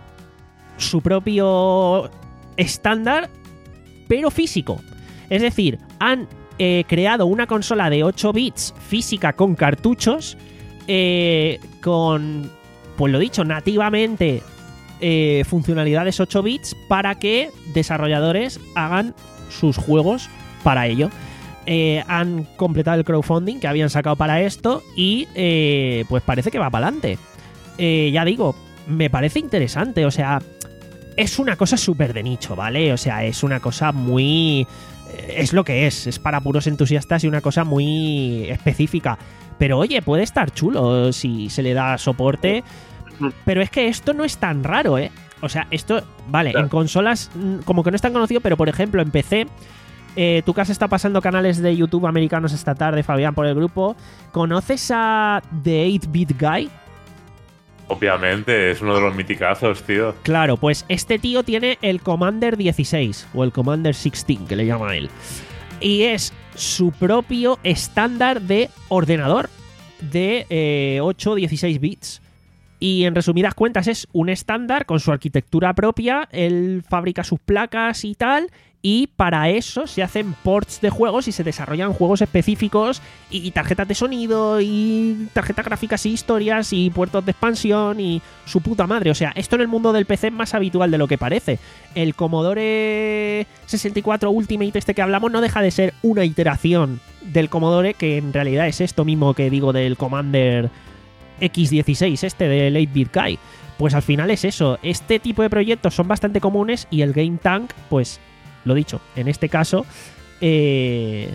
su propio estándar, pero físico. Es decir, han eh, creado una consola de ocho bits física con cartuchos, eh, con, pues lo dicho, nativamente eh, funcionalidades ocho bits para que desarrolladores hagan sus juegos para ello. Eh, han completado el crowdfunding que habían sacado para esto y eh, pues parece que va para adelante. Eh, ya digo, me parece interesante, o sea, es una cosa súper de nicho, ¿vale? O sea, es una cosa muy... Es lo que es, es para puros entusiastas y una cosa muy específica. Pero oye, puede estar chulo si se le da soporte. Pero es que esto no es tan raro, ¿eh? O sea, esto, vale, Claro. en consolas mm, como que no es tan conocido, pero por ejemplo en P C... Eh, tú que has estado pasando canales de YouTube americanos esta tarde, Fabián, por el grupo, ¿conoces a The ocho bit Guy? Obviamente, es uno de los miticazos, tío. Claro, pues este tío tiene el Commander dieciséis o el Commander dieciséis, que le llama él. Y es su propio estándar de ordenador de eh, ocho o dieciséis bits. Y en resumidas cuentas es un estándar con su arquitectura propia, él fabrica sus placas y tal, y para eso se hacen ports de juegos y se desarrollan juegos específicos y tarjetas de sonido y tarjetas gráficas y historias y puertos de expansión y su puta madre. O sea, esto en el mundo del P C es más habitual de lo que parece. El Commodore sesenta y cuatro Ultimate este que hablamos no deja de ser una iteración del Commodore, que en realidad es esto mismo que digo del Commander equis dieciséis, este del ocho bit Guy. Pues al final es eso. Este tipo de proyectos son bastante comunes y el Game Tank, pues lo dicho, en este caso, eh,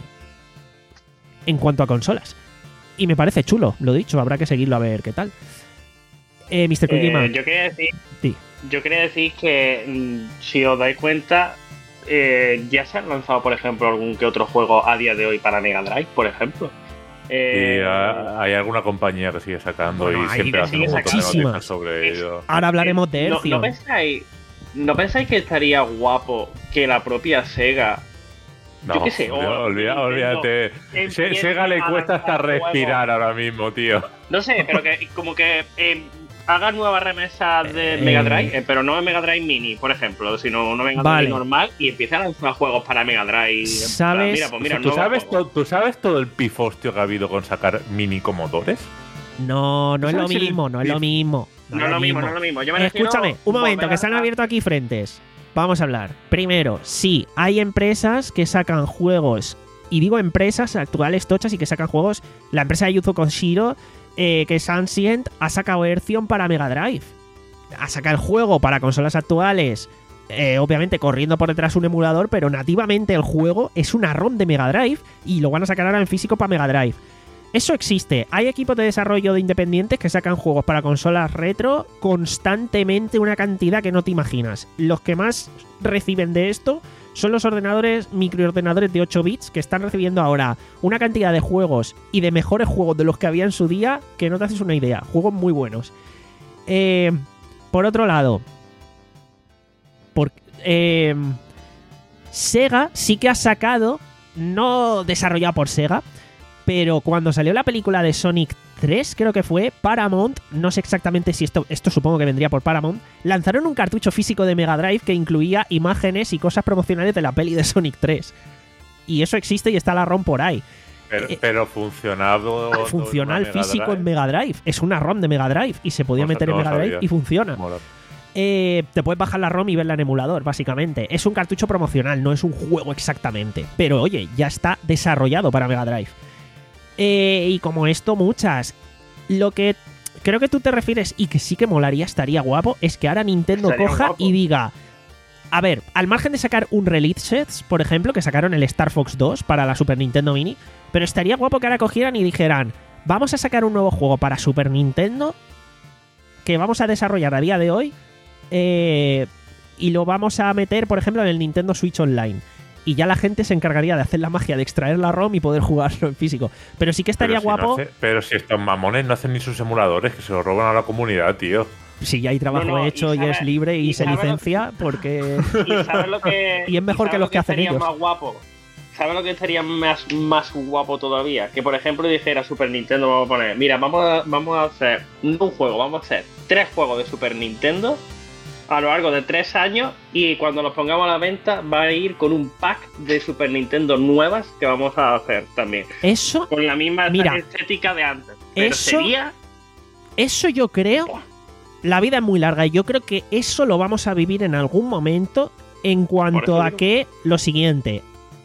en cuanto a consolas. Y me parece chulo, lo dicho, habrá que seguirlo a ver qué tal. Eh, mister Eh, Kojima, yo quería decir, sí. yo quería decir que mm, si os dais cuenta, eh, ya se han lanzado, por ejemplo, algún que otro juego a día de hoy para Mega Drive, por ejemplo. Y Eh, ah, hay alguna compañía que sigue sacando Bueno, y hay siempre que hacen sigue un montón de sacando. noticias sobre ello. Ahora hablaremos de ¿no, Hercio. ¿no pensáis, ¿No pensáis que estaría guapo que la propia Sega... No, yo qué sé, olvida- o olvida- Nintendo olvídate. Se- empiece Sega le a cuesta hasta lanzar juegos? respirar ahora mismo, tío. No sé, pero que como que eh, haga nuevas remesas de Eh, Mega Drive, eh, pero no en Mega Drive Mini, por ejemplo, sino una Mega Vale. Drive normal y empiece a lanzar juegos para Mega Drive. en plan, ¿Sabes? Mira, pues mira, ¿Tú, nuevos sabes juegos. to- ¿Tú sabes todo el pifostio que ha habido con sacar mini comodores? No, no es lo ¿Sabes el mismo, no es lo pif- mismo. No es lo mismo, no es lo mismo. Yo me refiero Escúchame, un momento, volver que se han a- abierto aquí frentes. Vamos a hablar. Primero, sí, hay empresas que sacan juegos, y digo empresas actuales tochas y que sacan juegos. La empresa de Yuzo Koshiro, eh, que es Ancient, ha sacado Earthion para Mega Drive. Ha sacado el juego para consolas actuales, eh, obviamente corriendo por detrás un emulador, pero nativamente el juego es una ROM de Mega Drive y lo van a sacar ahora en físico para Mega Drive. Eso existe. Hay equipos de desarrollo de independientes que sacan juegos para consolas retro constantemente, una cantidad que no te imaginas. Los que más reciben de esto son los ordenadores, microordenadores de ocho bits, que están recibiendo ahora una cantidad de juegos y de mejores juegos de los que había en su día que no te haces una idea. Juegos muy buenos. Eh, por otro lado, por, eh, Sega sí que ha sacado, no desarrollado por Sega, pero cuando salió la película de Sonic tres, creo que fue, Paramount, no sé exactamente si esto, esto supongo que vendría por Paramount, lanzaron un cartucho físico de Mega Drive que incluía imágenes y cosas promocionales de la peli de Sonic tres. Y eso existe y está la ROM por ahí. Pero, Eh, pero funcionado. Funciona en el una Mega físico Drive. en Mega Drive. Es una ROM de Mega Drive y se podía Cosa meter que en no Mega Drive sabía. y funciona. Mola. Eh, te puedes bajar la ROM y verla en emulador, básicamente. Es un cartucho promocional, no es un juego exactamente. Pero oye, ya está desarrollado para Mega Drive. Eh, y como esto, muchas. Lo que creo que tú te refieres y que sí que molaría, estaría guapo, es que ahora Nintendo Estaría coja guapo. y diga... A ver, al margen de sacar un Release Sets, por ejemplo, que sacaron el Star Fox dos para la Super Nintendo Mini, pero estaría guapo que ahora cogieran y dijeran, vamos a sacar un nuevo juego para Super Nintendo que vamos a desarrollar a día de hoy eh, y lo vamos a meter, por ejemplo, en el Nintendo Switch Online. Y ya la gente se encargaría de hacer la magia de extraer la ROM y poder jugarlo en físico. Pero sí que estaría Pero si no guapo hace- pero si estos mamones no hacen ni sus emuladores, que se lo roban a la comunidad, tío. si ya hay trabajo No, no, hecho y y, sabe- es libre y, y se sabe lo- licencia, porque... Y sabes lo que. Y es mejor sabes que lo los que hacen estaría ellos. más guapo. ¿Sabes lo que estaría más, más guapo todavía? Que por ejemplo dijera Super Nintendo, vamos a poner, mira, vamos a, vamos a hacer no un juego, vamos a hacer tres juegos de Super Nintendo a lo largo de tres años y cuando los pongamos a la venta va a ir con un pack de Super Nintendo nuevas que vamos a hacer también. Eso, Con la misma Mira, estética de antes. Pero eso- sería... eso yo creo... La vida es muy larga y yo creo que eso lo vamos a vivir en algún momento en cuanto Por eso a digo. que lo siguiente...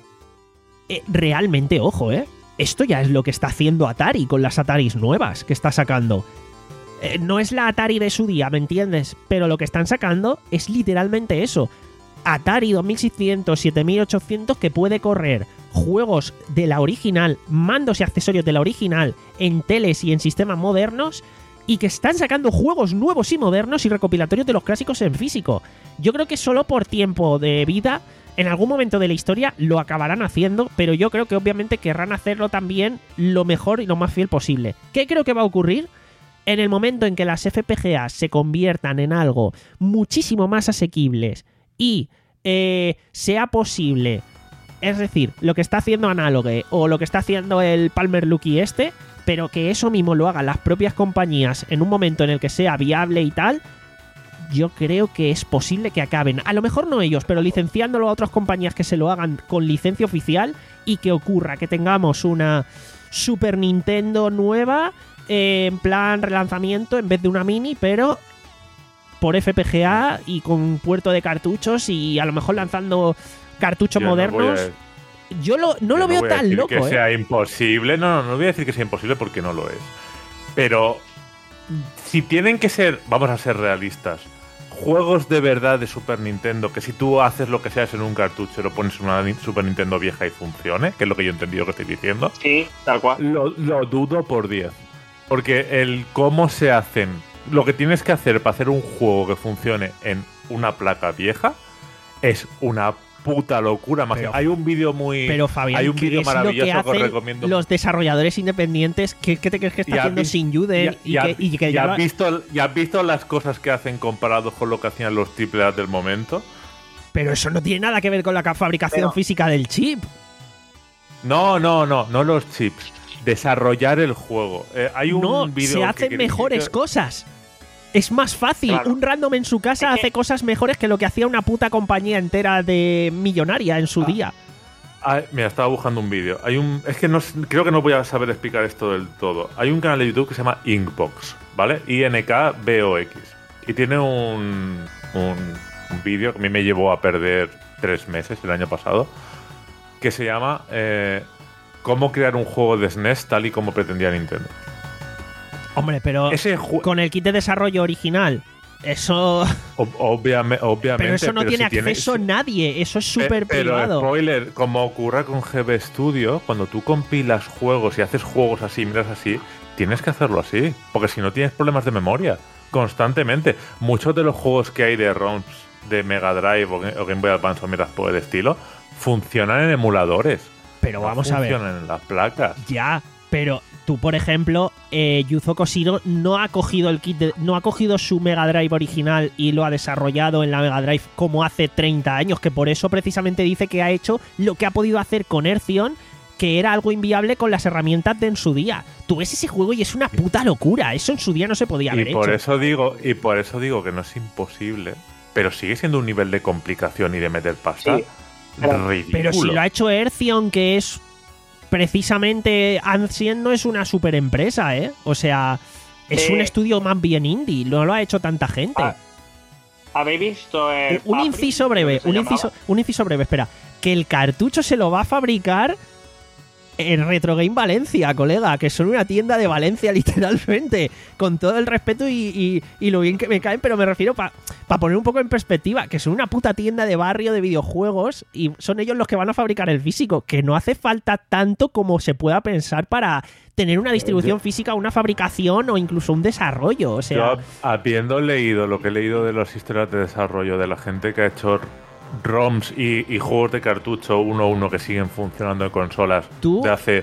Eh, realmente, ojo, ¿eh? Esto ya es lo que está haciendo Atari con las Ataris nuevas que está sacando. Eh, no es la Atari de su día, ¿me entiendes? Pero lo que están sacando es literalmente eso. Atari dos mil seiscientos, siete mil ochocientos que puede correr juegos de la original, mandos y accesorios de la original en teles y en sistemas modernos y que están sacando juegos nuevos y modernos y recopilatorios de los clásicos en físico. Yo creo que solo por tiempo de vida, en algún momento de la historia lo acabarán haciendo, pero yo creo que obviamente querrán hacerlo también lo mejor y lo más fiel posible. ¿Qué creo que va a ocurrir? En el momento en que las F P G A se conviertan en algo muchísimo más asequibles y eh, sea posible, es decir, lo que está haciendo Analogue o lo que está haciendo el Palmer Luckey este, pero que eso mismo lo hagan las propias compañías en un momento en el que sea viable y tal, yo creo que es posible que acaben, a lo mejor no ellos, pero licenciándolo a otras compañías que se lo hagan con licencia oficial y que ocurra que tengamos una Super Nintendo nueva eh, en plan relanzamiento en vez de una mini, pero por F P G A y con puerto de cartuchos y a lo mejor lanzando cartuchos Yo no voy modernos. a- Yo lo, no Yo lo veo voy a tan decir loco, que ¿eh? sea imposible. No, no, no voy a decir que sea imposible porque no lo es. Pero si tienen que ser, vamos a ser realistas, juegos de verdad de Super Nintendo, que si tú haces lo que seas en un cartucho y lo pones en una Ni- Super Nintendo vieja y funcione, que es lo que yo he entendido que estoy diciendo, Sí, tal cual. lo, lo dudo por diez. Porque el cómo se hacen, lo que tienes que hacer para hacer un juego que funcione en una placa vieja es una puta locura. magia. Pero- hay un vídeo muy... Pero Fabián, hay un ¿qué vídeo es lo que maravilloso que os hacen recomiendo. los desarrolladores independientes? ¿Qué, qué te crees que está Ya haciendo vi- Shin-Yuden? Ya, Y, ya- que, y que ya ya lo- has visto, ya has visto las cosas que hacen comparados con lo que hacían los triple A del momento. Pero eso no tiene nada que ver con la ca- fabricación Pero- física del chip. No, no, no, no los chips. Desarrollar el juego. Eh, hay un No, vídeo se que hacen quería- mejores que- cosas. Es más fácil. Claro. Un random en su casa Es que- hace cosas mejores que lo que hacía una puta compañía entera de millonaria en su Ah. día. Ah, mira, estaba buscando un vídeo. Hay un, es que no, s- creo que no voy a saber explicar esto del todo. Hay un canal de YouTube que se llama Inkbox, ¿vale? I N K B O X. Y tiene un, un, un vídeo que a mí me llevó a perder tres meses el año pasado, que se llama eh, Cómo crear un juego de S N E S tal y como pretendía Nintendo. Hombre, pero Ese ju- con el kit de desarrollo original, eso... ob- obviame- obviamente. Pero eso no pero tiene si tiene- acceso si- nadie. Eso es súper Pe- pero, privado. spoiler, como ocurre con G B Studio, cuando tú compilas juegos y haces juegos así, miras así, tienes que hacerlo así, porque si no tienes problemas de memoria constantemente. Muchos de los juegos que hay de ROMs de Mega Drive o Ga- o Game Boy Advance o mierdas por el estilo funcionan en emuladores. Pero no vamos a ver. funcionan en las placas. Ya, pero tú, por ejemplo, eh, Yuzo Koshiro no ha cogido el kit, de- no ha cogido su Mega Drive original y lo ha desarrollado en la Mega Drive como hace treinta años, que por eso precisamente dice que ha hecho lo que ha podido hacer con Ercion, que era algo inviable con las herramientas de en su día. Tú ves ese juego y es una puta locura. Eso en su día no se podía haber Y por hecho. eso digo, y por eso digo que no es imposible, pero sigue siendo un nivel de complicación y de meter pasta Sí, pero- ridículo. Pero si lo ha hecho Ercion, que es precisamente Ancient, no es una super empresa, ¿eh? O sea, es Eh, un estudio más bien indie, no lo ha hecho tanta gente. Ah, ¿Habéis visto el un Papri, inciso creo breve, que se un llamaba? inciso, un inciso breve, espera. Que el cartucho se lo va a fabricar en Retro Game Valencia, colega, que son una tienda de Valencia, literalmente. Con todo el respeto y, y- y lo bien que me caen, pero me refiero para poner un poco en perspectiva, que son una puta tienda de barrio de videojuegos y son ellos los que van a fabricar el físico, que no hace falta tanto como se pueda pensar para tener una distribución física, una fabricación o incluso un desarrollo. O sea, Yo, habiendo leído lo que he leído de las historias de desarrollo de la gente que ha hecho ROMs y, y juegos de cartucho uno a uno que siguen funcionando en consolas ¿Tú? de hace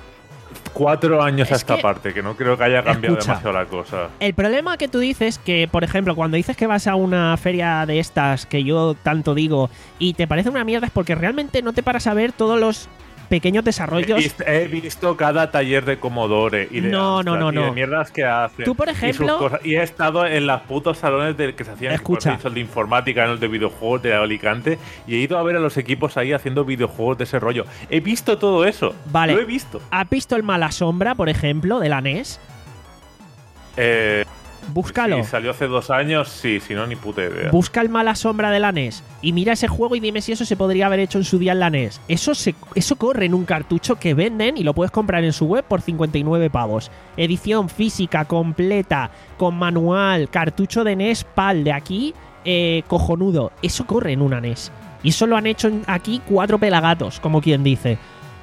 cuatro años Es a esta que- parte, que no creo que haya cambiado Escucha. demasiado la cosa. el problema que tú dices, que por ejemplo, cuando dices que vas a una feria de estas que yo tanto digo y te parece una mierda, es porque realmente no te paras a ver todos los pequeños He desarrollos. visto, he visto cada taller de Commodore y de No, no, Amstrad no, y de no. mierdas que hacen. Tú, por y sus ejemplo- cosas. Y he estado en los putos salones de, que se hacían Escucha. el de informática, en el de videojuegos de Alicante, y he ido a ver a los equipos ahí haciendo videojuegos de ese rollo. He visto todo eso. Vale. Lo he visto. ¿Has visto el Mala Sombra, por ejemplo, de la N E S? Eh, Búscalo. Si salió hace dos años, sí, si no, ni puta idea. Busca el Mala Sombra de la N E S y mira ese juego y dime si eso se podría haber hecho en su día en la N E S. Eso, se, eso corre en un cartucho que venden y lo puedes comprar en su web por cincuenta y nueve pavos. Edición física completa, con manual, cartucho de N E S PAL de aquí, eh, cojonudo. Eso corre en una N E S. Y eso lo han hecho en- aquí cuatro pelagatos, como quien dice.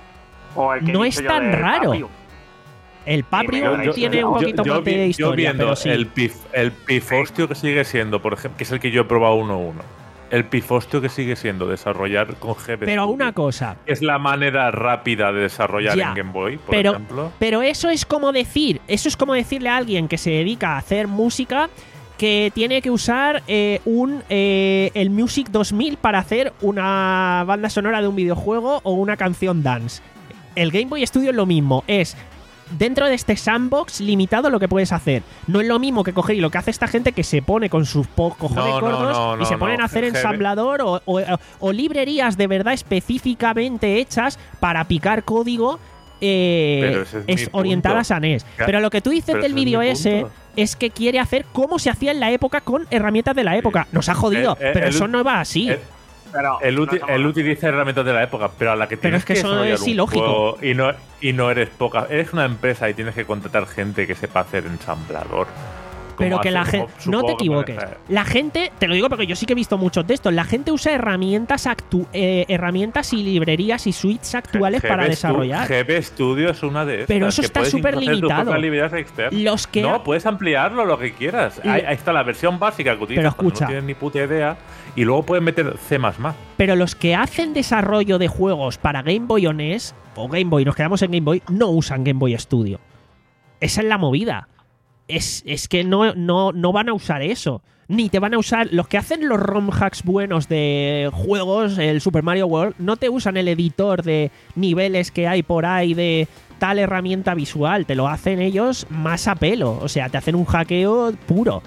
O el que No he es dicho yo tan del raro. Papri. El Paprio Yo- yo- tiene un yo- poquito yo más vi- de yo historia, viendo pero sí. el, pif, el pifostio que sigue siendo, por ejemplo, que es el que yo he probado uno a uno. El pifostio que sigue siendo desarrollar con G B Pero Studio. una cosa, Es la manera rápida de desarrollar Ya, en Game Boy, por pero, ejemplo. pero eso es como decir, eso es como decirle a alguien que se dedica a hacer música que tiene que usar eh, un eh, el Music dos mil para hacer una banda sonora de un videojuego o una canción dance. El Game Boy Studio es lo mismo, es dentro de este sandbox limitado lo que puedes hacer. No es lo mismo que coger y lo que hace esta gente que se pone con sus po- cojones No, no, gordos no, y no, se ponen no. a hacer G B ensamblador o, o- o librerías de verdad específicamente hechas para picar código eh, Pero ese es mi es orientadas punto. a N E S. Ya, Pero lo que tú dices pero del ese es vídeo mi ese punto. es que quiere hacer como se hacía en la época con herramientas de la época. Nos ha jodido, Eh, eh, pero el- eso no va así. El, Pero el no uti- estamos él hablando- utiliza herramientas de la época, pero a la que Pero tienes es que que eso desarrollar es un ilógico. juego y no, y no eres poca. Eres una empresa y tienes que contratar gente que sepa hacer ensamblador. Pero Como que la hace- gente. como No supongo te que equivoques. maneja- La gente. Te lo digo porque yo sí que he visto muchos de estos. La gente usa herramientas actu eh, herramientas y librerías y suites actuales para G B Stu- desarrollar. G B Studio es una de estas. Pero eso que está puedes súper incluso hacer tus limitado. propias librerías externas. Los que No, ha- puedes ampliarlo lo que quieras. Y- Ahí, ahí está la versión básica que utilizas Pero cuando escucha. no tienes ni puta idea. Y luego puedes meter C más más. Pero los que hacen desarrollo de juegos para Game Boy o N E S, o Game Boy, nos quedamos en Game Boy, no usan Game Boy Studio. Esa es la movida. Es, es que no, no, no van a usar eso. Ni te van a usar. Los que hacen los ROM hacks buenos de juegos, el Super Mario World, no te usan el editor de niveles que hay por ahí de tal herramienta visual. Te lo hacen ellos más a pelo. O sea, te hacen un hackeo puro.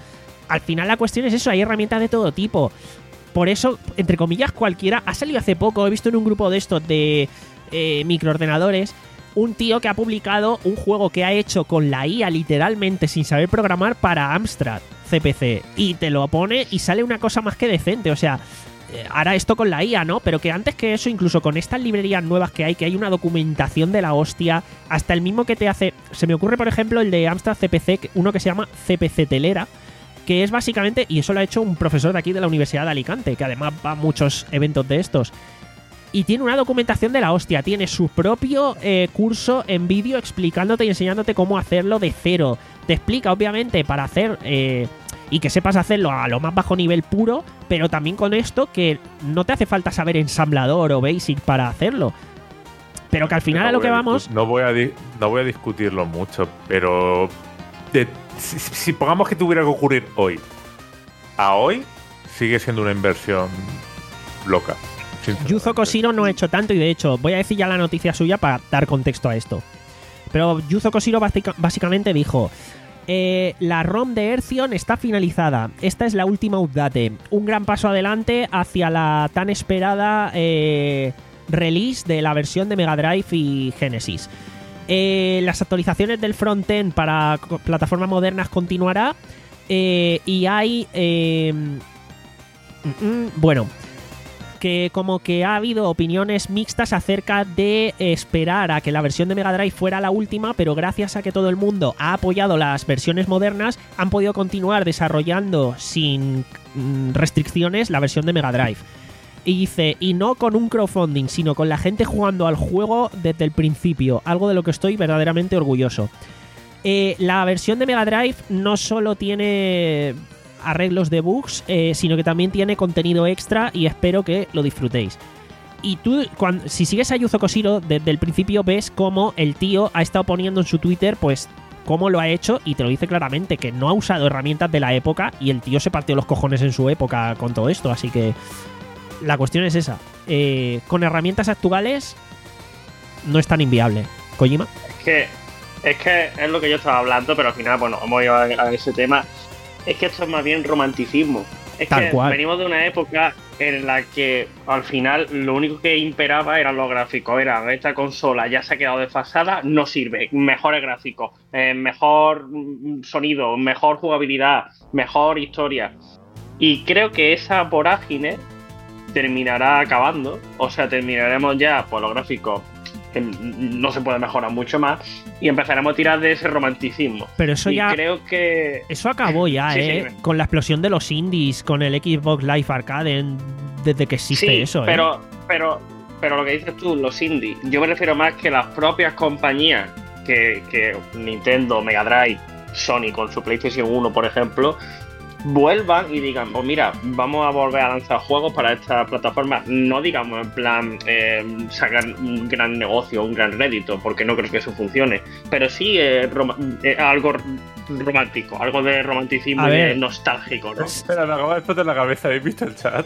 al final la cuestión es eso, hay herramientas de todo tipo. Por eso, entre comillas, cualquiera... Ha salido hace poco, he visto en un grupo de estos de eh, microordenadores, un tío que ha publicado un juego que ha hecho con la I A literalmente sin saber programar para Amstrad C P C. Y te lo pone y sale una cosa más que decente. O sea, eh, hará esto con la I A, ¿no? Pero que antes que eso, incluso con estas librerías nuevas que hay, que hay una documentación de la hostia, hasta el mismo que te hace... Se me ocurre, por ejemplo, el de Amstrad C P C, uno que se llama C P C Telera, que es básicamente, y eso lo ha hecho un profesor de aquí de la Universidad de Alicante, que además va a muchos eventos de estos, y tiene una documentación de la hostia, tiene su propio eh, curso en vídeo explicándote y enseñándote cómo hacerlo de cero. Te explica, obviamente, para hacer... Eh, y que sepas hacerlo a lo más bajo nivel puro, pero también con esto que no te hace falta saber ensamblador o basic para hacerlo. Pero que al final no a lo que vamos... No voy, a di- no voy a discutirlo mucho, pero... De, si, si pongamos que tuviera que ocurrir hoy, a hoy sigue siendo una inversión loca. Yuzo Koshiro no ha hecho tanto y de hecho voy a decir ya la noticia suya para dar contexto a esto. Pero Yuzo Koshiro básica, básicamente dijo: eh, la ROM de Ercion está finalizada. Esta es la última update. Un gran paso adelante hacia la tan esperada eh, release de la versión de Mega Drive y Genesis. Eh, las actualizaciones del frontend para plataformas modernas continuará. Eh, y hay... Eh, mm, mm, bueno... que como que ha habido opiniones mixtas acerca de esperar a que la versión de Mega Drive fuera la última, pero gracias a que todo el mundo ha apoyado las versiones modernas, han podido continuar desarrollando sin restricciones la versión de Mega Drive. Y dice, y no con un crowdfunding, sino con la gente jugando al juego desde el principio, algo de lo que estoy verdaderamente orgulloso. Eh, la versión de Mega Drive no solo tiene... arreglos de bugs, eh, sino que también tiene contenido extra y espero que lo disfrutéis. Y tú, cuando, si sigues a Yuzo Koshiro, desde el principio ves cómo el tío ha estado poniendo en su Twitter, pues, cómo lo ha hecho, y te lo dice claramente, que no ha usado herramientas de la época, y el tío se partió los cojones en su época con todo esto, así que la cuestión es esa. Eh, con herramientas actuales no es tan inviable. ¿Kojima? Es que, es que es lo que yo estaba hablando, pero al final, bueno, hemos ido a, a ese tema. Es que esto es más bien romanticismo. Es Tal que cual. venimos de una época en la que al final lo único que imperaba eran los gráficos. Era, esta consola ya se ha quedado desfasada, no sirve. Mejores gráficos, eh, mejor sonido, mejor jugabilidad, mejor historia. Y creo que esa vorágine terminará acabando. O sea, terminaremos ya, pues los gráficos no se puede mejorar mucho más y empezaremos a tirar de ese romanticismo. Pero eso y ya... creo que... Eso acabó ya, sí, ¿eh? sí, con la explosión de los indies, con el Xbox Live Arcade, en... desde que existe sí, eso, ¿eh? pero, pero, pero lo que dices tú, los indies, yo me refiero más que las propias compañías que, que Nintendo, Mega Drive, Sony con su PlayStation uno, por ejemplo, vuelvan y digan, pues mira, vamos a volver a lanzar juegos para esta plataforma. No digamos en plan eh, sacar un gran negocio, un gran rédito, porque no creo que eso funcione, pero sí eh, rom- eh, algo romántico, algo de romanticismo A y ver. de nostálgico, ¿no? Espera, me acabo de explotar la cabeza. ¿Habéis visto el chat?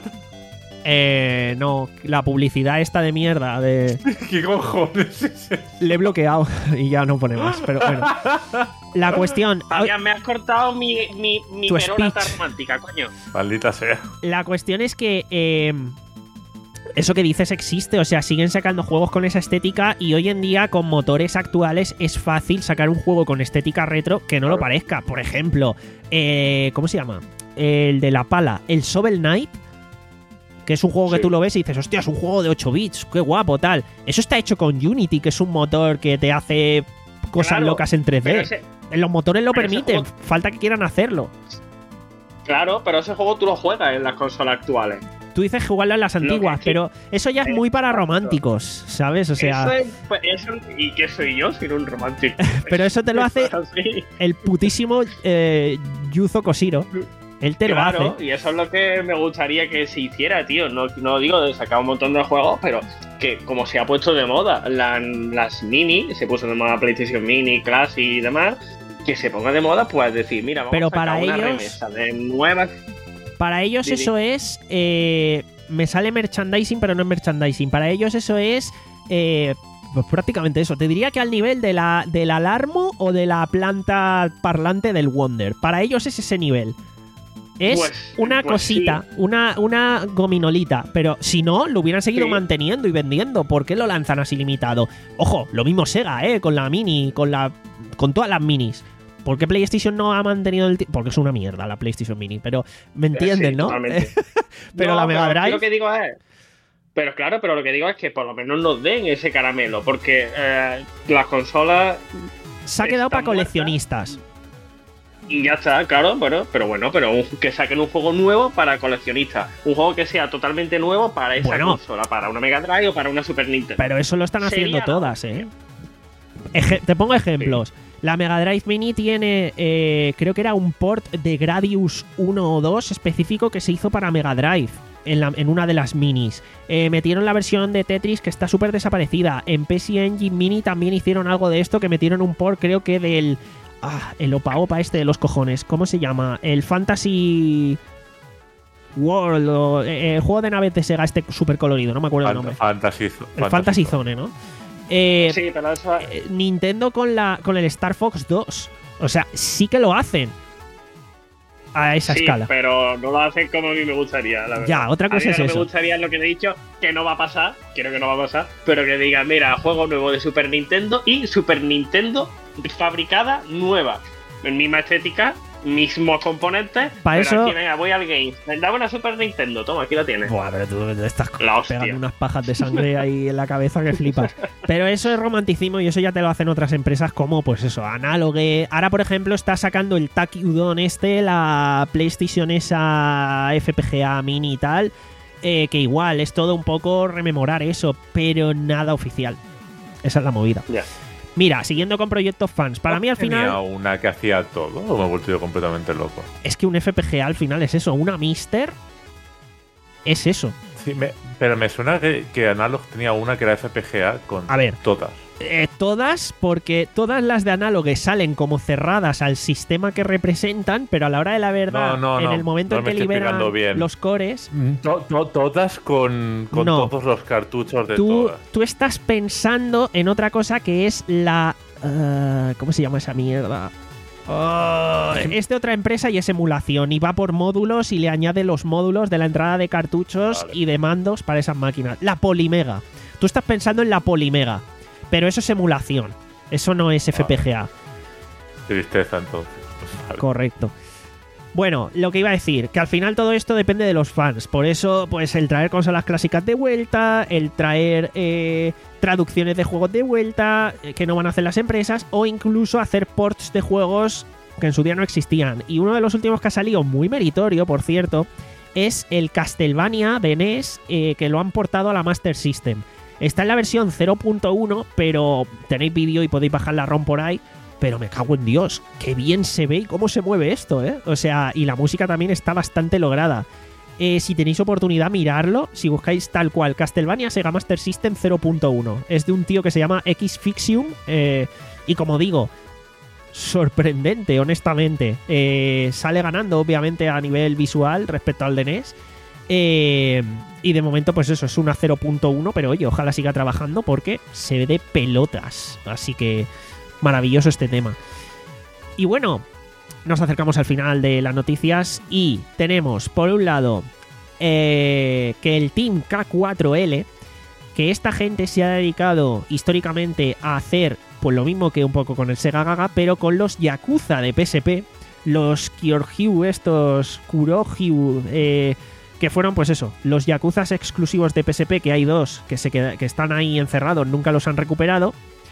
Eh, no, la publicidad esta de mierda de... ¿Qué cojones es eso? Le he bloqueado y ya no pone más, pero bueno. La cuestión... Fabián, me has cortado mi, mi, mi Tu perorata speech. romántica, coño. Maldita sea. La cuestión es que... Eh, eso que dices existe, o sea, siguen sacando juegos con esa estética y hoy en día con motores actuales es fácil sacar un juego con estética retro que no lo parezca. Por ejemplo, eh, ¿cómo se llama? El de la pala, el Shovel Knight, que es un juego que Sí. tú lo ves y dices, hostia, es un juego de ocho bits, qué guapo, tal. Eso está hecho con Unity, que es un motor que te hace cosas Claro, locas en tres Pero D. ese, En los motores lo pero ese permiten, juego- falta que quieran hacerlo. claro, pero ese juego tú lo juegas en las consolas actuales. Tú dices jugarlo en las Lo que antiguas, es que- pero eso ya es muy para Exacto. románticos, ¿sabes? O sea, eso es, pues, eso, ¿y qué soy yo sin un romántico? pero eso te lo hace Eso es así. el putísimo eh, Yuzo Koshiro. Él te Claro, lo hace. y eso es lo que me gustaría que se hiciera, tío. No, no digo de sacar un montón de juegos, pero que como se ha puesto de moda la- las mini, se puso de moda PlayStation Mini, Classic y demás, que se ponga de moda, pues decir, mira, vamos Pero a sacar para una ellos- remesa de nuevas. Para ellos Sí, sí. eso es... eh, me sale merchandising, pero no es merchandising. Para ellos eso es... eh, pues prácticamente eso. Te diría que al nivel de la, del alarmo o de la planta parlante del Wonder. Para ellos es ese nivel. Es Pues- una pues cosita, sí. una, una gominolita. Pero si no, lo hubieran seguido Sí. manteniendo y vendiendo. ¿Por qué lo lanzan así limitado? Ojo, lo mismo Sega, ¿eh? Con la Mini, con la con todas las Minis. ¿Por qué PlayStation no ha mantenido el tiempo? Porque es una mierda la PlayStation Mini. Pero me entienden, Sí, ¿no? totalmente. Pero No, la Mega pero Drive... Lo que digo es. Pero claro, pero lo que digo es que por lo menos nos den ese caramelo. Porque eh, las consolas. Se ha quedado está para muerta. coleccionistas. Y ya está, claro, pero, pero bueno, pero un- que saquen un juego nuevo para coleccionistas. Un juego que sea totalmente nuevo para esa Bueno. consola, para una Mega Drive o para una Super Nintendo. Pero eso lo están Sería haciendo la todas, ¿eh? Eje- te pongo ejemplos. La Mega Drive Mini tiene, eh, creo que era un port de Gradius uno o dos específico que se hizo para Mega Drive. En, la- en una de las minis. Eh, metieron la versión de Tetris que está súper desaparecida. En P C Engine Mini también hicieron algo de esto, que metieron un port, creo que del... Ah, el Opa Opa este de los cojones. ¿Cómo se llama? El Fantasy World, o, eh, el juego de naves de Sega este súper colorido, no me acuerdo el Fan- nombre. Fantasy, El Fantasy Zone, ¿no? Eh, Sí, pero eso. eh, Nintendo con la con el Star Fox dos. O sea, sí que lo hacen a esa sí, escala. pero no lo hacen como a mí me gustaría, la verdad. Ya, otra A mí cosa es lo que eso. me gustaría es lo que he dicho, que no va a pasar, creo que no va a pasar, pero que digan, mira, juego nuevo de Super Nintendo y Super Nintendo fabricada nueva. Misma estética, mismos componentes. Pa' pero eso- aquí, venga, voy al game. Dame una Super Nintendo, toma, aquí la tienes. Buah, pero tú estás La hostia. pegando unas pajas de sangre ahí en la cabeza que flipas. Pero eso es romanticismo y eso ya te lo hacen otras empresas como, pues eso, Análogue. Ahora, por ejemplo, está sacando el Takyudon este, la PlayStation esa F P G A Mini y tal, eh, que igual es todo un poco rememorar eso, pero nada oficial. Esa es la movida. Ya. Mira, siguiendo con proyectos fans, para mí al ¿Tenía final una que hacía todo o me he vuelto yo completamente loco? es que un F P G A al final es eso, una Mister es eso. Sí, me- pero me suena que, que Analog tenía una que era F P G A con A ver. todas. Eh, todas, porque todas las de Análogue salen como cerradas al sistema que representan, pero a la hora de la verdad, No, no, en no, el momento no en me que estoy liberan explicando bien. los cores, To- to- todas con, con No. todos los cartuchos de tú, todas. tú estás pensando en otra cosa que es la... ah, ¿Cómo se llama esa mierda? Oh, es de otra empresa y es emulación y va por módulos y le añade los módulos de la entrada de cartuchos Vale. y de mandos para esas máquinas. La Polymega. Tú estás pensando en la Polymega, pero eso es emulación. Eso no es F P G A. Tristeza entonces. Vale. Correcto. Bueno, lo que iba a decir, que al final todo esto depende de los fans. Por eso, pues el traer consolas clásicas de vuelta, el traer eh, traducciones de juegos de vuelta, eh, que no van a hacer las empresas, o incluso hacer ports de juegos que en su día no existían. Y uno de los últimos que ha salido, muy meritorio, por cierto, es el Castlevania de N E S, eh, que lo han portado a la Master System. Está en la versión cero punto uno, pero tenéis vídeo y podéis bajar la ROM por ahí. Pero me cago en Dios, qué bien se ve y cómo se mueve esto, ¿eh? O sea, y la música también está bastante lograda. Eh, si tenéis oportunidad, mirarlo. Si buscáis tal cual, Castlevania Sega Master System cero punto uno. Es de un tío que se llama X-Fixium. Eh, y como digo, sorprendente, honestamente. Eh, sale ganando, obviamente, a nivel visual respecto al de N E S. Eh, y de momento, pues eso, es una cero punto uno. Pero oye, ojalá siga trabajando porque se ve de pelotas. Así que maravilloso este tema. Y bueno, nos acercamos al final de las noticias y tenemos, por un lado, eh, que el Team K cuatro L, que esta gente se ha dedicado históricamente a hacer pues lo mismo que un poco con el Sega Gaga, pero con los Yakuza de P S P, los Kyorhyu, estos Kurohyu, eh, que fueron pues eso, los Yakuzas exclusivos de P S P, que hay dos que, se queda, que están ahí encerrados, nunca los han recuperado.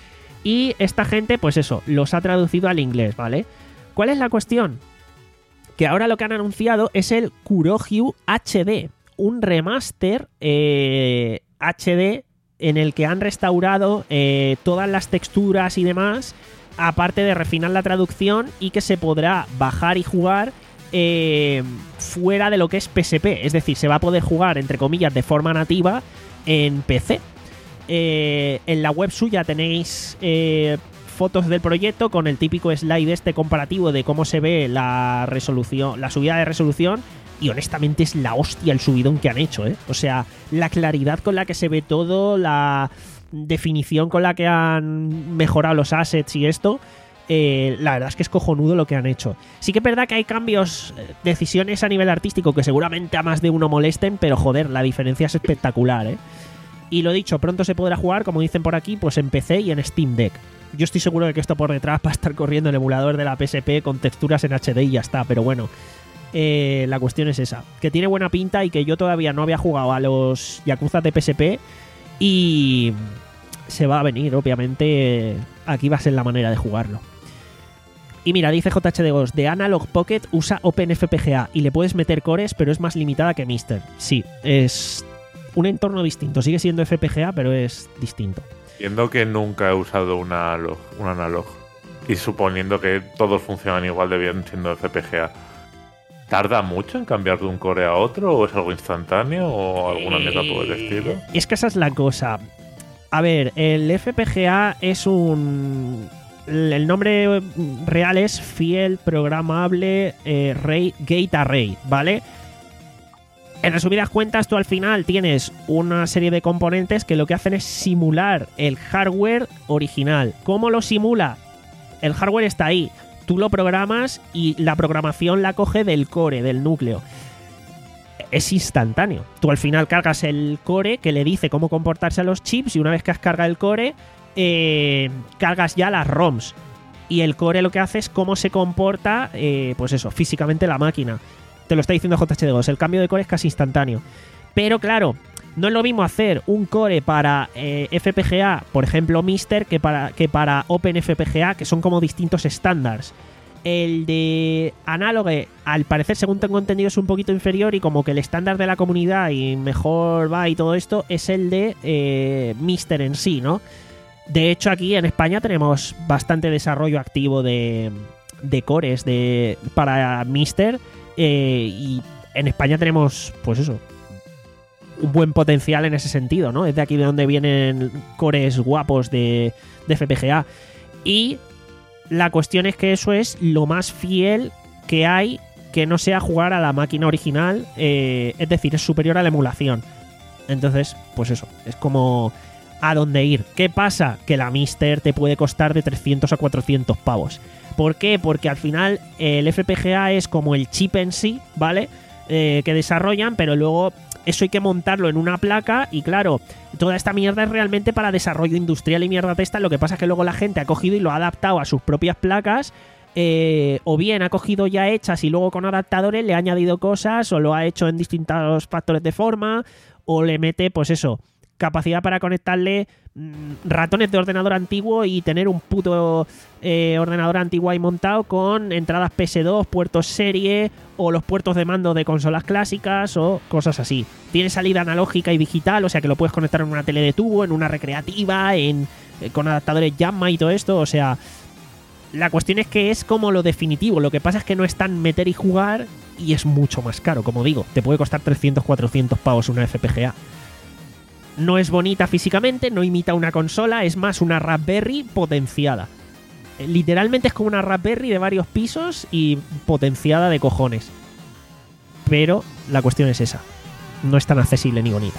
Y esta gente, pues eso, los ha traducido al inglés, ¿vale? ¿Cuál es la cuestión? Que ahora lo que han anunciado es el Kurohyu H D, un remaster eh, H D en el que han restaurado eh, todas las texturas y demás, aparte de refinar la traducción, y que se podrá bajar y jugar eh, fuera de lo que es P S P. Es decir, se va a poder jugar, entre comillas, de forma nativa en P C. Eh, en la web suya tenéis eh, fotos del proyecto con el típico slide este comparativo de cómo se ve la resolución, la subida de resolución, y honestamente es la hostia el subidón que han hecho, ¿eh? O sea, la claridad con la que se ve todo, la definición con la que han mejorado los assets y esto, eh, la verdad es que es cojonudo lo que han hecho. Sí que es verdad que hay cambios, eh, decisiones a nivel artístico que seguramente a más de uno molesten, pero joder, la diferencia es espectacular, ¿eh? Y lo dicho, pronto se podrá jugar, como dicen por aquí, pues en P C y en Steam Deck. Yo estoy seguro de que esto por detrás va a estar corriendo el emulador de la P S P con texturas en H D y ya está, pero bueno, eh, la cuestión es esa, que tiene buena pinta y que yo todavía no había jugado a los Yakuza de P S P y se va a venir, obviamente, aquí va a ser la manera de jugarlo. Y mira, dice J H D Ghost, de Analog Pocket usa OpenFPGA y le puedes meter cores, pero es más limitada que Mister. Sí, es un entorno distinto, sigue siendo F P G A, pero es distinto. Viendo que nunca he usado un analog, un analog y suponiendo que todos funcionan igual de bien siendo F P G A, ¿tarda mucho en cambiar de un core a otro o es algo instantáneo o alguna mierda por el estilo? Es que esa es la cosa. A ver, el F P G A es un... El nombre real es Field Programable eh, Ray, Gate Array, ¿vale? En resumidas cuentas, tú al final tienes una serie de componentes que lo que hacen es simular el hardware original. ¿Cómo lo simula? El hardware está ahí. Tú lo programas y la programación la coge del core, del núcleo. Es instantáneo. Tú al final cargas el core que le dice cómo comportarse a los chips y una vez que has cargado el core, eh, cargas ya las ROMs. Y el core lo que hace es cómo se comporta, eh, pues eso, físicamente la máquina. Te lo está diciendo J H D dos, el cambio de core es casi instantáneo. Pero claro, no es lo mismo hacer un core para eh, F P G A, por ejemplo Mister, que para, que para OpenFPGA, que son como distintos estándares. El de Analogue, al parecer, según tengo entendido, es un poquito inferior y como que el estándar de la comunidad y mejor va y todo esto es el de eh, Mister en sí, ¿no? De hecho, aquí en España tenemos bastante desarrollo activo de, de cores de, para Mister. Eh, y en España tenemos, pues eso, un buen potencial en ese sentido, ¿no? Es de aquí de donde vienen cores guapos de, de F P G A. Y la cuestión es que eso es lo más fiel que hay que no sea jugar a la máquina original, eh, es decir, es superior a la emulación. Entonces, pues eso, es como a dónde ir. ¿Qué pasa? Que la Mister te puede costar de trescientos a cuatrocientos pavos. ¿Por qué? Porque al final el F P G A es como el chip en sí, ¿vale? Eh, que desarrollan, pero luego eso hay que montarlo en una placa y claro, toda esta mierda es realmente para desarrollo industrial y mierda testa. Lo que pasa es que luego la gente ha cogido y lo ha adaptado a sus propias placas, eh, o bien ha cogido ya hechas y luego con adaptadores le ha añadido cosas, o lo ha hecho en distintos factores de forma, o le mete, pues eso, capacidad para conectarle mmm, ratones de ordenador antiguo y tener un puto eh, ordenador antiguo ahí montado con entradas P S dos, puertos serie o los puertos de mando de consolas clásicas o cosas así. Tiene salida analógica y digital, o sea que lo puedes conectar en una tele de tubo, en una recreativa, en eh, con adaptadores Jamma y todo esto, o sea, la cuestión es que es como lo definitivo. Lo que pasa es que no es tan meter y jugar y es mucho más caro, como digo, te puede costar trescientos, cuatrocientos pavos una F P G A. No es bonita físicamente, no imita una consola, es más una Raspberry potenciada. Literalmente es como una Raspberry de varios pisos y potenciada de cojones. Pero la cuestión es esa, no es tan accesible ni bonita.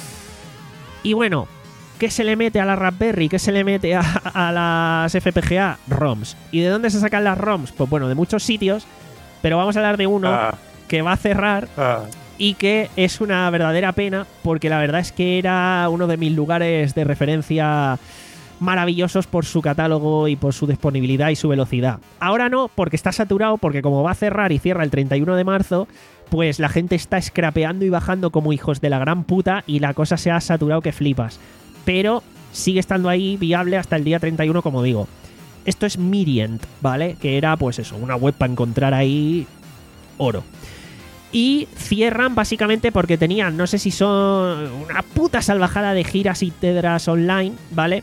Y bueno, ¿qué se le mete a la Raspberry? ¿Qué se le mete a, a las F P G A? ROMs. ¿Y de dónde se sacan las ROMs? Pues bueno, de muchos sitios, pero vamos a hablar de uno ah. que va a cerrar... Ah. Y que es una verdadera pena, porque la verdad es que era uno de mis lugares de referencia maravillosos por su catálogo y por su disponibilidad y su velocidad. Ahora no, porque está saturado, porque como va a cerrar y cierra el treinta y uno de marzo, pues la gente está scrapeando y bajando como hijos de la gran puta y la cosa se ha saturado que flipas. Pero sigue estando ahí viable hasta el día treinta y uno, como digo. Esto es Mirient, ¿vale? Que era, pues eso, una web para encontrar ahí oro. Y cierran básicamente porque tenían, no sé si son una puta salvajada de giras y tedras online, ¿vale?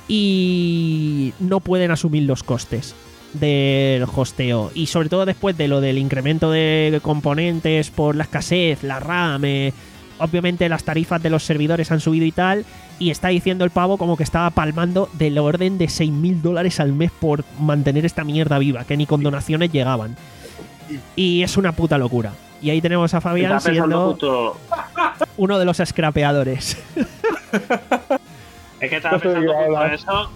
Y no pueden asumir los costes del hosteo. Y sobre todo después de lo del incremento de componentes por la escasez, la RAM, eh, obviamente las tarifas de los servidores han subido y tal. Y está diciendo el pavo como que estaba palmando del orden de seis mil dólares al mes por mantener esta mierda viva, que ni con donaciones llegaban. Y es una puta locura. Y ahí tenemos a Fabián siendo justo... uno de los scrapeadores. Es que estaba pensando justo eso.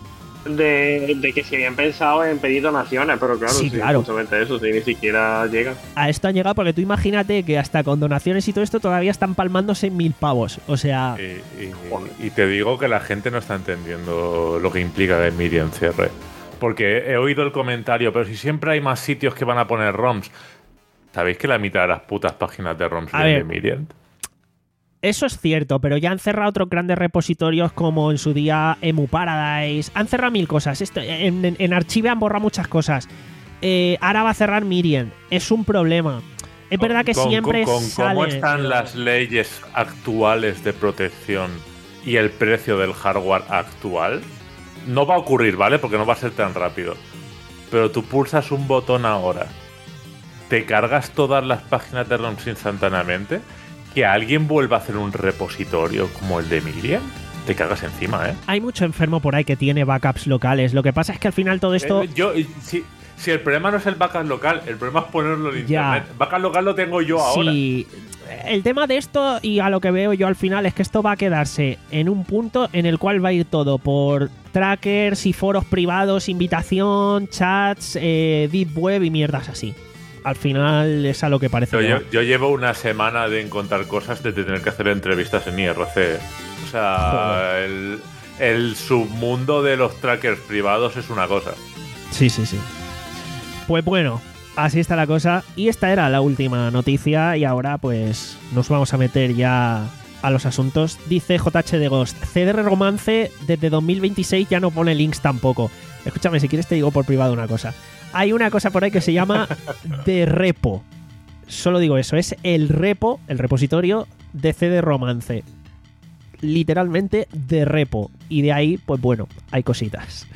de, de que se habían pensado en pedir donaciones, pero claro, Sí, sí, claro. justamente eso, sí, ni siquiera llega. A esto han llegado porque tú imagínate que hasta con donaciones y todo esto todavía están palmándose mil pavos. O sea, Y, y- y te digo que la gente no está entendiendo lo que implica que Miriam cierre. Porque he oído el comentario, pero si siempre hay más sitios que van a poner ROMs. ¿Sabéis que la mitad de las putas páginas de ROMs A vienen ver. de Miriam? eso es cierto, pero ya han cerrado otros grandes repositorios como en su día Emu Paradise. Han cerrado mil cosas. Esto, en, en, en Archive han borrado muchas cosas. Eh, ahora va a cerrar Miriam. Es un problema. Es verdad que Con- siempre con, con sale... cómo están las leyes actuales de protección y el precio del hardware actual, no va a ocurrir, ¿vale? Porque no va a ser tan rápido. Pero tú pulsas un botón ahora, te cargas todas las páginas de ROMs instantáneamente, que alguien vuelva a hacer un repositorio como el de Miriam, te cagas encima, ¿eh? Hay mucho enfermo por ahí que tiene backups locales. Lo que pasa es que al final todo esto... Eh, yo, si, si el problema no es el backup local, el problema es ponerlo en Ya. internet. Backup local lo tengo yo ahora. Sí, el tema de esto y a lo que veo yo al final es que esto va a quedarse en un punto en el cual va a ir todo por trackers y foros privados, invitación, chats, eh, deep web y mierdas así. Al final es a lo que parece. Yo, que yo, va. yo llevo una semana de encontrar cosas, de tener que hacer entrevistas en I R C. O sea, el, el submundo de los trackers privados es una cosa. Sí, sí, sí. Pues bueno, así está la cosa. Y esta era la última noticia y ahora pues nos vamos a meter ya a los asuntos. Dice J H de Ghost, C D R Romance desde dos mil veintiséis ya no pone links tampoco. Escúchame, si quieres te digo por privado una cosa. Hay una cosa por ahí que se llama de repo. Solo digo eso, es el repo, el repositorio de C D Romance. Literalmente de repo. Y de ahí, pues bueno, hay cositas.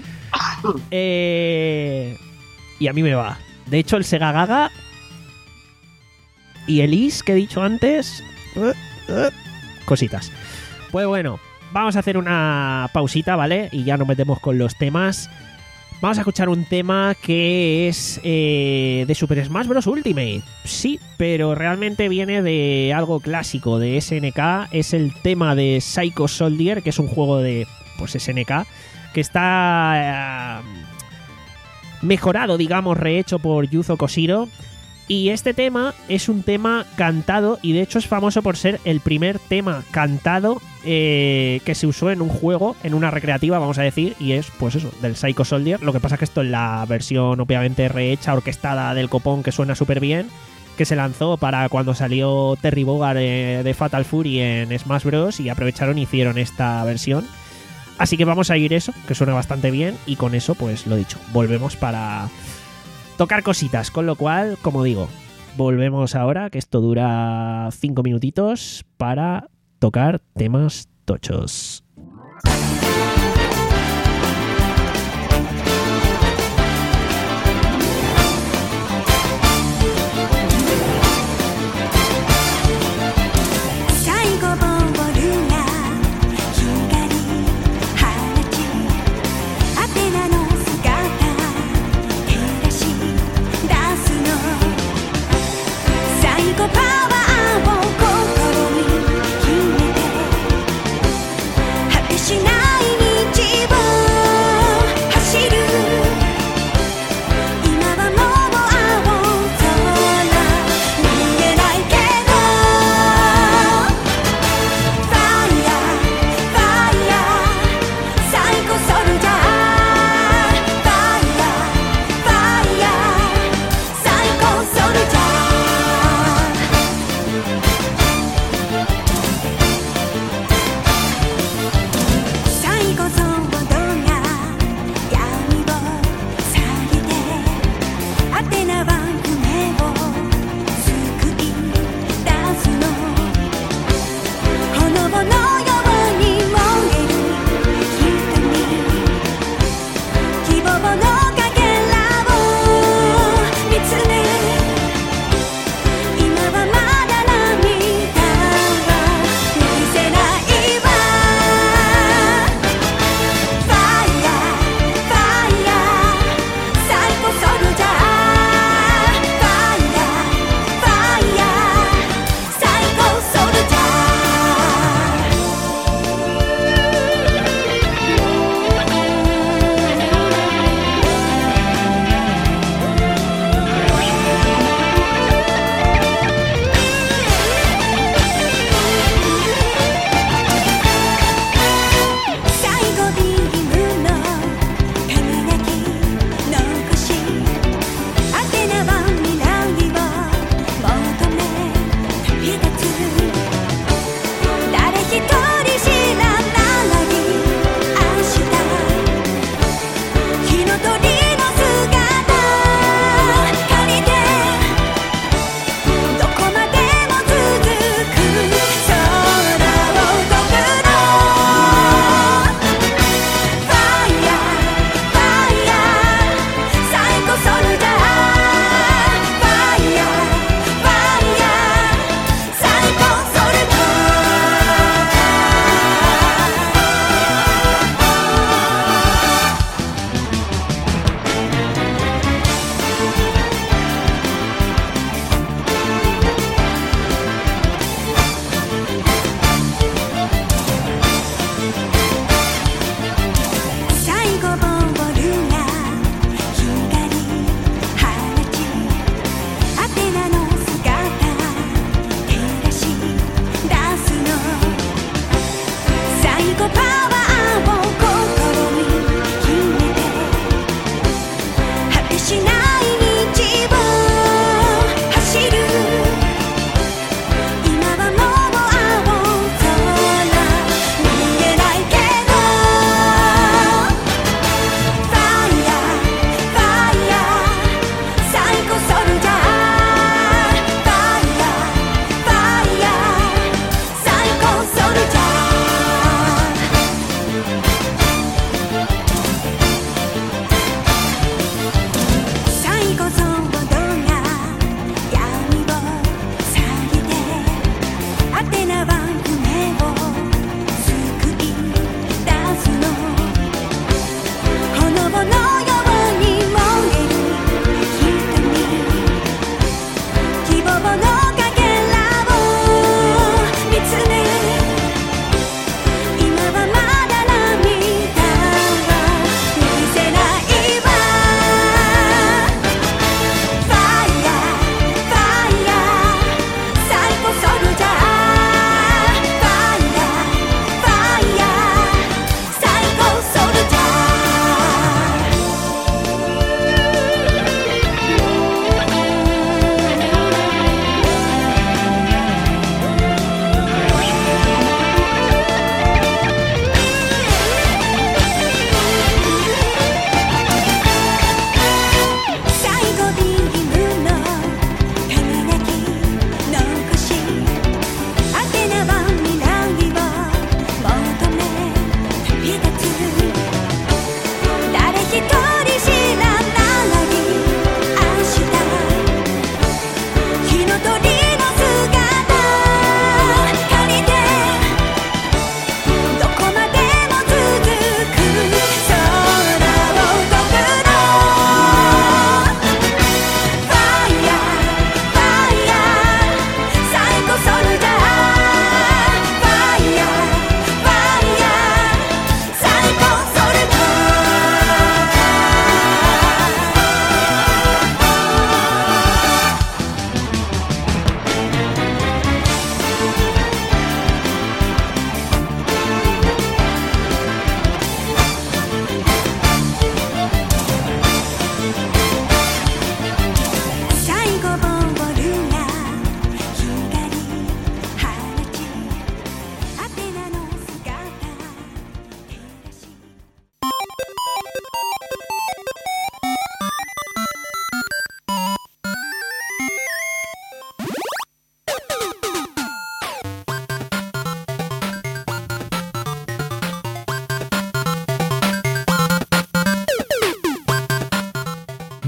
Eh, y a mí me va. De hecho, el Sega Gaga y el I S que he dicho antes. eh, eh, cositas. Pues bueno, vamos a hacer una pausita, ¿vale? Y ya nos metemos con los temas. Vamos a escuchar un tema que es eh, de Super Smash Bros. Ultimate. Sí, pero realmente viene de algo clásico, de S N K. Es el tema de Psycho Soldier, que es un juego de pues S N K, que está eh, mejorado, digamos, rehecho por Yuzo Koshiro. Y este tema es un tema cantado y de hecho es famoso por ser el primer tema cantado eh, que se usó en un juego, en una recreativa, vamos a decir, y es, pues eso, del Psycho Soldier. Lo que pasa es que esto es la versión obviamente rehecha, orquestada del copón, que suena súper bien, que se lanzó para cuando salió Terry Bogard eh, de Fatal Fury en Smash Bros. Y aprovecharon y hicieron esta versión. Así que vamos a ir eso, que suena bastante bien, y con eso, pues lo dicho, volvemos para tocar cositas, con lo cual, como digo, volvemos ahora, que esto dura cinco minutitos para tocar temas tochos. Power を心に秘めて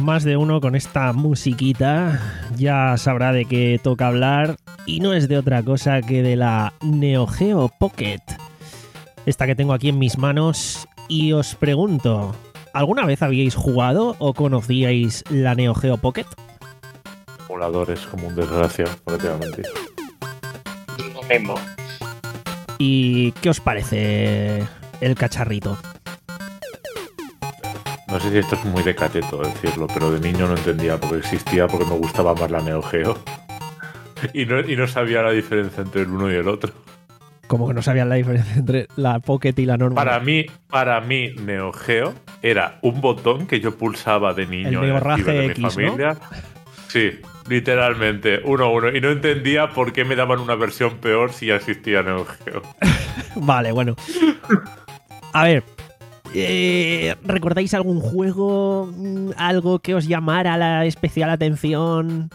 más de uno con esta musiquita ya sabrá de qué toca hablar y no es de otra cosa que de la Neo Geo Pocket. Esta que tengo aquí en mis manos y os pregunto, ¿alguna vez habíais jugado o conocíais la Neo Geo Pocket? Emuladores como un desgracia, prácticamente. Lo mismo. ¿Y qué os parece el cacharrito? No sé si esto es muy de cateto decirlo, pero de niño no entendía por qué existía, porque me gustaba más la Neo Geo. Y no, y no sabía la diferencia entre el uno y el otro. ¿Cómo que no sabían la diferencia entre la Pocket y la normal? Para mí, para mí Neo Geo era un botón que yo pulsaba de niño el en el ciber de mi X, familia. ¿No? Sí, literalmente, uno a uno. Y no entendía por qué me daban una versión peor si ya existía Neo Geo. Vale, bueno. A ver... Eh, ¿recordáis algún juego? ¿Algo que os llamara la especial atención?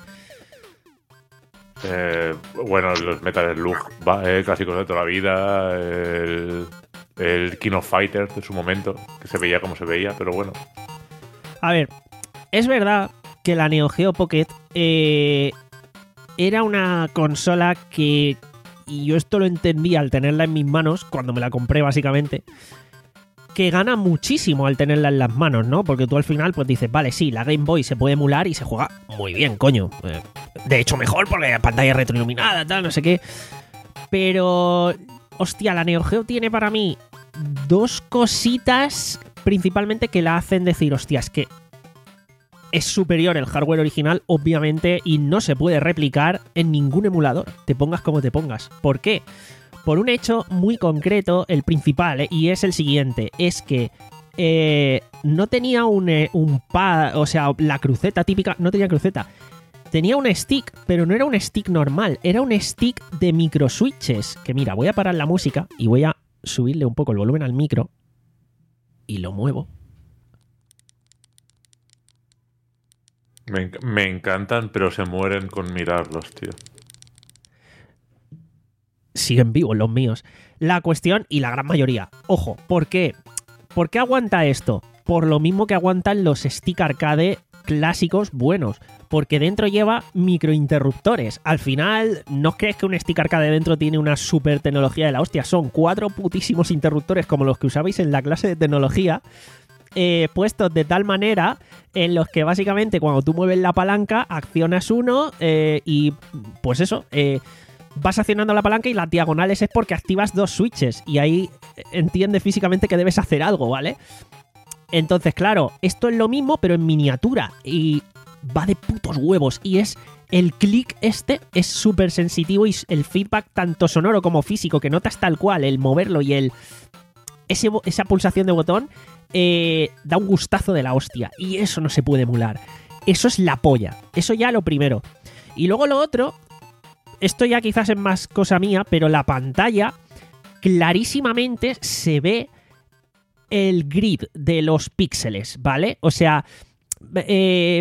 Eh, bueno, los Metal Slug eh, clásicos de toda la vida. El, el King of Fighters de su momento, que se veía como se veía, pero bueno. A ver, es verdad que la Neo Geo Pocket eh, era una consola que, y yo esto lo entendí al tenerla en mis manos, cuando me la compré básicamente, que gana muchísimo al tenerla en las manos, ¿no? Porque tú al final pues dices, vale, sí, la Game Boy se puede emular y se juega muy bien, coño. De hecho, mejor porque pantalla retroiluminada, tal, no sé qué. Pero, hostia, la Neo Geo tiene para mí dos cositas principalmente que la hacen decir, hostia, es que es superior el hardware original, obviamente, y no se puede replicar en ningún emulador, te pongas como te pongas. ¿Por qué? Por un hecho muy concreto, el principal, ¿eh? Y es el siguiente, es que eh, no tenía un, eh, un pad, o sea, la cruceta típica, no tenía cruceta, tenía un stick, pero no era un stick normal, era un stick de micro switches, que mira, voy a parar la música y voy a subirle un poco el volumen al micro y lo muevo. Me, me encantan, pero se mueren con mirarlos, tío. Siguen vivos los míos. La cuestión, y la gran mayoría, ojo, ¿por qué? ¿Por qué aguanta esto? Por lo mismo que aguantan los stick arcade clásicos buenos, porque dentro lleva microinterruptores. Al final, no os creéis que un stick arcade dentro tiene una super tecnología de la hostia, son cuatro putísimos interruptores como los que usabais en la clase de tecnología, eh, puestos de tal manera en los que básicamente cuando tú mueves la palanca, accionas uno eh, y pues eso, eh, vas accionando la palanca y las diagonales es porque activas dos switches y ahí entiende físicamente que debes hacer algo, ¿vale? Entonces, claro, esto es lo mismo pero en miniatura y va de putos huevos y es el clic este es súper sensitivo y el feedback tanto sonoro como físico que notas tal cual, el moverlo y el ese, esa pulsación de botón eh, da un gustazo de la hostia y eso no se puede emular. Eso es la polla, eso ya lo primero. Y luego lo otro, esto ya quizás es más cosa mía, pero la pantalla clarísimamente se ve el grid de los píxeles, ¿vale? O sea, eh,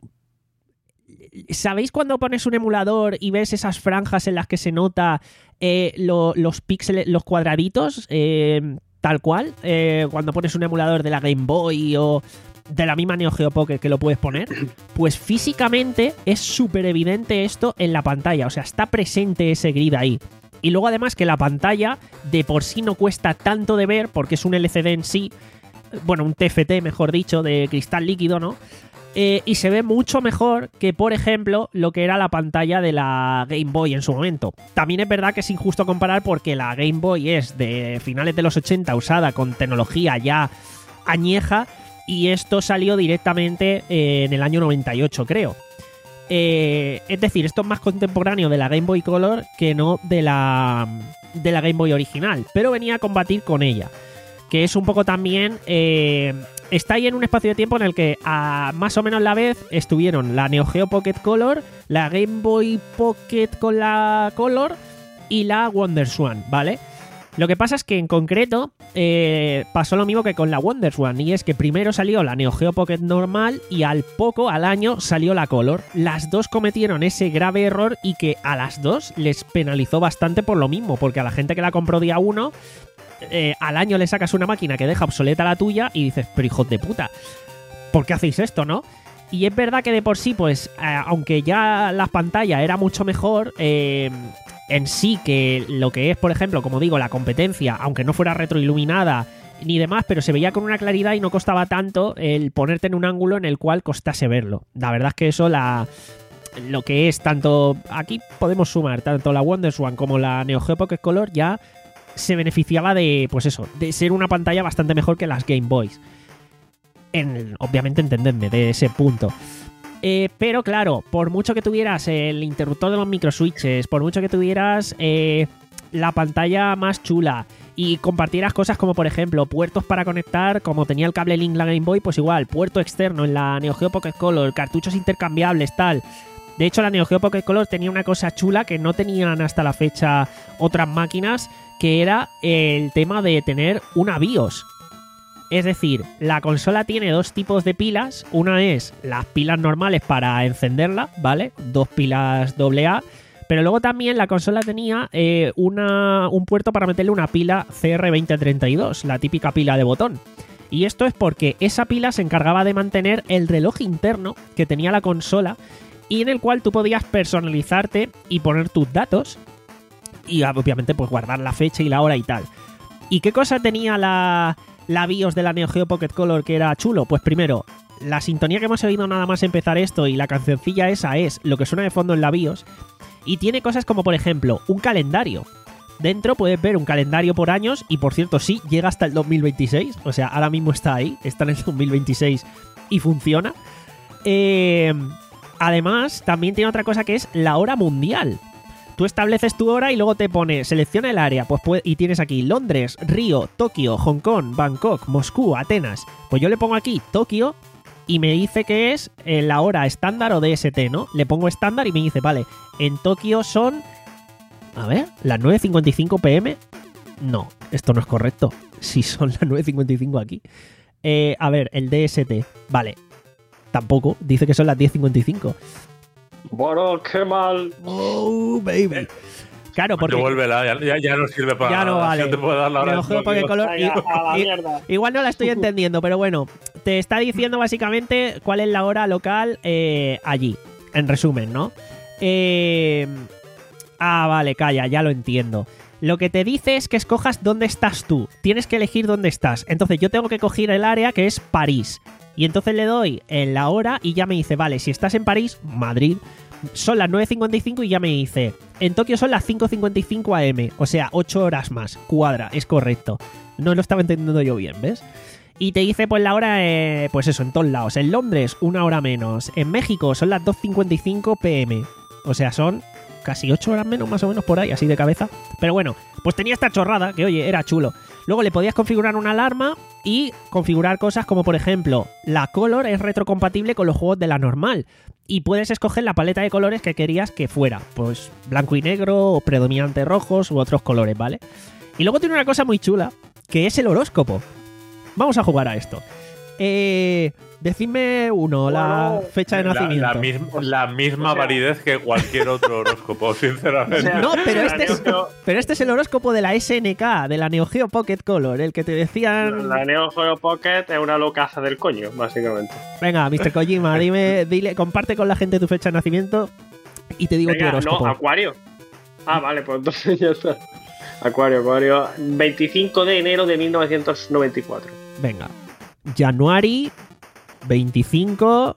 ¿sabéis cuando pones un emulador y ves esas franjas en las que se nota eh, lo, los píxeles, los cuadraditos, eh, tal cual? Eh, cuando pones un emulador de la Game Boy o de la misma Neo Geo Pocket que lo puedes poner, pues físicamente es súper evidente esto en la pantalla, o sea, está presente ese grid ahí. Y luego además que la pantalla de por sí no cuesta tanto de ver porque es un L C D en sí, bueno, un T F T mejor dicho, de cristal líquido, ¿no? Eh, y se ve mucho mejor que, por ejemplo, lo que era la pantalla de la Game Boy en su momento. También es verdad que es injusto comparar porque la Game Boy es de finales de los ochenta usada con tecnología ya añeja y esto salió directamente eh, en el año noventa y ocho, creo. Eh, es decir, esto es más contemporáneo de la Game Boy Color que no de la, de la Game Boy original, pero venía a combatir con ella, que es un poco también... Eh, está ahí en un espacio de tiempo en el que a más o menos la vez estuvieron la Neo Geo Pocket Color, la Game Boy Pocket con la Color y la WonderSwan, ¿vale? Lo que pasa es que en concreto eh, pasó lo mismo que con la WonderSwan, y es que primero salió la Neo Geo Pocket normal y al poco, al año, salió la Color. Las dos cometieron ese grave error y que a las dos les penalizó bastante por lo mismo, porque a la gente que la compró día uno, eh, al año le sacas una máquina que deja obsoleta la tuya y dices, pero hijos de puta, ¿por qué hacéis esto, no? Y es verdad que de por sí, pues, eh, aunque ya la pantalla era mucho mejor, eh, en sí que lo que es, por ejemplo, como digo, la competencia, aunque no fuera retroiluminada ni demás, pero se veía con una claridad y no costaba tanto el ponerte en un ángulo en el cual costase verlo. La verdad es que eso, la lo que es tanto... Aquí podemos sumar tanto la WonderSwan como la Neo Geo Pocket Color ya se beneficiaba de, pues eso, de ser una pantalla bastante mejor que las Game Boys. En, obviamente, entendedme, de ese punto. Eh, pero claro, por mucho que tuvieras el interruptor de los microswitches, por mucho que tuvieras eh, la pantalla más chula y compartieras cosas como, por ejemplo, puertos para conectar, como tenía el cable Link la Game Boy, pues igual, puerto externo en la Neo Geo Pocket Color, cartuchos intercambiables, tal. De hecho, la Neo Geo Pocket Color tenía una cosa chula que no tenían hasta la fecha otras máquinas, que era el tema de tener una BIOS. Es decir, la consola tiene dos tipos de pilas. Una es las pilas normales para encenderla, ¿vale? Dos pilas doble A. Pero luego también la consola tenía eh, una, un puerto para meterle una pila C R veinte treinta y dos, la típica pila de botón. Y esto es porque esa pila se encargaba de mantener el reloj interno que tenía la consola y en el cual tú podías personalizarte y poner tus datos y obviamente pues guardar la fecha y la hora y tal. ¿Y qué cosa tenía la... la BIOS de la Neo Geo Pocket Color que era chulo? Pues primero, la sintonía que hemos oído nada más empezar esto y la cancioncilla esa es lo que suena de fondo en la BIOS. Y tiene cosas como, por ejemplo, un calendario. Dentro puedes ver un calendario por años y, por cierto, sí, llega hasta el dos mil veintiséis. O sea, ahora mismo está ahí, está en el dos mil veintiséis y funciona. Eh, además, también tiene otra cosa que es la hora mundial. Tú estableces tu hora y luego te pone, selecciona el área, pues puede, y tienes aquí Londres, Río, Tokio, Hong Kong, Bangkok, Moscú, Atenas. Pues yo le pongo aquí Tokio y me dice que es eh, la hora estándar o D S T, ¿no? Le pongo estándar y me dice, vale, en Tokio son... A ver, ¿las nueve cincuenta y cinco pm? No, esto no es correcto. Si son las nueve cincuenta y cinco aquí. Eh, a ver, el D S T, vale. Tampoco, dice que son las diez cincuenta y cinco. Bueno, qué mal. Oh, baby. Claro, porque... Devuélvela, ya, ya, ya no sirve para ya no nada. vale. Ya te puedo dar la hora Neo Geo Pocket Color. Venga, a la I- mierda. Igual no la estoy entendiendo, pero bueno, te está diciendo básicamente cuál es la hora local eh, allí. En resumen, ¿no? Eh... Ah, vale, calla, ya lo entiendo. Lo que te dice es que escojas dónde estás tú. Tienes que elegir dónde estás. Entonces yo tengo que coger el área que es París. Y entonces le doy en la hora y ya me dice, vale, si estás en París, Madrid, son las nueve cincuenta y cinco y ya me dice, en Tokio son las cinco cincuenta y cinco a eme, o sea, ocho horas más. Cuadra, es correcto. No lo estaba entendiendo yo bien, ¿ves? Y te dice pues la hora, eh, pues eso, en todos lados. En Londres, una hora menos. En México son las dos cincuenta y cinco pm. O sea, son casi ocho horas menos, más o menos por ahí, así de cabeza. Pero bueno, pues tenía esta chorrada, que oye, era chulo. Luego le podías configurar una alarma y configurar cosas como, por ejemplo, la Color es retrocompatible con los juegos de la normal. Y puedes escoger la paleta de colores que querías que fuera. Pues blanco y negro, o predominante rojos u otros colores, ¿vale? Y luego tiene una cosa muy chula, que es el horóscopo. Vamos a jugar a esto. Eh, decidme uno, la Bueno, fecha de La, nacimiento. la misma, la misma O sea- validez que cualquier otro horóscopo, sinceramente. O sea, No, pero la este, Neo es, Geo- pero este es el horóscopo de la ese ene ka, de la Neo Geo Pocket Color, el que te decían... La Neo Geo Pocket es una locaza del coño, básicamente. Venga, mister Kojima, dime, dile, comparte con la gente tu fecha de nacimiento y te digo tu Venga, no, horóscopo. Acuario. Ah, vale, pues entonces ya está. Acuario, Acuario. veinticinco de enero de mil novecientos noventa y cuatro. Venga. Januari veinticinco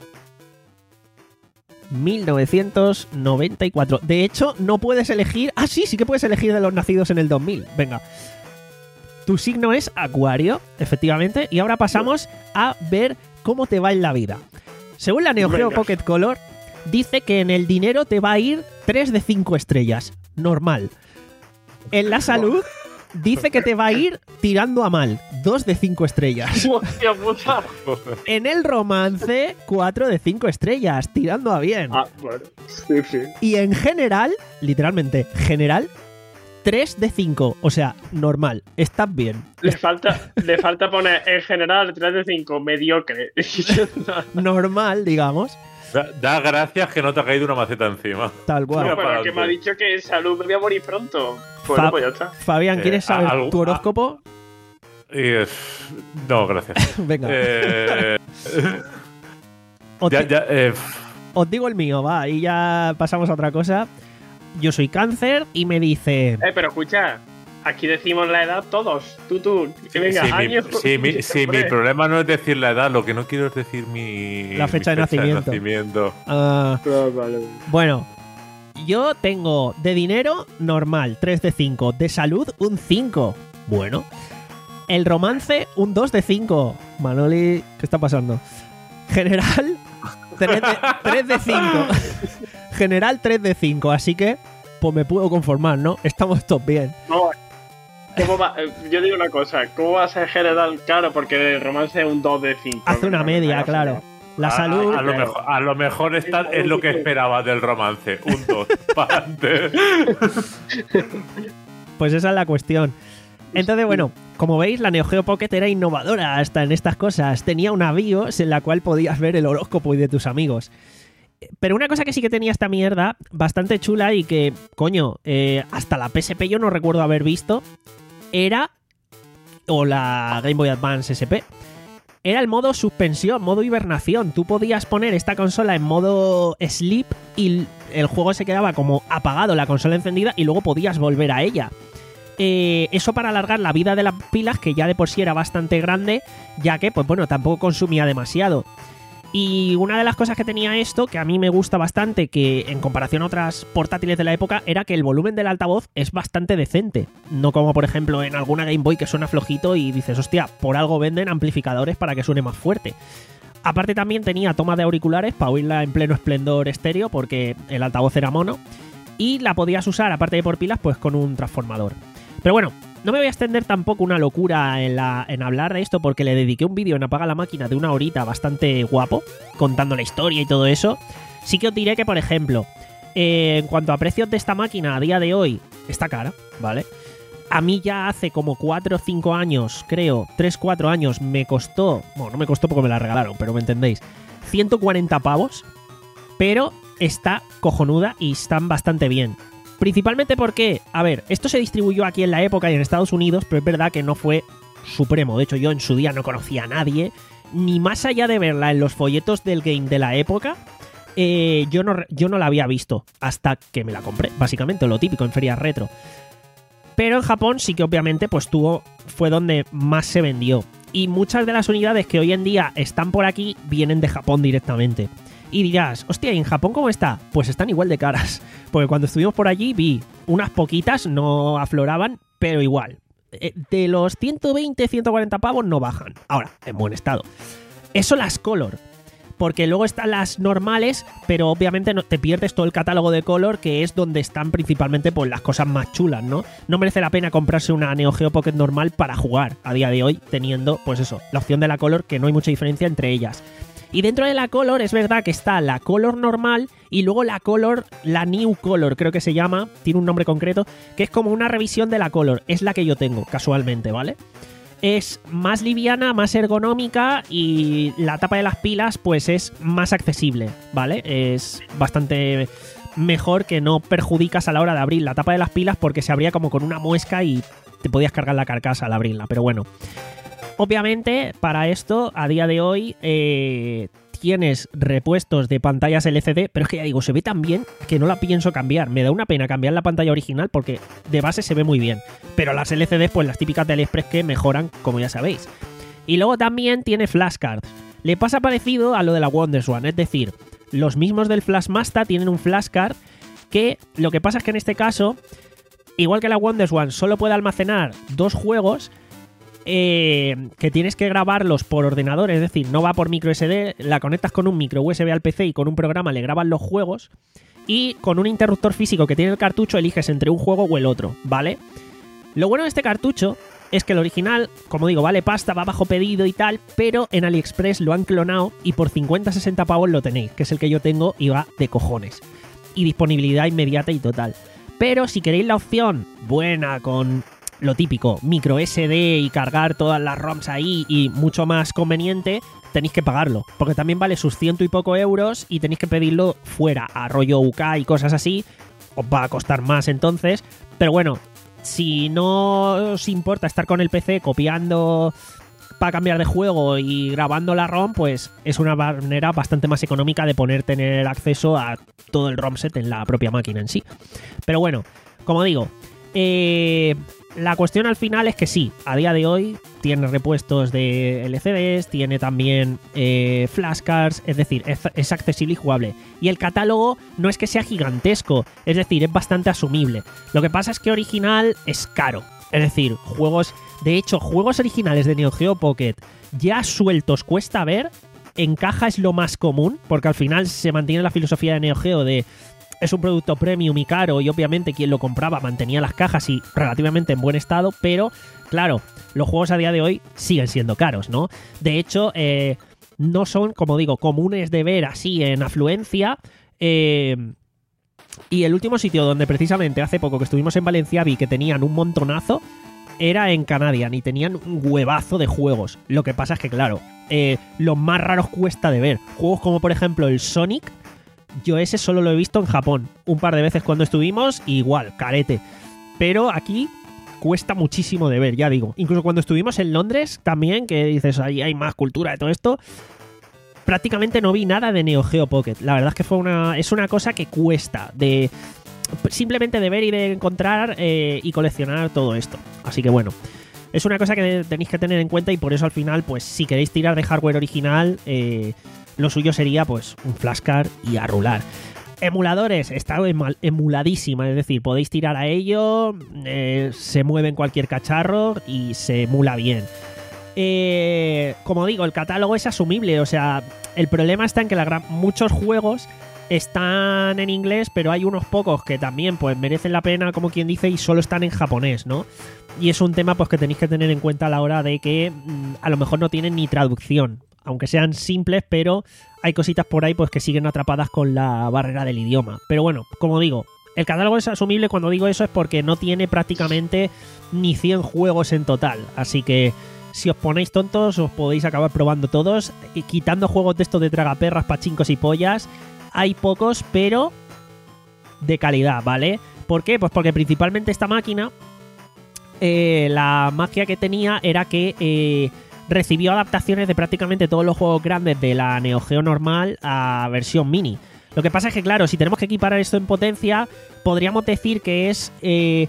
mil novecientos noventa y cuatro. De hecho, no puedes elegir... Ah, sí, sí que puedes elegir de los nacidos en el dos mil. Venga. Tu signo es Acuario, efectivamente. Y ahora pasamos a ver cómo te va en la vida. Según la Neo Geo Venga. Pocket Color, dice que en el dinero te va a ir tres de cinco estrellas. Normal. En la salud, dice que te va a ir tirando a mal. dos de cinco estrellas. Hostia puta. En el romance, cuatro de cinco estrellas, tirando a bien. Ah, bueno. Sí, sí. Y en general, literalmente, general, tres de cinco. O sea, normal. Estás bien. Le falta, le falta poner en general tres de cinco, mediocre. Normal, digamos. Da, da gracias que no te ha caído una maceta encima. Tal cual. Bueno, para pero que me ha adelante. dicho que en salud me voy a morir pronto. Bueno, Fa- pues ya está. Fabián, ¿quieres Eh, saber algo- tu horóscopo? Y es... No, gracias. Venga. Eh, os, Ya, ya, eh, os digo el mío, va, y ya pasamos a otra cosa. Yo soy cáncer y me dice... Eh, pero escucha, aquí decimos la edad todos. Tú, tú. Que venga, sí, mi, años. sí, mi, sí, mi Hombre. problema no es decir la edad, lo que no quiero es decir mi, La fecha mi de nacimiento. nacimiento. ah, Ah, vale. bueno, yo tengo de dinero normal, tres de cinco. De salud, un cinco. Bueno. El romance, un dos de cinco. Manoli, ¿qué está pasando? General, tres de cinco. General, tres de cinco. Así que, pues me puedo conformar, ¿no? Estamos todos bien. No, ¿cómo va? Eh, Yo digo una cosa, ¿cómo va a ser general? Claro, porque el romance es un dos de cinco. Hace una media, claro. La A- salud... A, a lo mejor, a lo mejor está, es lo que esperaba del romance. Un dos. para adelante. Pues esa es la cuestión. Entonces, bueno, como veis, la Neo Geo Pocket era innovadora hasta en estas cosas. Tenía una BIOS en la cual podías ver el horóscopo y de tus amigos. Pero una cosa que sí que tenía esta mierda, bastante chula y que, coño, eh, hasta la P S P yo no recuerdo haber visto, era... o la Game Boy Advance S P. Era el modo suspensión, modo hibernación. Tú podías poner esta consola en modo sleep y el juego se quedaba como apagado, la consola encendida, y luego podías volver a ella. Eh, eso para alargar la vida de las pilas, que ya de por sí era bastante grande, ya que, pues bueno, tampoco consumía demasiado. Y una de las cosas que tenía esto, que a mí me gusta bastante, que en comparación a otras portátiles de la época, era que el volumen del altavoz es bastante decente. No como, por ejemplo, en alguna Game Boy que suena flojito y dices, hostia, por algo venden amplificadores para que suene más fuerte. Aparte también tenía toma de auriculares para oírla en pleno esplendor estéreo, porque el altavoz era mono. Y la podías usar, aparte de por pilas, pues con un transformador. Pero bueno, no me voy a extender tampoco una locura en, la, en hablar de esto, porque le dediqué un vídeo en Apaga la Máquina de una horita bastante guapo, contando la historia y todo eso. Sí que os diré que, por ejemplo, eh, en cuanto a precios de esta máquina a día de hoy, está cara, ¿vale? A mí ya hace como cuatro o cinco años, creo, tres cuatro años, me costó... Bueno, no me costó porque me la regalaron, pero me entendéis. ciento cuarenta pavos, pero está cojonuda y están bastante bien. Principalmente porque, a ver, esto se distribuyó aquí en la época y en Estados Unidos, pero es verdad que no fue supremo. De hecho, yo en su día no conocía a nadie, ni más allá de verla en los folletos del game de la época, eh, yo, no, yo no la había visto hasta que me la compré, básicamente, lo típico en ferias retro. Pero en Japón sí que obviamente pues tuvo, fue donde más se vendió. Y muchas de las unidades que hoy en día están por aquí vienen de Japón directamente. Y dirás, hostia, ¿y en Japón cómo está? Pues están igual de caras. Porque cuando estuvimos por allí vi unas poquitas, no afloraban, pero igual. De los ciento veinte, ciento cuarenta pavos no bajan. Ahora, en buen estado. Eso las Color. Porque luego están las normales, pero obviamente no, te pierdes todo el catálogo de Color, que es donde están principalmente pues, las cosas más chulas, ¿no? No merece la pena comprarse una Neo Geo Pocket normal para jugar a día de hoy, teniendo, pues eso, la opción de la Color, que no hay mucha diferencia entre ellas. Y dentro de la Color es verdad que está la Color normal y luego la Color, la New Color creo que se llama, tiene un nombre concreto, que es como una revisión de la Color, es la que yo tengo, casualmente, ¿vale? Es más liviana, más ergonómica y la tapa de las pilas pues es más accesible, ¿vale? Es bastante mejor, que no perjudicas a la hora de abrir la tapa de las pilas porque se abría como con una muesca y te podías cargar la carcasa al abrirla, pero bueno. Obviamente, para esto, a día de hoy, eh, tienes repuestos de pantallas L C D, pero es que ya digo, se ve tan bien que no la pienso cambiar. Me da una pena cambiar la pantalla original porque de base se ve muy bien. Pero las L C D, pues las típicas de AliExpress que mejoran, como ya sabéis. Y luego también tiene flashcards. Le pasa parecido a lo de la WonderSwan, es decir, los mismos del Flashmasta tienen un flashcard que lo que pasa es que en este caso, igual que la WonderSwan, solo puede almacenar dos juegos. Eh, que tienes que grabarlos por ordenador, es decir, no va por micro S D, la conectas con un micro U S B al P C y con un programa le grabas los juegos y con un interruptor físico que tiene el cartucho eliges entre un juego o el otro, ¿vale? Lo bueno de este cartucho es que el original, como digo, vale pasta, va bajo pedido y tal, pero en AliExpress lo han clonado y por cincuenta a sesenta pavos lo tenéis, que es el que yo tengo y va de cojones. Y disponibilidad inmediata y total. Pero si queréis la opción buena con... lo típico, micro S D y cargar todas las ROMs ahí y mucho más conveniente, tenéis que pagarlo, porque también vale sus ciento y poco euros y tenéis que pedirlo fuera, a rollo U K y cosas así, os va a costar más entonces, pero bueno, si no os importa estar con el P C copiando para cambiar de juego y grabando la ROM, pues es una manera bastante más económica de poder tener acceso a todo el ROM set en la propia máquina en sí. Pero bueno, como digo, eh, la cuestión al final es que sí, a día de hoy tiene repuestos de L C Ds, tiene también eh, flashcards, es decir, es, es accesible y jugable. Y el catálogo no es que sea gigantesco, es decir, es bastante asumible. Lo que pasa es que original es caro. Es decir, juegos... De hecho, juegos originales de Neo Geo Pocket ya sueltos cuesta ver. En caja es lo más común, porque al final se mantiene la filosofía de Neo Geo de... Es un producto premium y caro, y obviamente quien lo compraba mantenía las cajas y relativamente en buen estado, pero claro, los juegos a día de hoy siguen siendo caros, ¿no? De hecho, eh, no son, como digo, comunes de ver así en afluencia. Eh, y el último sitio donde precisamente hace poco que estuvimos en Valencia vi que tenían un montonazo era en Canadian y tenían un huevazo de juegos. Lo que pasa es que, claro, eh, los más raros cuesta de ver. Juegos como, por ejemplo, el Sonic. Yo ese solo lo he visto en Japón un par de veces cuando estuvimos, igual, carete. Pero aquí cuesta muchísimo de ver, ya digo. Incluso cuando estuvimos en Londres también, que dices, ahí hay más cultura de todo esto, prácticamente no vi nada de Neo Geo Pocket. La verdad es que fue una es una cosa que cuesta de simplemente de ver y de encontrar eh, y coleccionar todo esto. Así que bueno, es una cosa que tenéis que tener en cuenta y por eso al final, pues si queréis tirar de hardware original... Eh, lo suyo sería pues un flashcard y a rular. Emuladores, está emuladísima, es decir, podéis tirar a ello, eh, se mueve en cualquier cacharro y se emula bien. Eh, como digo, el catálogo es asumible, o sea, el problema está en que la gran, muchos juegos están en inglés, pero hay unos pocos que también pues merecen la pena, como quien dice, y solo están en japonés, ¿no? Y es un tema pues que tenéis que tener en cuenta a la hora de que mmm, a lo mejor no tienen ni traducción. Aunque sean simples, pero hay cositas por ahí pues que siguen atrapadas con la barrera del idioma. Pero bueno, como digo, el catálogo es asumible. Cuando digo eso es porque no tiene prácticamente ni cien juegos en total. Así que si os ponéis tontos os podéis acabar probando todos. Y quitando juegos de estos de tragaperras, pachincos y pollas, hay pocos, pero de calidad, ¿vale? ¿Por qué? Pues porque principalmente esta máquina, eh, la magia que tenía era que... Eh, recibió adaptaciones de prácticamente todos los juegos grandes de la Neo Geo normal a versión mini. Lo que pasa es que, claro, si tenemos que equiparar esto en potencia, podríamos decir que es eh,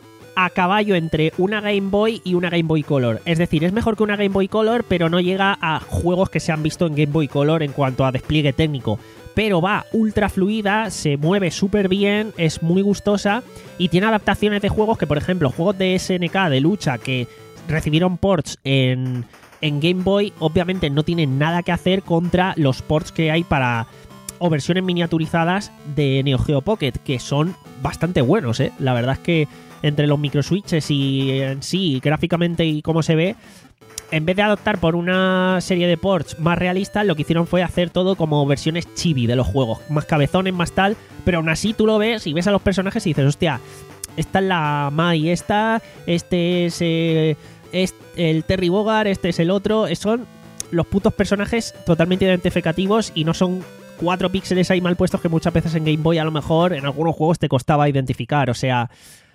a caballo entre una Game Boy y una Game Boy Color. Es decir, es mejor que una Game Boy Color, pero no llega a juegos que se han visto en Game Boy Color en cuanto a despliegue técnico. Pero va ultra fluida, se mueve súper bien, es muy gustosa y tiene adaptaciones de juegos que, por ejemplo, juegos de S N K de lucha que recibieron ports en... En Game Boy obviamente no tienen nada que hacer contra los ports que hay para o versiones miniaturizadas de Neo Geo Pocket, que son bastante buenos, ¿eh? La verdad es que entre los microswitches y en sí, gráficamente y cómo se ve, en vez de adoptar por una serie de ports más realistas, lo que hicieron fue hacer todo como versiones chibi de los juegos, más cabezones, más tal, pero aún así tú lo ves y ves a los personajes y dices, hostia, esta es la Mai, esta, este es... Eh, es el Terry Bogard, este es el otro. Son los putos personajes totalmente identificativos y no son cuatro píxeles ahí mal puestos que muchas veces en Game Boy a lo mejor en algunos juegos te costaba identificar. O sea,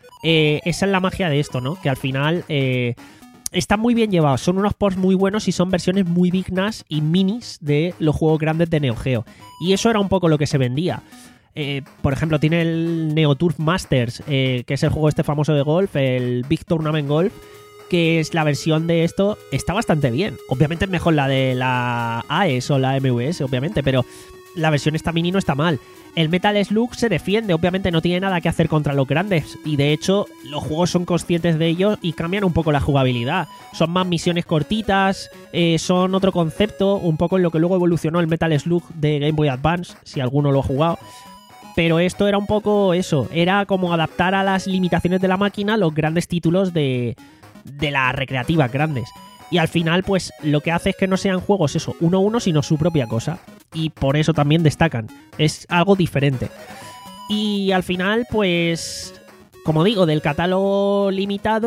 eh, esa es la magia de esto, ¿no? Que al final eh, están muy bien llevados. Son unos ports muy buenos y son versiones muy dignas y minis de los juegos grandes de Neo Geo. Y eso era un poco lo que se vendía. Eh, por ejemplo, tiene el Neo Turf Masters, eh, que es el juego este famoso de golf, el Big Tournament Golf, que es la versión de esto, está bastante bien. Obviamente es mejor la de la A E S o la M V S, obviamente, pero la versión esta mini no está mal. El Metal Slug se defiende, obviamente no tiene nada que hacer contra los grandes, y de hecho los juegos son conscientes de ello y cambian un poco la jugabilidad. Son más misiones cortitas, eh, son otro concepto, un poco en lo que luego evolucionó el Metal Slug de Game Boy Advance, si alguno lo ha jugado. Pero esto era un poco eso, era como adaptar a las limitaciones de la máquina los grandes títulos de... de las recreativas grandes. Y al final, pues, lo que hace es que no sean juegos eso, uno a uno, sino su propia cosa. Y por eso también destacan. Es algo diferente. Y al final, pues, como digo, del catálogo limitado,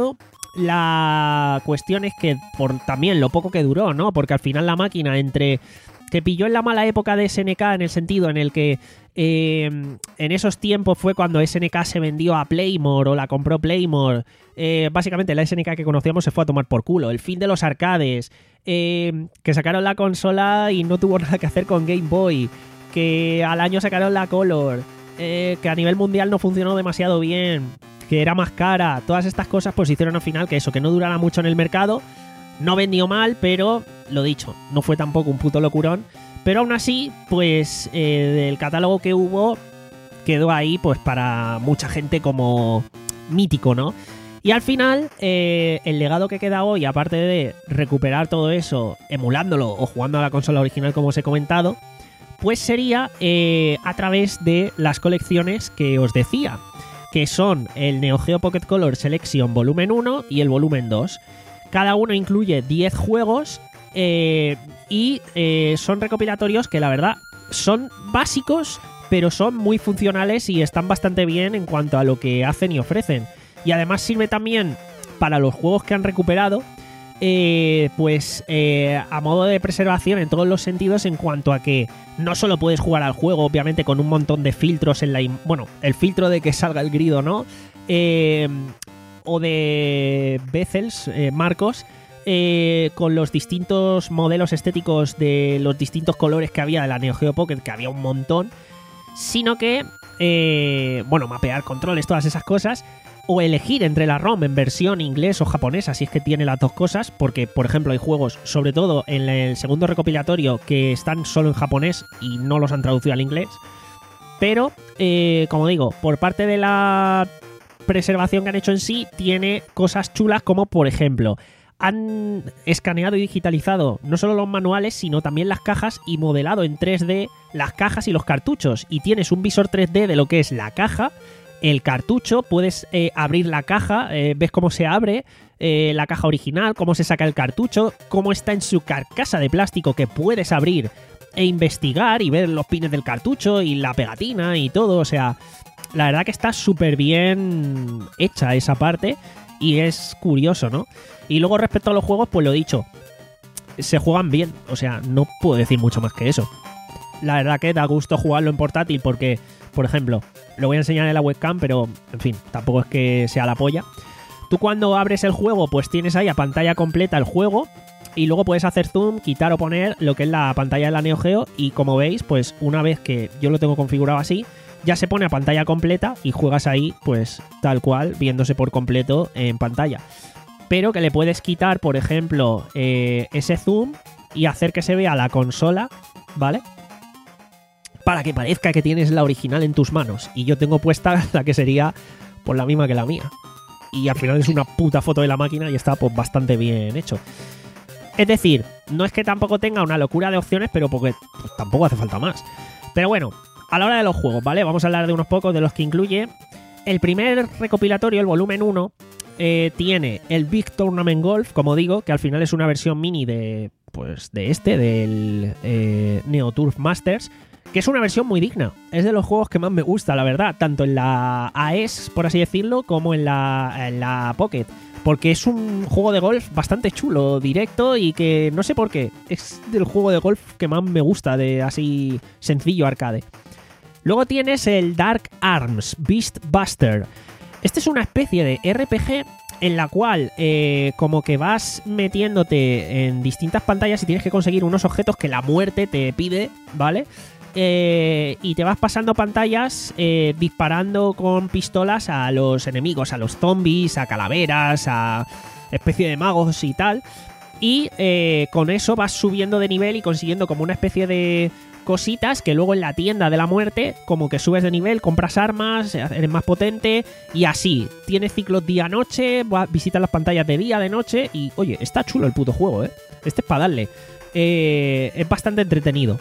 la cuestión es que por también lo poco que duró, ¿no? Porque al final la máquina entre que pilló en la mala época de S N K en el sentido en el que eh, en esos tiempos fue cuando S N K se vendió a Playmore o la compró Playmore. Eh, básicamente la S N K que conocíamos se fue a tomar por culo. El fin de los arcades, eh, que sacaron la consola y no tuvo nada que hacer con Game Boy, que al año sacaron la Color, eh, que a nivel mundial no funcionó demasiado bien, que era más cara. Todas estas cosas pues hicieron al final que eso, que no durara mucho en el mercado. No vendió mal, pero lo dicho, no fue tampoco un puto locurón. Pero aún así, pues eh, del catálogo que hubo quedó ahí pues para mucha gente como mítico, ¿no? Y al final, eh, el legado que queda hoy, aparte de recuperar todo eso emulándolo o jugando a la consola original como os he comentado, pues sería eh, a través de las colecciones que os decía, que son el Neo Geo Pocket Color Selection Volumen uno y el Volumen dos. Cada uno incluye diez juegos eh, y eh, son recopilatorios que la verdad son básicos, pero son muy funcionales y están bastante bien en cuanto a lo que hacen y ofrecen. Y además sirve también para los juegos que han recuperado, eh, pues eh, a modo de preservación en todos los sentidos, en cuanto a que no solo puedes jugar al juego, obviamente con un montón de filtros en la... Bueno, el filtro de que salga el grido, ¿no? Eh... o de bezels, eh, marcos, eh, con los distintos modelos estéticos de los distintos colores que había de la Neo Geo Pocket, que había un montón, sino que, eh, bueno, mapear controles, todas esas cosas, o elegir entre la ROM en versión inglés o japonesa, si es que tiene las dos cosas, porque, por ejemplo, hay juegos, sobre todo en el segundo recopilatorio, que están solo en japonés y no los han traducido al inglés, pero, eh, como digo, por parte de la preservación que han hecho en sí, tiene cosas chulas como, por ejemplo, han escaneado y digitalizado no solo los manuales, sino también las cajas y modelado en tres D las cajas y los cartuchos. Y tienes un visor tres D de lo que es la caja, el cartucho, puedes eh, abrir la caja, eh, ves cómo se abre eh, la caja original, cómo se saca el cartucho, cómo está en su carcasa de plástico que puedes abrir e investigar y ver los pines del cartucho y la pegatina y todo, o sea... La verdad que está súper bien hecha esa parte y es curioso, ¿no? Y luego respecto a los juegos, pues lo dicho, se juegan bien, o sea, no puedo decir mucho más que eso. La verdad que da gusto jugarlo en portátil porque, por ejemplo, lo voy a enseñar en la webcam, pero, en fin, tampoco es que sea la polla. Tú cuando abres el juego, pues tienes ahí a pantalla completa el juego y luego puedes hacer zoom, quitar o poner lo que es la pantalla de la Neo Geo y como veis, pues una vez que yo lo tengo configurado así, ya se pone a pantalla completa y juegas ahí, pues tal cual, viéndose por completo en pantalla. Pero que le puedes quitar, por ejemplo, eh, ese zoom y hacer que se vea la consola, ¿vale? Para que parezca que tienes la original en tus manos. Y yo tengo puesta la que sería pues la misma que la mía. Y al final es una puta foto de la máquina y está pues bastante bien hecho. Es decir, no es que tampoco tenga una locura de opciones, pero porque pues, tampoco hace falta más. Pero bueno, a la hora de los juegos, ¿vale? Vamos a hablar de unos pocos de los que incluye. El primer recopilatorio, el volumen uno, eh, tiene el Big Tournament Golf, como digo, que al final es una versión mini de, pues, de este, del eh, Neo Turf Masters, que es una versión muy digna. Es de los juegos que más me gusta, la verdad, tanto en la A E S, por así decirlo, como en la, en la Pocket. Porque es un juego de golf bastante chulo, directo y que no sé por qué. Es del juego de golf que más me gusta, de así sencillo arcade. Luego tienes el Dark Arms Beast Buster. Este es una especie de R P G en la cual eh, como que vas metiéndote en distintas pantallas y tienes que conseguir unos objetos que la muerte te pide, ¿vale? Eh, y te vas pasando pantallas eh, disparando con pistolas a los enemigos, a los zombies, a calaveras, a especie de magos y tal. Y eh, con eso vas subiendo de nivel y consiguiendo como una especie de cositas que luego en la tienda de la muerte como que subes de nivel, compras armas, eres más potente y así. Tienes ciclos día-noche, visitas las pantallas de día, de noche y oye, está chulo el puto juego, ¿eh? Este es para darle. Eh, es bastante entretenido.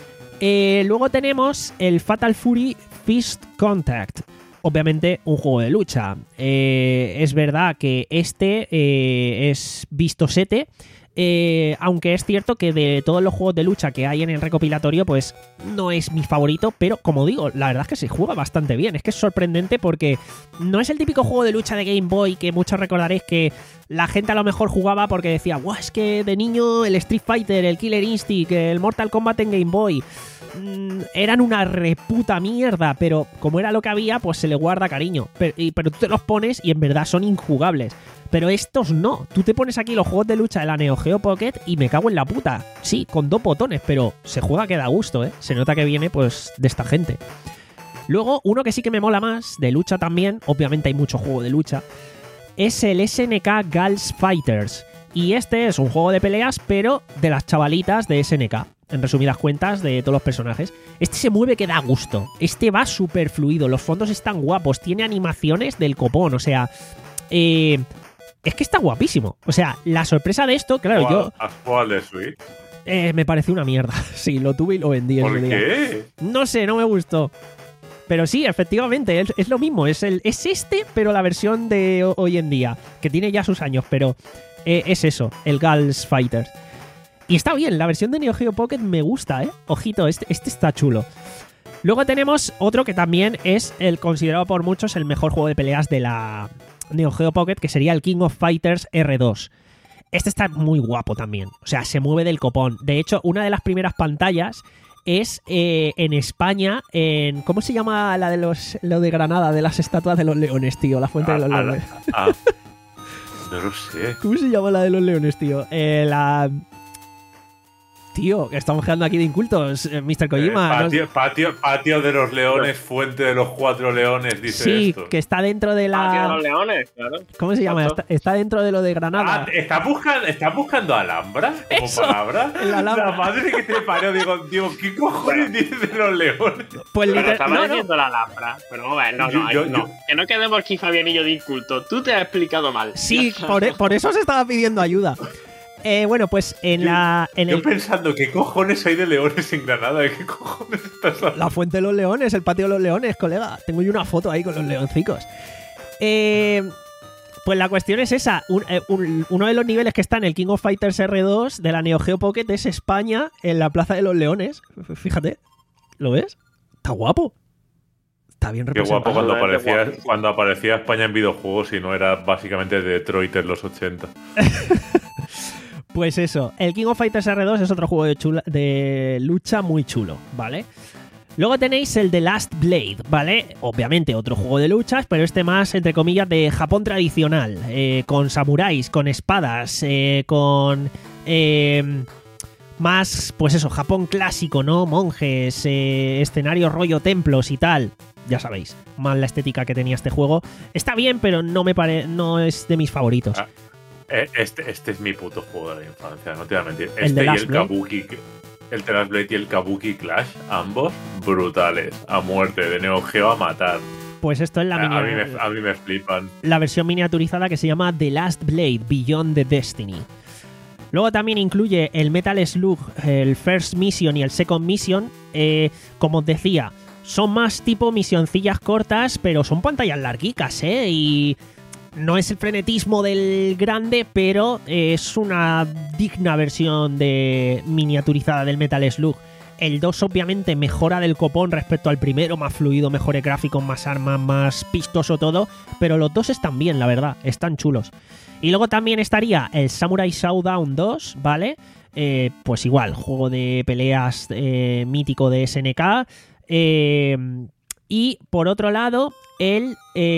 Eh, luego tenemos el Fatal Fury Fist Contact. Obviamente un juego de lucha. Eh, es verdad que este eh, es vistosete. Eh, aunque es cierto que de todos los juegos de lucha que hay en el recopilatorio, pues no es mi favorito, pero como digo, la verdad es que se juega bastante bien. Es que es sorprendente porque no es el típico juego de lucha de Game Boy que muchos recordaréis que la gente a lo mejor jugaba porque decía, guau, es que de niño el Street Fighter, el Killer Instinct, el Mortal Kombat en Game Boy mmm, eran una reputa mierda, pero como era lo que había, pues se le guarda cariño. Pero, y, pero tú te los pones y en verdad son injugables. Pero estos no. Tú te pones aquí los juegos de lucha de la Neo Geo Pocket y me cago en la puta. Sí, con dos botones, pero se juega que da gusto, ¿eh? Se nota que viene, pues, de esta gente. Luego, uno que sí que me mola más, de lucha también, obviamente hay mucho juego de lucha, es el S N K Girls Fighters. Y este es un juego de peleas, pero de las chavalitas de S N K. En resumidas cuentas, de todos los personajes. Este se mueve que da gusto. Este va súper fluido. Los fondos están guapos. Tiene animaciones del copón. O sea... Eh... Es que está guapísimo. O sea, la sorpresa de esto, claro, yo... ¿Has jugado al de Switch? Eh, me pareció una mierda. Sí, lo tuve y lo vendí. ¿Por ese día. qué? No sé, no me gustó. Pero sí, efectivamente, es, es lo mismo. Es, el, es este, pero la versión de hoy en día. Que tiene ya sus años, pero eh, es eso, el Girls Fighters. Y está bien, la versión de Neo Geo Pocket me gusta, ¿eh? Ojito, este, este está chulo. Luego tenemos otro que también es el considerado por muchos el mejor juego de peleas de la Neo Geo Pocket, que sería el King of Fighters R dos. Este está muy guapo también, o sea, se mueve del copón. De hecho, una de las primeras pantallas es eh, en España, en... ¿Cómo se llama la de los lo de Granada, de las estatuas de los leones, tío? La fuente Ah, de los ah, leones. ah, no lo sé. ¿Cómo se llama la de los leones, tío? Eh, la... Tío, que estamos quedando aquí de incultos, eh, mister Kojima. Eh, patio, ¿no? patio, patio de los leones, fuente de los cuatro leones, dice Sí, esto. que está dentro de Ah, tío, la... los leones, claro. ¿Cómo se llama? Está, está dentro de lo de Granada. Ah, ¿está buscando, ¿está buscando Alhambra como Eso, palabra? el Alhambra. La madre que te parió, digo, digo, ¿qué cojones dices de los leones? Pues Pero liter- estaba no, no. diciendo la Alhambra. Pero vamos a ver, no, no, Yo- no. yo- Que no quedemos aquí Fabián y yo de inculto. Tú te has explicado mal. Sí, por, e- por eso se estaba pidiendo ayuda. Eh, bueno, pues en la... En Yo el, pensando, ¿qué cojones hay de leones en Granada? ¿De qué cojones estás hablando? la fuente de los leones, el patio de los leones, colega. Tengo yo una foto ahí con los leoncicos. Eh, pues la cuestión es esa. Un- eh, un- uno de los niveles que está en el King of Fighters R dos de la Neo Geo Pocket es España en la Plaza de los Leones. F- Fíjate. ¿Lo ves? Está guapo. Está bien Qué representado. guapo cuando Absolutamente aparecía, guapísimo. cuando aparecía España en videojuegos y no era básicamente Detroit en los ochenta. Pues eso, el King of Fighters R dos es otro juego de, chula- de lucha muy chulo, ¿vale? Luego tenéis el The Last Blade, ¿vale? Obviamente otro juego de luchas, pero este más, entre comillas, de Japón tradicional, eh, con samuráis, con espadas, eh, con... eh, más, pues eso, Japón clásico, ¿no? Monjes, eh, escenarios rollo templos y tal. Ya sabéis, más la estética que tenía este juego. Está bien, pero no me pare... no es de mis favoritos. Ah. Eh, Este, este es mi puto juego de la infancia, no te voy a mentir. ¿El Este de y Last el Blade? Kabuki, el The Last Blade y el Kabuki Clash, ambos brutales, a muerte, de Neo Geo a matar. Pues esto es la A, a minia- mí me, a mí me flipan. la versión miniaturizada que se llama The Last Blade Beyond the Destiny. Luego también incluye el Metal Slug, el First Mission y el Second Mission. Eh, como os decía, son más tipo misioncillas cortas, pero son pantallas larguicas, ¿eh? Y no es el frenetismo del grande, pero es una digna versión de miniaturizada del Metal Slug. El dos obviamente mejora del copón respecto al primero, más fluido, mejores gráficos, más armas, más pistoso todo, pero los dos están bien, la verdad, están chulos. Y luego también estaría el Samurai Showdown dos, ¿vale? Eh, pues igual, juego de peleas eh, mítico de S N K. Eh, y por otro lado, el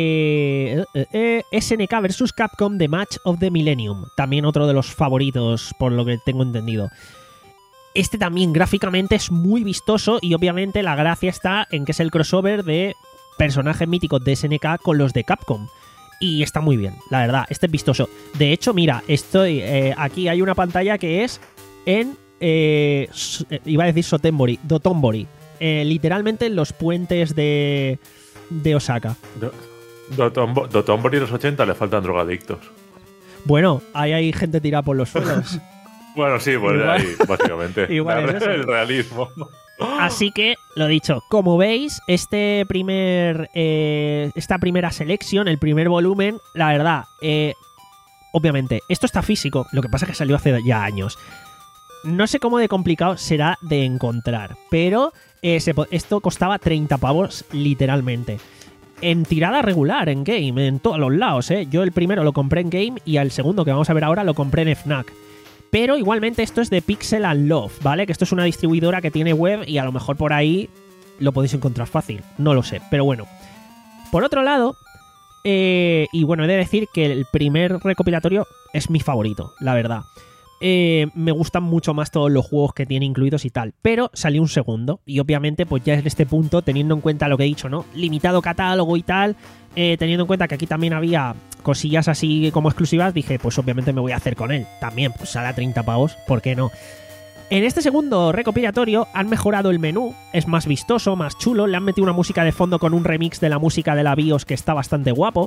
eh, eh, eh, S N K versus Capcom The Match of the Millennium. También otro de los favoritos, por lo que tengo entendido. Este también gráficamente es muy vistoso y obviamente la gracia está en que es el crossover de personajes míticos de S N K con los de Capcom. Y está muy bien, la verdad, este es vistoso. De hecho, mira, estoy eh, aquí hay una pantalla que es en... Eh, s- eh, iba a decir Sotenbori, Dotonbori. Eh, literalmente en los puentes de, de Osaka. Do- Dotombo- Dotonbori y los ochenta le faltan drogadictos. Bueno, ahí hay gente tirada por los suelos. Bueno, sí, pues Igual- ahí, básicamente. Igual La- es eso. el realismo. Así que, lo dicho, como veis, este primer, eh, esta primera selección, el primer volumen, la verdad, eh, obviamente, esto está físico, lo que pasa es que salió hace ya años. No sé cómo de complicado será de encontrar, pero eh, se, esto costaba treinta pavos literalmente. En tirada regular, en Game, en todos los lados, ¿eh? Yo el primero lo compré en Game y el segundo que vamos a ver ahora lo compré en Fnac. Pero igualmente esto es de Pixel and Love, ¿vale? Que esto es una distribuidora que tiene web y a lo mejor por ahí lo podéis encontrar fácil. No lo sé, pero bueno. Por otro lado, eh, y bueno, he de decir que el primer recopilatorio es mi favorito, la verdad. Eh, me gustan mucho más todos los juegos que tiene incluidos y tal, pero salió un segundo y obviamente pues ya en este punto, teniendo en cuenta lo que he dicho, ¿no? Limitado catálogo y tal, eh, teniendo en cuenta que aquí también había cosillas así como exclusivas, dije pues obviamente me voy a hacer con él también, pues sale a treinta pavos, ¿por qué no? En este segundo recopilatorio han mejorado el menú, es más vistoso, más chulo, le han metido una música de fondo con un remix de la música de la BIOS que está bastante guapo.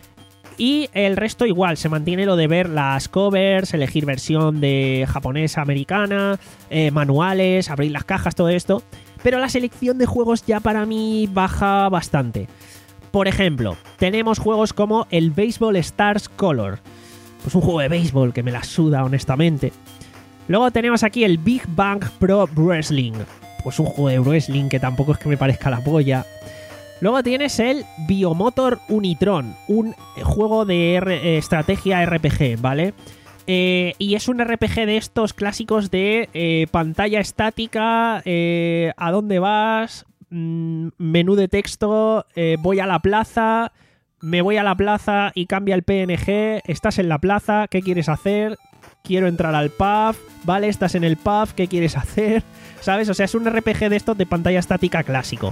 Y el resto igual, se mantiene lo de ver las covers, elegir versión de japonesa, americana, eh, manuales, abrir las cajas, todo esto. Pero la selección de juegos ya para mí baja bastante. Por ejemplo, tenemos juegos como el Baseball Stars Color. Pues un juego de béisbol que me la suda honestamente. Luego tenemos aquí el Big Bang Pro Wrestling. Pues un juego de wrestling que tampoco es que me parezca la polla. Luego tienes el Biomotor Unitron, un juego de R eh, estrategia R P G, ¿vale? Eh, y es un R P G de estos clásicos de eh, pantalla estática, eh, ¿a dónde vas? Mm, menú de texto, eh, voy a la plaza, me voy a la plaza y cambia el P N G, estás en la plaza, ¿qué quieres hacer? Quiero entrar al pub, ¿vale? Estás en el pub, ¿qué quieres hacer? ¿Sabes? O sea, es un R P G de estos de pantalla estática clásico.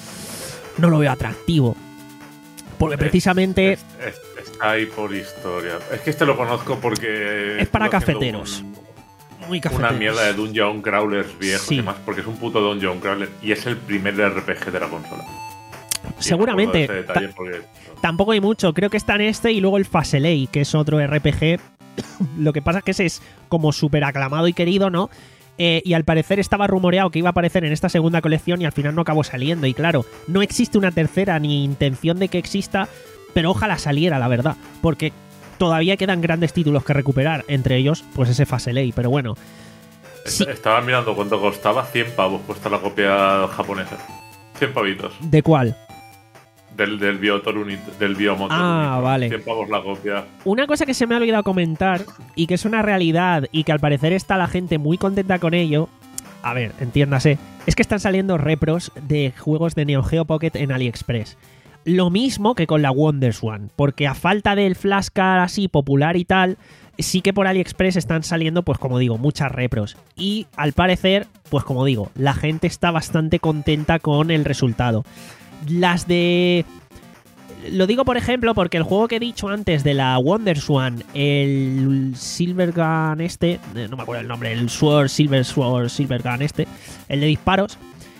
No lo veo atractivo. Porque precisamente... Es, es, es, está ahí por historia. Es que este lo conozco porque... Es para cafeteros. Un, Muy cafeteros. Una mierda de Dungeon Crawlers viejos sí. y demás, porque es un puto Dungeon Crawler y es el primer R P G de la consola. Seguramente. Ta porque... Tampoco hay mucho. Creo que está en este y luego el Faselei, que es otro R P G. Lo que pasa es que ese es como súper aclamado y querido, ¿no? Eh, y al parecer estaba rumoreado que iba a aparecer en esta segunda colección y al final no acabó saliendo. Y claro, no existe una tercera ni intención de que exista, pero ojalá saliera, la verdad. Porque todavía quedan grandes títulos que recuperar, entre ellos, pues ese Faselei. Pero bueno. Sí. Estaba mirando cuánto costaba, cien pavos cuesta la copia japonesa. cien pavitos. ¿De cuál? Del, del Biomotor Unit, del Biomotor Ah, Unit. vale. cien pavos la copia. Una cosa que se me ha olvidado comentar y que es una realidad y que al parecer está la gente muy contenta con ello, a ver, entiéndase, es que están saliendo repros de juegos de Neo Geo Pocket en AliExpress. Lo mismo que con la WonderSwan, porque a falta del flashcard así popular y tal, sí que por AliExpress están saliendo, pues como digo, muchas repros. Y al parecer, pues como digo, la gente está bastante contenta con el resultado. Las de... Lo digo por ejemplo porque el juego que he dicho antes de la WonderSwan, el Silvergun este, no me acuerdo el nombre, el Sword, Silver Sword, Silvergun este, el de disparos.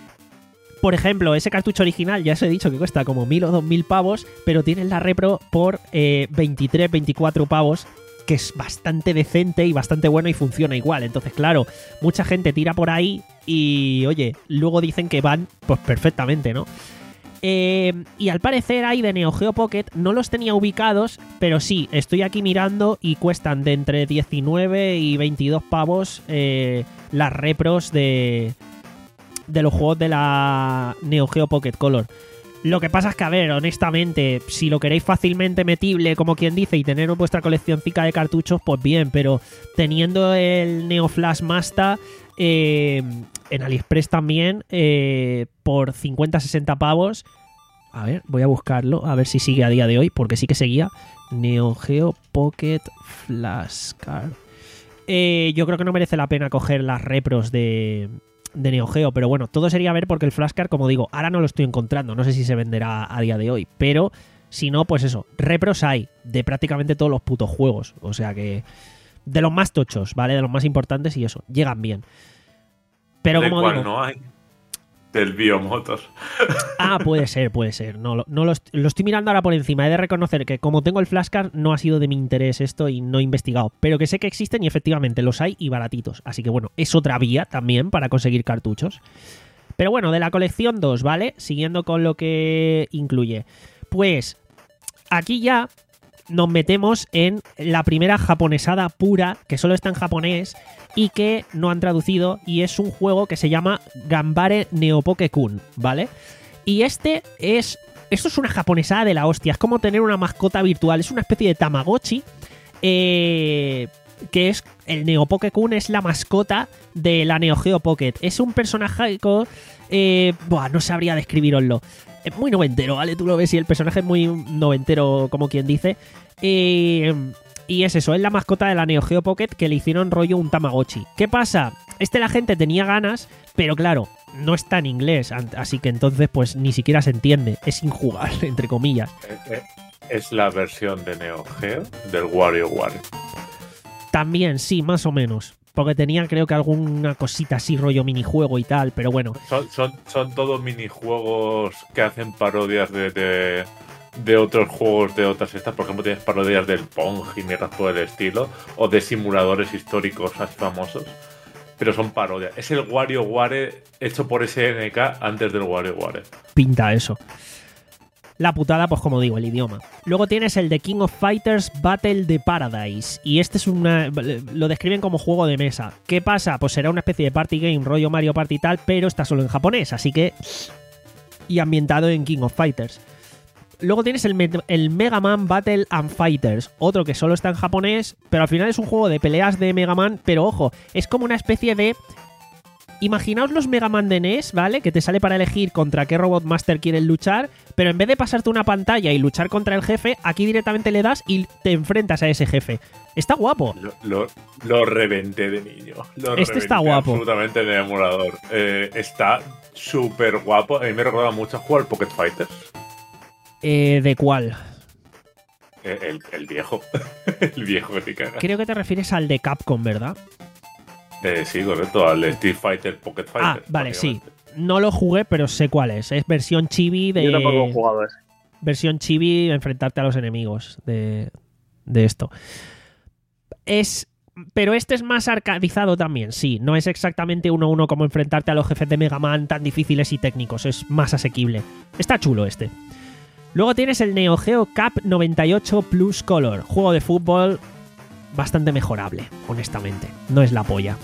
Por ejemplo, ese cartucho original ya os he dicho que cuesta como mil o dos mil pavos, pero tienes la repro por eh, veintitrés, veinticuatro pavos, que es bastante decente y bastante bueno y funciona igual. Entonces, claro, mucha gente tira por ahí y, oye, luego dicen que van pues perfectamente, ¿no? Eh, y al parecer hay de Neo Geo Pocket, no los tenía ubicados, pero sí, estoy aquí mirando y cuestan de entre diecinueve y veintidós pavos eh, las repros de, de los juegos de la Neo Geo Pocket Color. Lo que pasa es que, a ver, honestamente, si lo queréis fácilmente metible, como quien dice, y tener vuestra coleccioncica de cartuchos, pues bien, pero teniendo el Neo Flash Masta, eh, en AliExpress también, eh, por cincuenta a sesenta pavos, a ver, voy a buscarlo, a ver si sigue a día de hoy, porque sí que seguía, Neo Geo Pocket Flashcard. Eh, yo creo que no merece la pena coger las repros de... de Neo Geo, pero bueno, todo sería ver porque el flashcard, como digo, ahora no lo estoy encontrando, no sé si se venderá a día de hoy, pero si no, pues eso, repros hay de prácticamente todos los putos juegos, o sea que de los más tochos, ¿vale? De los más importantes y eso, llegan bien. Pero ¿De como cuál digo, no hay? Del Biomotor. Ah, puede ser, puede ser. No, lo, no lo, est lo estoy mirando ahora por encima. He de reconocer que como tengo el flashcard no ha sido de mi interés esto y no he investigado. Pero que sé que existen y efectivamente los hay y baratitos. Así que bueno, es otra vía también para conseguir cartuchos. Pero bueno, de la colección dos, ¿vale? Siguiendo con lo que incluye. Pues aquí ya nos metemos en la primera japonesada pura, que solo está en japonés y que no han traducido, y es un juego que se llama Ganbare Neopoke-kun, ¿vale? Y este es... Esto es una japonesada de la hostia, es como tener una mascota virtual, es una especie de Tamagotchi, eh, que es... El Neopoke-kun es la mascota de la Neo Geo Pocket. Es un personaje... Eh, buah, no sabría describiroslo. Es muy noventero, ¿vale? Tú lo ves y el personaje es muy noventero, como quien dice. Eh, y es eso, es la mascota de la Neo Geo Pocket que le hicieron rollo un Tamagotchi. ¿Qué pasa? Este la gente tenía ganas, pero claro, no está en inglés, así que entonces pues ni siquiera se entiende. Es injugable, entre comillas. Es la versión de Neo Geo del WarioWare. También, sí, más o menos. Porque tenía creo que alguna cosita así, rollo minijuego y tal, pero bueno. Son, son, son todos minijuegos que hacen parodias de, de, de otros juegos de otras estas. Por ejemplo, tienes parodias del Pong y mierdas por el estilo, o de simuladores históricos más famosos. Pero son parodias. Es el WarioWare hecho por S N K antes del WarioWare. Pinta eso. La putada, pues como digo, el idioma. Luego tienes el de King of Fighters Battle de Paradise. Y este es una... Lo describen como juego de mesa. ¿Qué pasa? Pues será una especie de party game, rollo Mario Party y tal, pero está solo en japonés, así que... Y ambientado en King of Fighters. Luego tienes el, Me- el Mega Man Battle and Fighters, otro que solo está en japonés, pero al final es un juego de peleas de Mega Man, pero ojo, es como una especie de... Imaginaos los Mega Man de N E S, ¿vale? Que te sale para elegir contra qué Robot Master quieres luchar, pero en vez de pasarte una pantalla y luchar contra el jefe, aquí directamente le das y te enfrentas a ese jefe. Está guapo. Lo, lo, lo reventé de niño. Lo este está guapo. Absolutamente en el emulador. Eh, está súper guapo. A mí me recuerda mucho a jugar Pocket Fighters. Eh, ¿De cuál? El, el, el viejo. El viejo que te caga. Creo que te refieres al de Capcom, ¿verdad? Eh, sí, correcto, al Street Fighter Pocket Fighter. Ah, vale, sí. No lo jugué, pero sé cuál es. Es versión chibi de... Yo tampoco he jugado ese. Versión chibi, enfrentarte a los enemigos de, de esto. Es... Pero este es más arcadizado también, sí. No es exactamente uno a uno como enfrentarte a los jefes de Mega Man tan difíciles y técnicos. Es más asequible. Está chulo este. Luego tienes el Neo Geo Cup noventa y ocho Plus Color. Juego de fútbol... bastante mejorable, honestamente. No es la polla.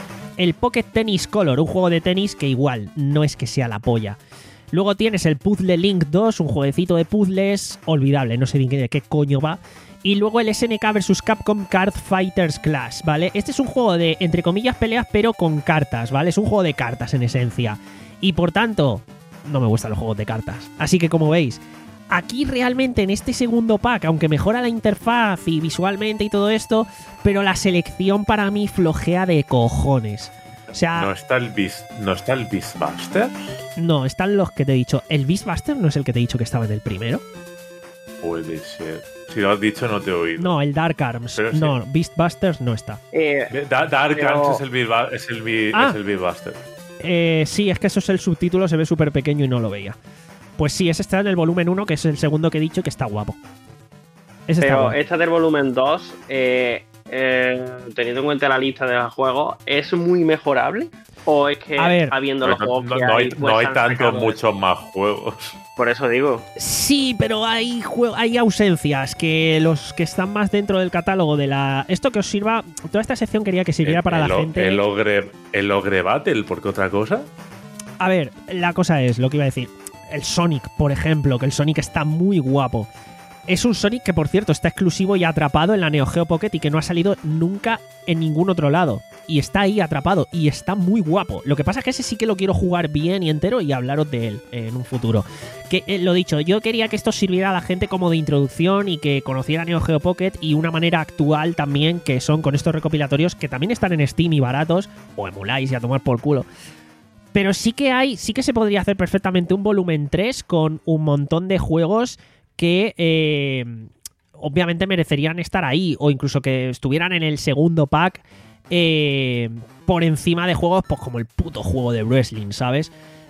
El Pocket Tennis Color, un juego de tenis que igual no es que sea la polla. Luego tienes el Puzzle Link dos, un jueguecito de puzzles olvidable, no sé bien de qué coño va. Y luego el S N K versus. Capcom Card Fighters Clash, ¿vale? Este es un juego de, entre comillas, peleas, pero con cartas, ¿vale? Es un juego de cartas en esencia. Y por tanto, no me gustan los juegos de cartas. Así que como veis... Aquí realmente en este segundo pack, aunque mejora la interfaz y visualmente y todo esto, pero la selección para mí flojea de cojones. O sea... ¿No está el Beast, ¿no está el Beastbuster? No, están los que te he dicho. ¿El Beastbuster no es el que te he dicho que estaba en el primero? Puede ser. Si lo has dicho no te he oído. No, el Dark Arms. Pero sí. No, Beastbusters no está. Eh, Da- Dark pero- Arms es el, Beast, es el, Be- Ah. es el Beastbuster. Eh, sí, es que eso es el subtítulo, se ve súper pequeño y no lo veía. Pues sí, ese está en el volumen uno, que es el segundo que he dicho, que está guapo. Ese está pero guapo. esta del volumen dos, eh, eh, teniendo en cuenta la lista de los juegos, ¿es muy mejorable? ¿O es que A ver. habiendo los No, juegos no- que no hay, hay, pues no hay han tantos, sacado muchos más juegos. eso? Por eso digo. Sí, pero hay, jue- hay ausencias que los que están más dentro del catálogo de la... Esto que os sirva... Toda esta sección quería que sirviera El- para el, la o- gente... El Ogre, el Ogre Battle, ¿por qué otra cosa? A ver, la cosa es, lo que iba a decir... El Sonic, por ejemplo, que el Sonic está muy guapo. Es un Sonic que, por cierto, está exclusivo y atrapado en la Neo Geo Pocket y que no ha salido nunca en ningún otro lado. Y está ahí atrapado y está muy guapo. Lo que pasa es que ese sí que lo quiero jugar bien y entero y hablaros de él en un futuro. Que eh, lo dicho, yo quería que esto sirviera a la gente como de introducción y que conociera Neo Geo Pocket y una manera actual también, que son con estos recopilatorios que también están en Steam y baratos, o emuláis y a tomar por culo. Pero sí que hay, sí que se podría hacer perfectamente un volumen tres con un montón de juegos que eh, obviamente merecerían estar ahí, o incluso que estuvieran en el segundo pack eh, por encima de juegos pues como el puto juego de wrestling, ¿sabes?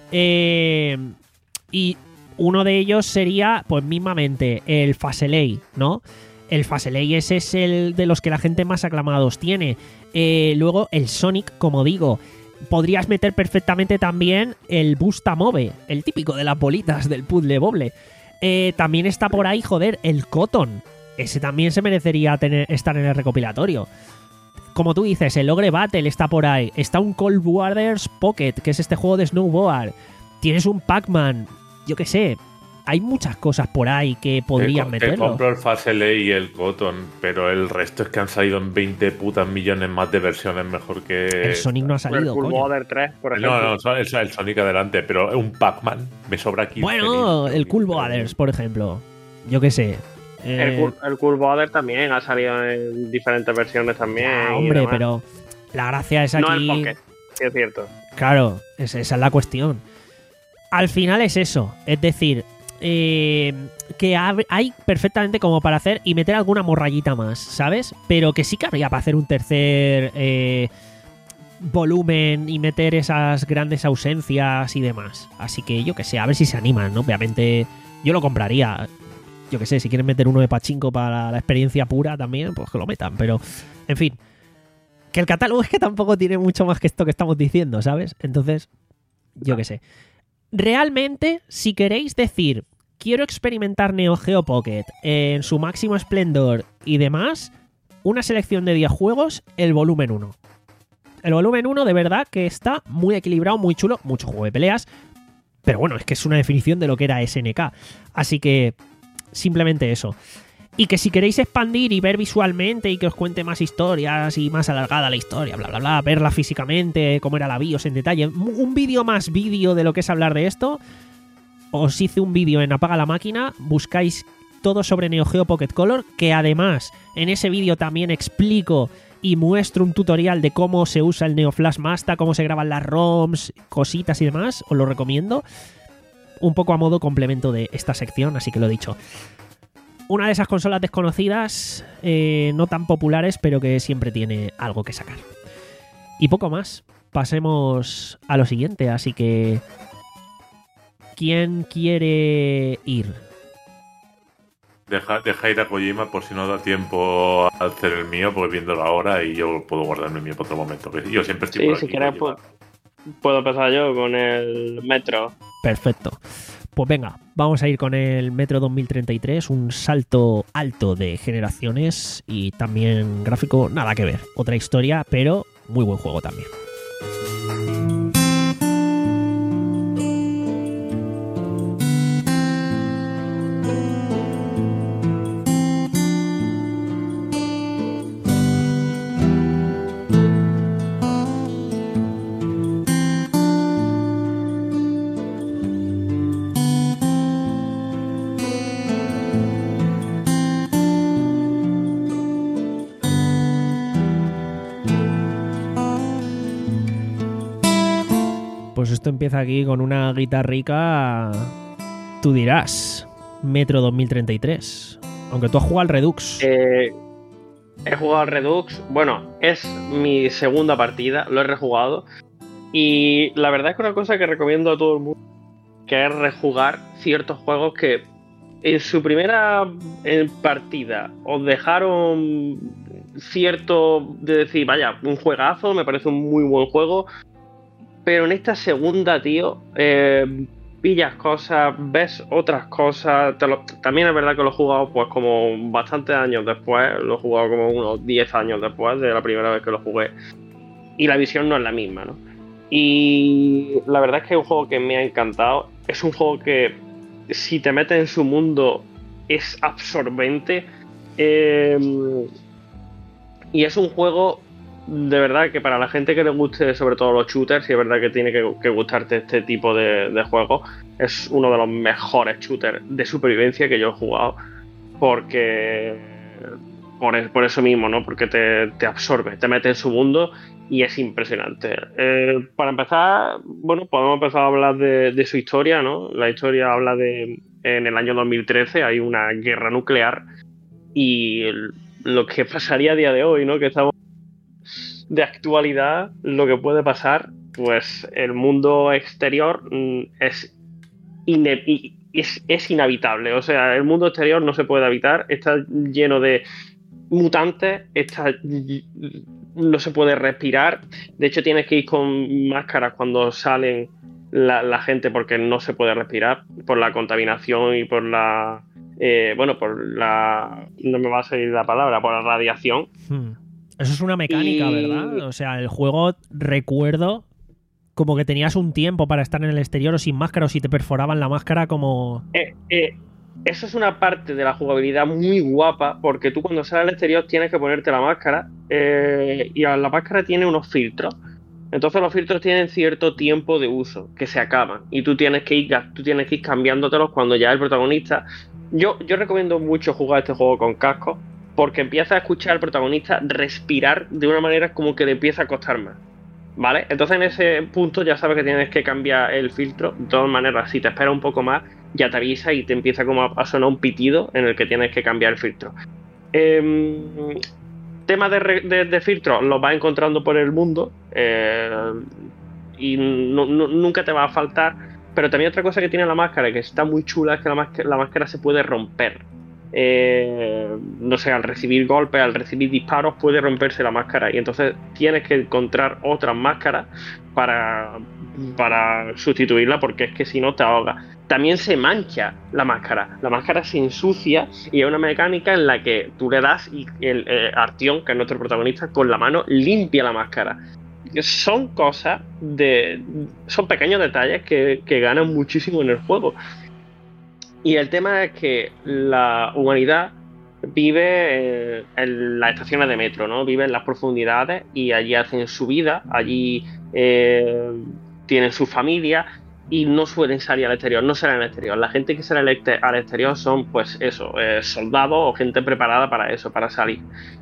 Eh, y uno de ellos sería, pues mismamente, el Faselei, ¿no? El Faselei ese es el de los que la gente más aclamados tiene. Eh, luego el Sonic, como digo... Podrías meter perfectamente también el Bustamove, el típico de las bolitas del puzzle boble. Eh, también está por ahí, joder, el Cotton. ese también se merecería tener, estar en el recopilatorio. Como tú dices, el Ogre Battle está por ahí. Está un Cold Waters Pocket, que es este juego de snowboard. Tienes un Pac-Man. Yo qué sé. Hay muchas cosas por ahí que podrían te, meterlo. Te compro el Facelay y el Cotton, pero el resto es que han salido en veinte putas millones más de versiones mejor que... El Sonic no ha salido, el Cool coño. Water tres, por ejemplo. No, no, el, el Sonic adelante, pero un Pac-Man me sobra aquí. Bueno, el Cool Waters, por ejemplo. Yo qué sé. El, Eh, cool, el Cool Water también ha salido en diferentes versiones también. ah, y hombre, demás. pero la gracia es aquí... No el Pocket, sí es cierto. Claro, esa, esa es la cuestión. Al final es eso. Es decir, eh, que hab- hay perfectamente como para hacer y meter alguna morrayita más, ¿sabes? Pero que sí que habría para hacer un tercer eh, volumen y meter esas grandes ausencias y demás. Así que yo que sé, a ver si se animan, ¿no? Obviamente yo lo compraría. Yo que sé, si quieren meter uno de pachinko para la experiencia pura también, pues que lo metan. Pero, en fin, que el catálogo es que tampoco tiene mucho más que esto que estamos diciendo, ¿sabes? Entonces, yo que sé. Realmente, si queréis decir, quiero experimentar Neo Geo Pocket en su máximo esplendor y demás, una selección de diez juegos, el volumen uno. El volumen uno de verdad que está muy equilibrado, muy chulo, mucho juego de peleas, pero bueno, es que es una definición de lo que era S N K. Así que, simplemente eso. Y que si queréis expandir y ver visualmente y que os cuente más historias y más alargada la historia, bla, bla, bla, verla físicamente, cómo era la BIOS en detalle, un vídeo más vídeo de lo que es hablar de esto, os hice un vídeo en Apaga la Máquina, buscáis todo sobre Neo Geo Pocket Color, que además en ese vídeo también explico y muestro un tutorial de cómo se usa el Neo Flash Master, cómo se graban las ROMs, cositas y demás, os lo recomiendo. Un poco a modo complemento de esta sección, así que lo he dicho. Una de esas consolas desconocidas, eh, no tan populares, pero que siempre tiene algo que sacar. Y poco más. Pasemos a lo siguiente, así que... ¿quién quiere ir? Deja, deja ir a Kojima por si no da tiempo a hacer el mío, porque viéndolo ahora y yo puedo guardarme el mío para otro momento. Que yo siempre estoy Sí, por si aquí, quieres, Kojima. pues, puedo empezar yo con el Metro. Perfecto. Pues venga, vamos a ir con el Metro dos mil treinta y tres, un salto alto de generaciones y también gráfico, nada que ver. Otra historia, pero muy buen juego también. Pues esto empieza aquí con una guitarrica, tú dirás, Metro dos mil treinta y tres. Aunque tú has jugado al Redux. Eh, he jugado al Redux. Bueno, es mi segunda partida, lo he rejugado. Y la verdad es que una cosa que recomiendo a todo el mundo, que es rejugar ciertos juegos que en su primera eh, partida os dejaron cierto de decir, vaya, un juegazo, me parece un muy buen juego. Pero en esta segunda, tío, eh, pillas cosas, ves otras cosas. Te lo, también es verdad que lo he jugado pues como bastantes años después. Lo he jugado como unos diez años después de la primera vez que lo jugué. Y la visión no es la misma, ¿no? Y la verdad es que es un juego que me ha encantado. Es un juego que, si te metes en su mundo, es absorbente. Eh, y es un juego... de verdad que para la gente que le guste sobre todo los shooters, y es verdad que tiene que, que gustarte este tipo de, de juegos, es uno de los mejores shooters de supervivencia que yo he jugado, porque por, por eso mismo, ¿no? Porque te, te absorbe, te mete en su mundo y es impresionante. Eh, para empezar, bueno, podemos empezar a hablar de, de su historia, ¿no? La historia habla de, en el año dos mil trece hay una guerra nuclear y el, lo que pasaría a día de hoy, ¿no? Que estamos de actualidad, lo que puede pasar, pues el mundo exterior mm, es, ine- es, es inhabitable. O sea, el mundo exterior no se puede habitar, está lleno de mutantes, está, no se puede respirar. De hecho, tienes que ir con máscaras cuando salen la, la gente porque no se puede respirar por la contaminación y por la eh, bueno, por la... no me va a salir la palabra, por la radiación. Hmm. Eso es una mecánica, Y- ¿verdad? O sea, el juego, recuerdo, como que tenías un tiempo para estar en el exterior o sin máscara, o si te perforaban la máscara como... Eh, eh, eso es una parte de la jugabilidad muy guapa, porque tú cuando sales al exterior tienes que ponerte la máscara, eh, y la máscara tiene unos filtros. Entonces los filtros tienen cierto tiempo de uso, que se acaban, y tú tienes que ir, tú tienes que ir cambiándotelos cuando ya el protagonista... Yo, yo recomiendo mucho jugar este juego con casco, porque empieza a escuchar al protagonista respirar de una manera como que le empieza a costar más, ¿vale? Entonces en ese punto ya sabes que tienes que cambiar el filtro. De todas maneras, si te espera un poco más, ya te avisa y te empieza como a sonar un pitido en el que tienes que cambiar el filtro. Eh, tema de, re, de, de filtros los vas encontrando por el mundo, eh, y no, no, nunca te va a faltar. Pero también otra cosa que tiene la máscara, que está muy chula, es que la máscara, la máscara se puede romper. Eh, no sé, al recibir golpes, al recibir disparos, puede romperse la máscara. Y entonces tienes que encontrar otras máscaras para, para sustituirla, porque es que si no te ahoga. También se mancha la máscara. La máscara se ensucia y hay una mecánica en la que tú le das y el eh, Artyom, que es nuestro protagonista, con la mano limpia la máscara. Son cosas de... son pequeños detalles que, que ganan muchísimo en el juego. Y el tema es que la humanidad vive eh, en las estaciones de metro, ¿no? Vive en las profundidades y allí hacen su vida, allí eh, tienen su familia y no suelen salir al exterior, no salen al exterior. La gente que sale al exterior son, pues eso, eh, soldados o gente preparada para eso, para salir.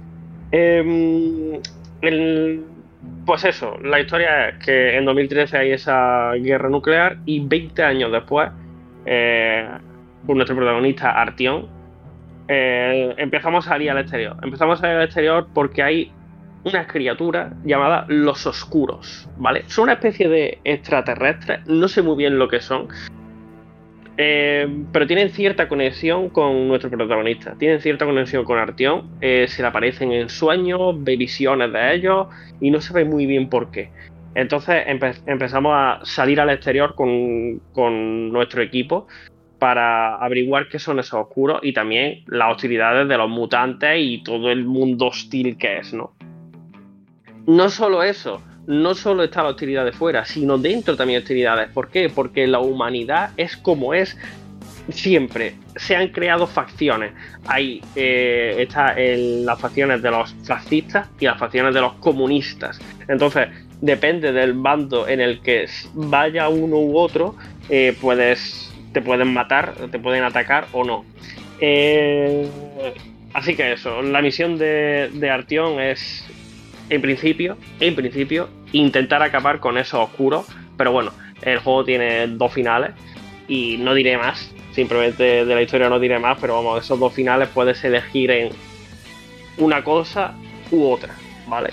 Eh, el... Pues eso, la historia es que en dos mil trece hay esa guerra nuclear y veinte años después, eh, pues nuestro protagonista Artyom, eh, empezamos a salir al exterior. Empezamos a salir al exterior porque hay unas criaturas llamadas los Oscuros, ¿vale? Son una especie de extraterrestres, no sé muy bien lo que son, eh, pero tienen cierta conexión con nuestro protagonista, tienen cierta conexión con Artyom, eh, se le aparecen en sueños, ve visiones de ellos y no sabe muy bien por qué. Entonces empe empezamos a salir al exterior con, con nuestro equipo para averiguar qué son esos oscuros y también las hostilidades de los mutantes y todo el mundo hostil que es, ¿no? No solo eso, no solo está la hostilidad de fuera, sino dentro también hay hostilidades. ¿Por qué? Porque la humanidad es como es siempre. Se han creado facciones. Ahí eh, está el, las facciones de los fascistas y las facciones de los comunistas. Entonces, depende del bando en el que vaya uno u otro, eh, puedes, te pueden matar, te pueden atacar o no. Eh, así que eso, la misión de, de Artyom es... En principio, en principio, intentar acabar con esos oscuros, pero bueno, el juego tiene dos finales y no diré más, simplemente de la historia no diré más, pero vamos, esos dos finales puedes elegir en una cosa u otra, ¿vale?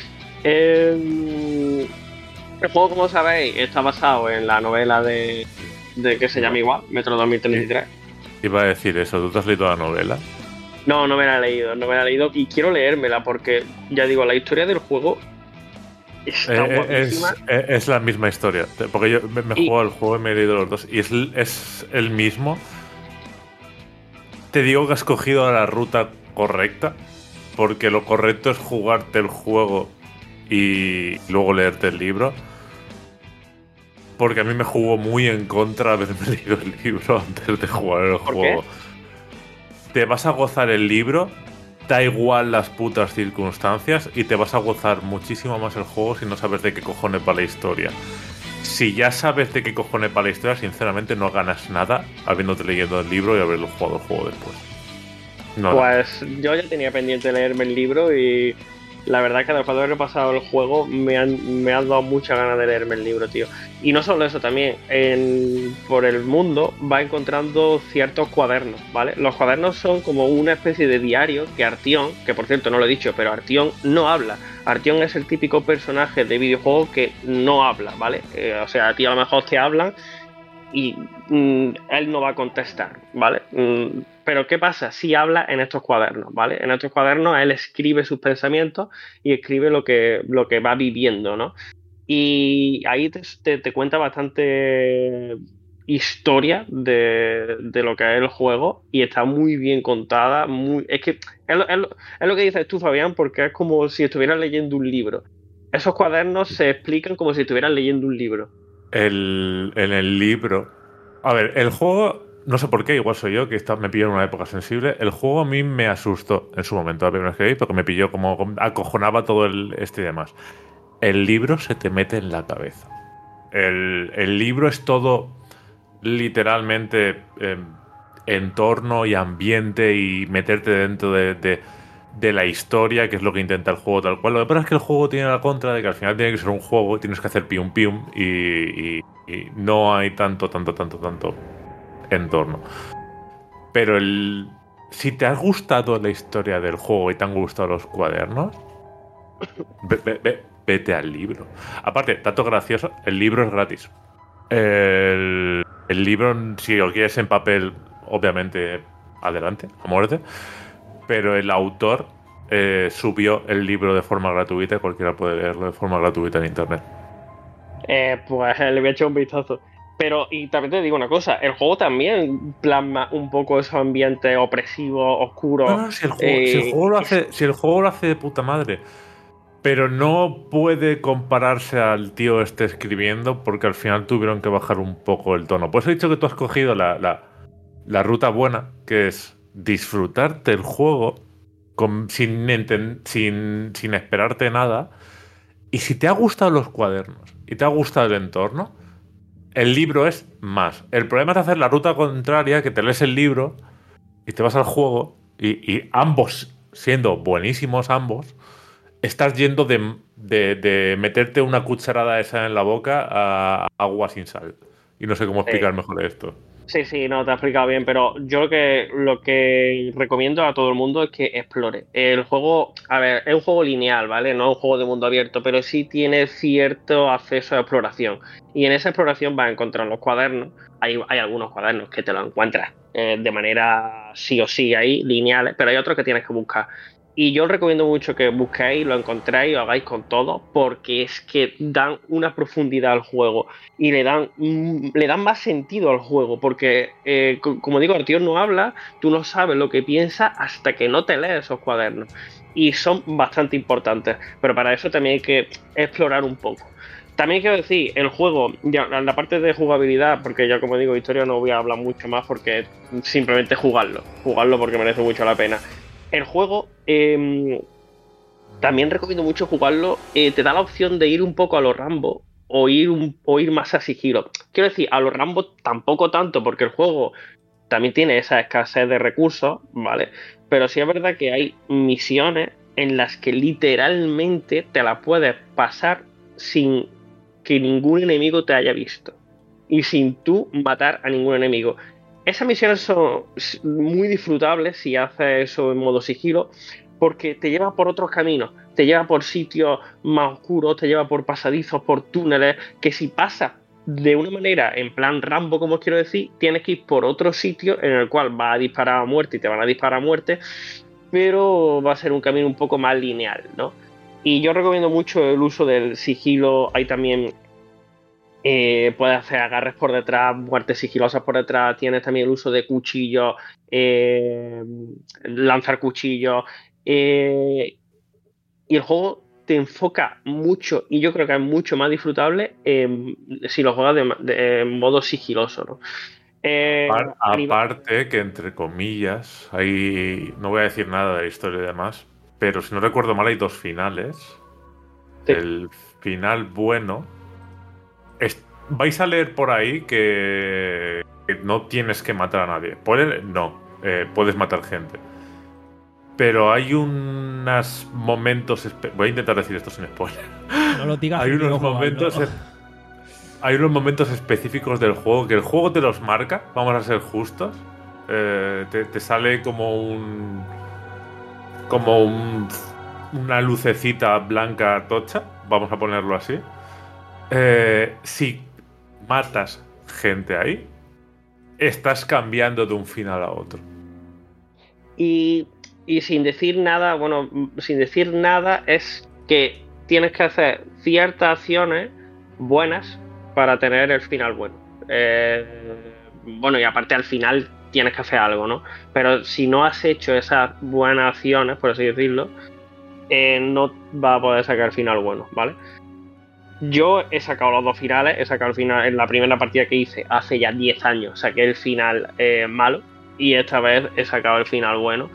Eh, el juego, como sabéis, está basado en la novela de, de que se llama igual, Metro dos mil treinta y tres. Iba a decir eso, ¿tú te has leído la novela? No, no me la he leído, no me la he leído y quiero leérmela porque, ya digo, la historia del juego está eh, guapísima. Es, es la misma historia, porque yo me, me he jugado el juego y me he leído los dos y es, es el mismo. Te digo que has cogido la ruta correcta, porque lo correcto es jugarte el juego y luego leerte el libro. Porque a mí me jugó muy en contra haberme leído el libro antes de jugar el ¿Por juego. qué? Te vas a gozar el libro, da igual las putas circunstancias, y te vas a gozar muchísimo más el juego si no sabes de qué cojones va la historia. Si ya sabes de qué cojones va la historia, sinceramente no ganas nada habiéndote leído el libro y haberlo jugado el juego después. No, pues no. Yo ya tenía pendiente leerme el libro y la verdad es que después de haber pasado el juego me han, me han dado muchas ganas de leerme el libro, tío. Y no solo eso, también en, por el mundo va encontrando ciertos cuadernos, ¿vale? Los cuadernos son como una especie de diario que Artyom, que por cierto no lo he dicho, pero Artyom no habla. Artyom es el típico personaje de videojuego que no habla, ¿vale? Eh, o sea, a ti a lo mejor te hablan y mm, él no va a contestar, ¿vale? Mm, pero ¿qué pasa? Sí habla en estos cuadernos, ¿vale? En estos cuadernos él escribe sus pensamientos y escribe lo que, lo que va viviendo, ¿no? Y ahí te, te, te cuenta bastante historia de, de lo que es el juego y está muy bien contada. Muy, es que es lo, es, lo, es lo que dices tú, Fabián, porque es como si estuvieras leyendo un libro. Esos cuadernos se explican como si estuvieras leyendo un libro. El, en el libro... A ver, el juego... No sé por qué, igual soy yo, que está, me pilló en una época sensible. El juego a mí me asustó en su momento, la primera vez que vi, porque me pilló como acojonaba todo el este y demás. El libro se te mete en la cabeza. El, el libro es todo literalmente eh, entorno y ambiente y meterte dentro de, de, de la historia, que es lo que intenta el juego tal cual. Lo que pasa es que el juego tiene la contra de que al final tiene que ser un juego, tienes que hacer pium pium y, y, y no hay tanto, tanto, tanto, tanto entorno. Pero el, si te ha gustado la historia del juego y te han gustado los cuadernos, ve, ve, ve, vete al libro. Aparte, dato gracioso, el libro es gratis. El, el libro, si lo quieres en papel, obviamente, adelante, a muerte. Pero el autor eh, subió el libro de forma gratuita y cualquiera puede leerlo de forma gratuita en internet. Eh, pues le voy a echar un vistazo. Pero, y también te digo una cosa, el juego también plasma un poco esos ambientes opresivos, oscuros. No, no, si el juego, eh, si el juego lo hace, si el juego lo hace de puta madre. Pero no puede compararse al tío este escribiendo porque al final tuvieron que bajar un poco el tono. Pues he dicho que tú has cogido la, la, la ruta buena, que es disfrutarte el juego con, sin, enten, sin, sin esperarte nada. Y si te ha gustado los cuadernos y te ha gustado el entorno, el libro es más. El problema es hacer la ruta contraria, que te lees el libro y te vas al juego y, y ambos, siendo buenísimos ambos, estás yendo de, de, de meterte una cucharada esa en la boca a agua sin sal. Y no sé cómo explicar sí. mejor esto. Sí, sí, no, te he explicado bien, pero yo lo que, lo que recomiendo a todo el mundo es que explore. El juego, a ver, es un juego lineal, ¿vale? No es un juego de mundo abierto, pero sí tiene cierto acceso a exploración. Y en esa exploración vas a encontrar los cuadernos. Hay, hay algunos cuadernos que te los encuentras eh, de manera sí o sí ahí, lineales, pero hay otros que tienes que buscar. Y yo os recomiendo mucho que busquéis, lo encontréis y lo hagáis con todo, porque es que dan una profundidad al juego y le dan, mm, le dan más sentido al juego, porque eh, como digo, el tío no habla, tú no sabes lo que piensa hasta que no te lees esos cuadernos. Y son bastante importantes, pero para eso también hay que explorar un poco. También quiero decir, el juego, ya, la parte de jugabilidad, porque ya como digo, historia no voy a hablar mucho más porque simplemente jugarlo, jugarlo porque merece mucho la pena. El juego, eh, también recomiendo mucho jugarlo, eh, te da la opción de ir un poco a los Rambo o ir, un, o ir más a sigilo. Quiero decir, a los Rambo tampoco tanto, porque el juego también tiene esa escasez de recursos, ¿vale? Pero sí es verdad que hay misiones en las que literalmente te las puedes pasar sin que ningún enemigo te haya visto y sin tú matar a ningún enemigo. Esas misiones son muy disfrutables si haces eso en modo sigilo, porque te lleva por otros caminos, te lleva por sitios más oscuros, te lleva por pasadizos, por túneles, que si pasas de una manera en plan Rambo, como os quiero decir, tienes que ir por otro sitio en el cual vas a disparar a muerte y te van a disparar a muerte, pero va a ser un camino un poco más lineal, ¿no? Y yo recomiendo mucho el uso del sigilo. Hay también... Eh, puedes hacer agarres por detrás, muertes sigilosas por detrás, tienes también el uso de cuchillos, eh, lanzar cuchillos, eh, y el juego te enfoca mucho, y yo creo que es mucho más disfrutable eh, si lo juegas de, de, en modo sigiloso, ¿no? Eh, Aparte que, entre comillas, hay, no voy a decir nada de la historia y demás, pero si no recuerdo mal hay dos finales. Sí. El final bueno... Es, vais a leer por ahí que, que no tienes que matar a nadie. ¿Puedes? No, eh, puedes matar gente. Pero hay unos momentos... Voy a intentar decir esto sin spoiler. No lo digas. Hay unos momentos... Jugando. Hay unos momentos específicos del juego que el juego te los marca, vamos a ser justos. Eh, te, te sale como un... Como un, una lucecita blanca tocha, vamos a ponerlo así. Eh, si matas gente ahí, estás cambiando de un final a otro. Y, y sin decir nada, bueno, sin decir nada es que tienes que hacer ciertas acciones buenas para tener el final bueno. Eh, bueno, y aparte al final tienes que hacer algo, ¿no? Pero si no has hecho esas buenas acciones, por así decirlo, eh, no vas a poder sacar el final bueno, ¿vale? Yo he sacado los dos finales, he sacado el final en la primera partida que hice hace ya diez años, saqué el final eh, malo y esta vez he sacado el final bueno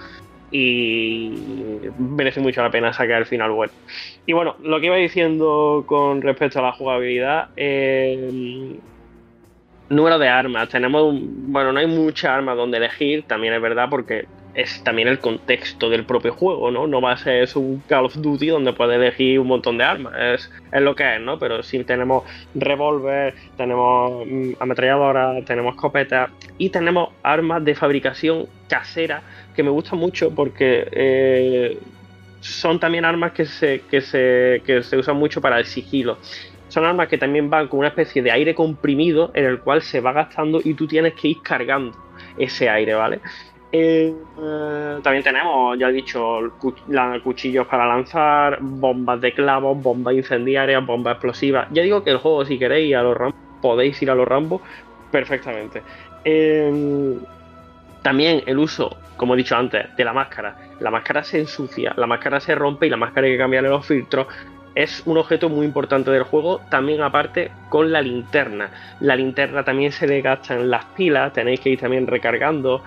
y merece mucho la pena sacar el final bueno. Y bueno, lo que iba diciendo con respecto a la jugabilidad, eh, número de armas, tenemos, un, bueno, no hay muchas armas donde elegir, también es verdad, porque es también el contexto del propio juego, ¿no? No va a ser eso un Call of Duty donde puedes elegir un montón de armas, es, es lo que es, ¿no? Pero sí tenemos revólver, tenemos mm, ametralladora, tenemos escopeta y tenemos armas de fabricación casera que me gustan mucho porque eh, son también armas que se, que, se, que se usan mucho para el sigilo. Son armas que también van con una especie de aire comprimido en el cual se va gastando y tú tienes que ir cargando ese aire, ¿vale? Eh, eh, también tenemos, ya he dicho, cuchillos para lanzar, bombas de clavos, bombas incendiarias, bombas explosivas. Ya digo que el juego, si queréis a los Rambo, podéis ir a los Rambo perfectamente. Eh, también el uso, como he dicho antes, de la máscara. La máscara se ensucia, la máscara se rompe y la máscara hay que cambiarle los filtros. Es un objeto muy importante del juego, también aparte con la linterna. La linterna también se le gastan las pilas, tenéis que ir también recargando.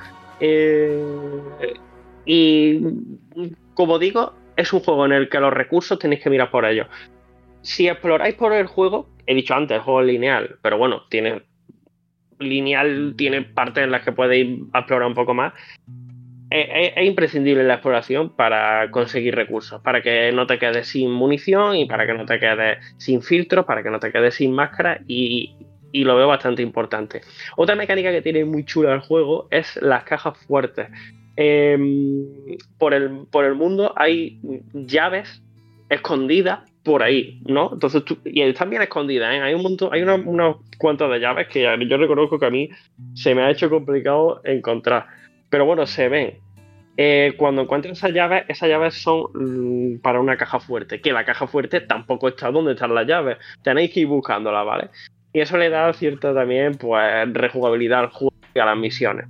Eh, y como digo, es un juego en el que los recursos tenéis que mirar por ellos. Si exploráis por el juego, he dicho antes, el juego es lineal, pero bueno, tiene lineal, tiene partes en las que podéis explorar un poco más. Es, es, es imprescindible la exploración para conseguir recursos, para que no te quedes sin munición y para que no te quedes sin filtros, para que no te quedes sin máscara y, y lo veo bastante importante. Otra mecánica que tiene muy chula el juego es las cajas fuertes. Eh, por, el, por el mundo hay llaves escondidas por ahí, ¿no? Entonces tú, y están bien escondidas, ¿eh? Hay un montón, hay unas una cuantas de llaves que yo reconozco que a mí se me ha hecho complicado encontrar. Pero bueno, se ven. Eh, cuando encuentran esas llaves, esas llaves son mmm, para una caja fuerte. Que la caja fuerte tampoco está donde están las llaves. Tenéis que ir buscándolas, ¿vale? Y eso le da cierta también, pues, rejugabilidad al juego y a las misiones.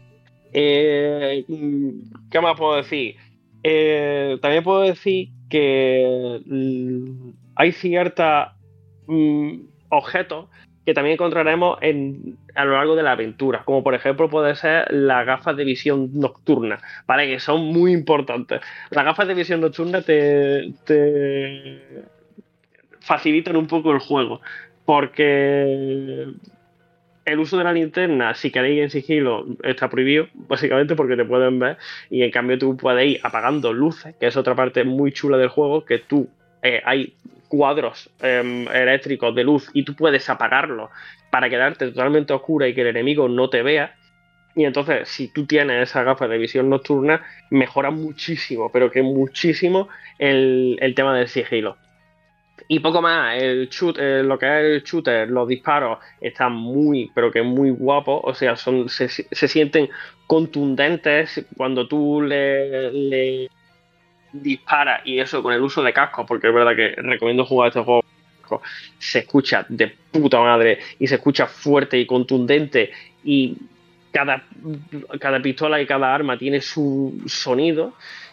Eh, ¿Qué más puedo decir? Eh, también puedo decir que mmm, hay ciertos mmm, objetos que también encontraremos en, a lo largo de la aventura, como por ejemplo puede ser las gafas de visión nocturna, ¿vale? Que son muy importantes. Las gafas de visión nocturna te, te facilitan un poco el juego, porque el uso de la linterna, si queréis en sigilo, está prohibido, básicamente porque te pueden ver, y en cambio tú puedes ir apagando luces, que es otra parte muy chula del juego, que tú eh, hay cuadros eh, eléctricos de luz y tú puedes apagarlos para quedarte totalmente oscura y que el enemigo no te vea. Y entonces, si tú tienes esa gafa de visión nocturna, mejora muchísimo, pero que muchísimo el, el tema del sigilo. Y poco más, el shoot, eh, lo que es el shooter, los disparos están muy, pero que muy guapos, o sea, son se, se sienten contundentes cuando tú le, le disparas, y eso con el uso de cascos, porque es verdad que recomiendo jugar este juego. Se escucha de puta madre y se escucha fuerte y contundente, y cada, cada pistola y cada arma tiene su sonido.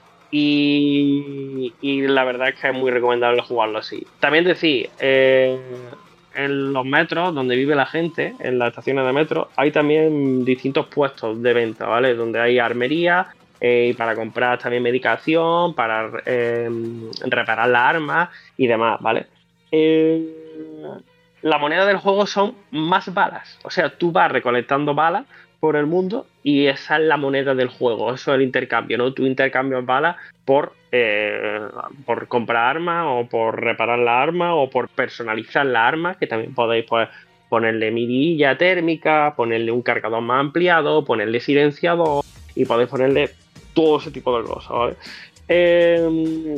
Y, y la verdad es que es muy recomendable jugarlo así. También decir, eh, en los metros donde vive la gente, en las estaciones de metro, hay también distintos puestos de venta, ¿vale? Donde hay armería, eh, para comprar también medicación, para eh, reparar las armas y demás, ¿vale? Eh, la moneda del juego son más balas. O sea, tú vas recolectando balas por el mundo y esa es la moneda del juego, eso es el intercambio, ¿no? Tú intercambias balas por, eh, por comprar armas o por reparar la arma o por personalizar la arma, que también podéis, pues, ponerle mirilla térmica, ponerle un cargador más ampliado, ponerle silenciador y podéis ponerle todo ese tipo de cosas, ¿vale? Eh,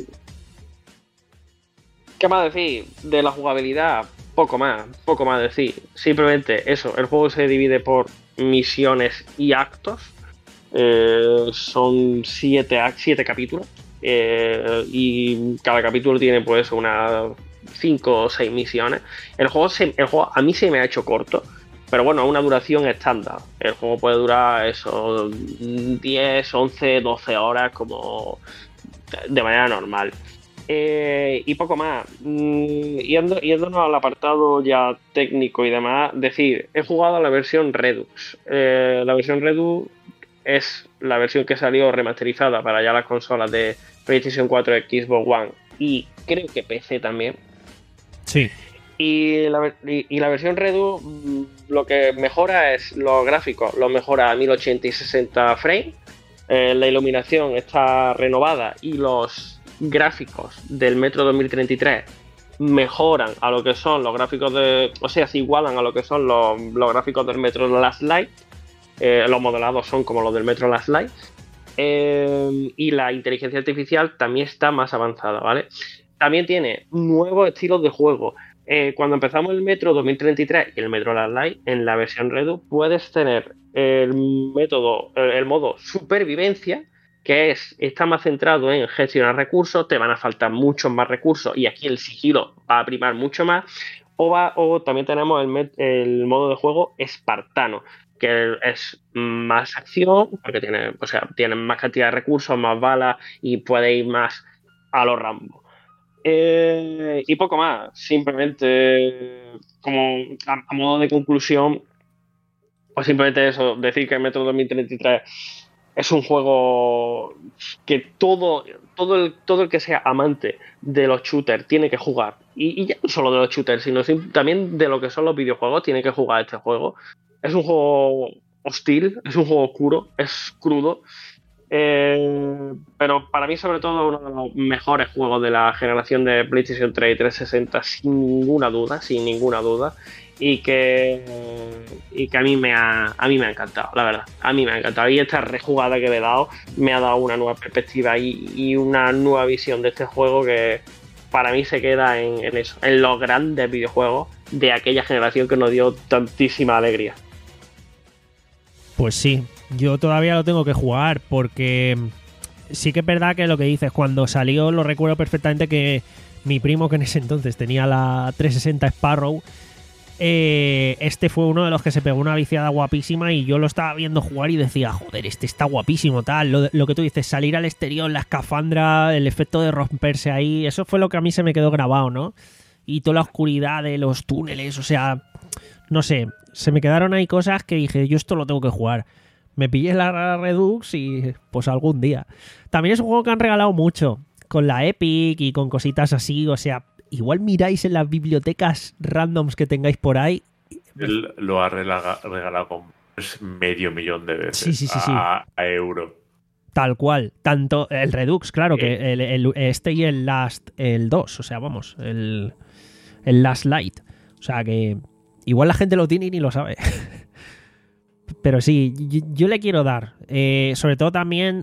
¿Qué más decir? De la jugabilidad, poco más, poco más decir. Simplemente eso, el juego se divide por misiones y actos. Eh, son siete, siete capítulos. Eh, y cada capítulo tiene pues unas cinco o seis misiones. El juego, se, el juego a mí se me ha hecho corto. pero bueno, a una duración estándar. El juego puede durar eso, diez, once, doce horas como de manera normal. Eh, y poco más. Mm, yendo, yéndonos al apartado ya técnico y demás, decir, he jugado a la versión Redux. Eh, la versión Redux es la versión que salió remasterizada para ya las consolas de PlayStation cuatro, Xbox One y creo que P C también. Sí. Y la, y, y la versión Redux lo que mejora es los gráficos, los mejora a mil ochenta y sesenta frames. Eh, la iluminación está renovada y los gráficos del Metro dos mil treinta y tres mejoran a lo que son los gráficos de... O sea, se igualan a lo que son los, los gráficos del Metro Last Light. Eh, los modelados son como los del Metro Last Light. Eh, y la inteligencia artificial también está más avanzada, ¿vale? También tiene nuevos estilos de juego. Eh, cuando empezamos el Metro dos mil treinta y tres y el Metro Last Light, en la versión Redux puedes tener el método, el modo supervivencia, que es, está más centrado en gestionar recursos, te van a faltar muchos más recursos y aquí el sigilo va a primar mucho más, o, va, o también tenemos el, met, el modo de juego espartano, que es más acción, porque tiene, o sea, tienen más cantidad de recursos, más balas y puede ir más a los Rambo. Eh, y poco más, simplemente como a, a modo de conclusión, pues simplemente eso, decir que el Metro dos mil treinta y tres es un juego que todo, todo, el, todo el que sea amante de los shooters tiene que jugar. Y, y ya no solo de los shooters, sino también de lo que son los videojuegos, tiene que jugar este juego. Es un juego hostil, es un juego oscuro, es crudo. Eh, pero para mí, sobre todo, uno de los mejores juegos de la generación de PlayStation tres y trescientos sesenta, sin ninguna duda, sin ninguna duda. Y que, y que a mí me ha a mí me ha encantado, la verdad. A mí me ha encantado. Y esta rejugada que le he dado me ha dado una nueva perspectiva y, y una nueva visión de este juego que para mí se queda en, en eso, en los grandes videojuegos de aquella generación que nos dio tantísima alegría. Pues sí, yo todavía lo tengo que jugar porque sí que es verdad que lo que dices, cuando salió lo recuerdo perfectamente que mi primo, que en ese entonces tenía la trescientos sesenta Sparrow, Eh, este fue uno de los que se pegó una viciada guapísima y yo lo estaba viendo jugar y decía, joder, este está guapísimo, tal, lo, lo que tú dices, salir al exterior, la escafandra, el efecto de romperse ahí, eso fue lo que a mí se me quedó grabado, ¿no? Y toda la oscuridad de los túneles, o sea, no sé, se me quedaron ahí cosas que dije, yo esto lo tengo que jugar. Me pillé la Redux y pues algún día. También es un juego que han regalado mucho, con la Epic y con cositas así, o sea, igual miráis en las bibliotecas randoms que tengáis por ahí. Él lo ha regalado con medio millón de veces sí, sí, sí, sí. A, a euro. Tal cual. Tanto el Redux, claro, eh. que el, el, este y el Last, el dos, o sea, vamos, el, el Last Light. O sea que igual la gente lo tiene y ni lo sabe. Pero sí, yo, yo le quiero dar. Eh, sobre todo también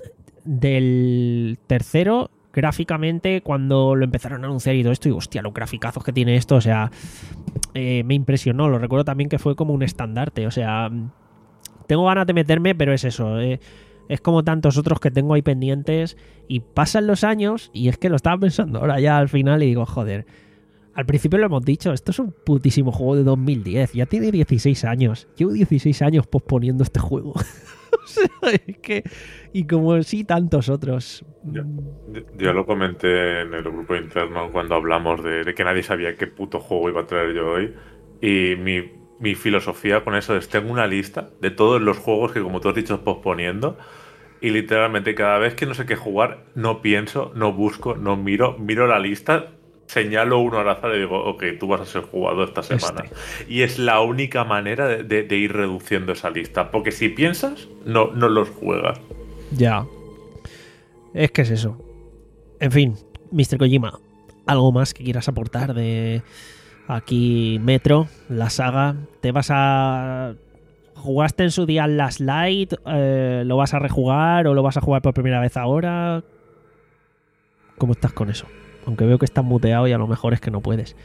del tercero. Gráficamente, cuando lo empezaron a anunciar y todo esto, y hostia, los graficazos que tiene esto, o sea, eh, me impresionó. Lo recuerdo también que fue como un estandarte, o sea, tengo ganas de meterme, pero es eso, eh, es como tantos otros que tengo ahí pendientes y pasan los años y es que lo estaba pensando ahora ya al final y digo, joder, al principio lo hemos dicho, esto es un putísimo juego de dos mil diez, ya tiene dieciséis años, llevo dieciséis años posponiendo este juego. O sea, es que... Y como sí, tantos otros. Yo, yo lo comenté en el grupo interno cuando hablamos de, de que nadie sabía qué puto juego iba a traer yo hoy. Y mi, mi filosofía con eso es, tengo una lista de todos los juegos que, como tú has dicho, posponiendo. Y literalmente cada vez que no sé qué jugar, no pienso, no busco, no miro, miro la lista, señalo uno al azar y digo, ok, tú vas a ser jugado esta semana. Este. Y es la única manera de, de, de ir reduciendo esa lista. Porque si piensas, no, no los juegas. Ya. Es que es eso. En fin, mister Kojima, ¿algo más que quieras aportar de aquí Metro, la saga? ¿Te vas a... ¿Jugaste en su día Last Light? Eh, ¿Lo vas a rejugar o lo vas a jugar por primera vez ahora? ¿Cómo estás con eso? Aunque veo que estás muteado y a lo mejor es que no puedes.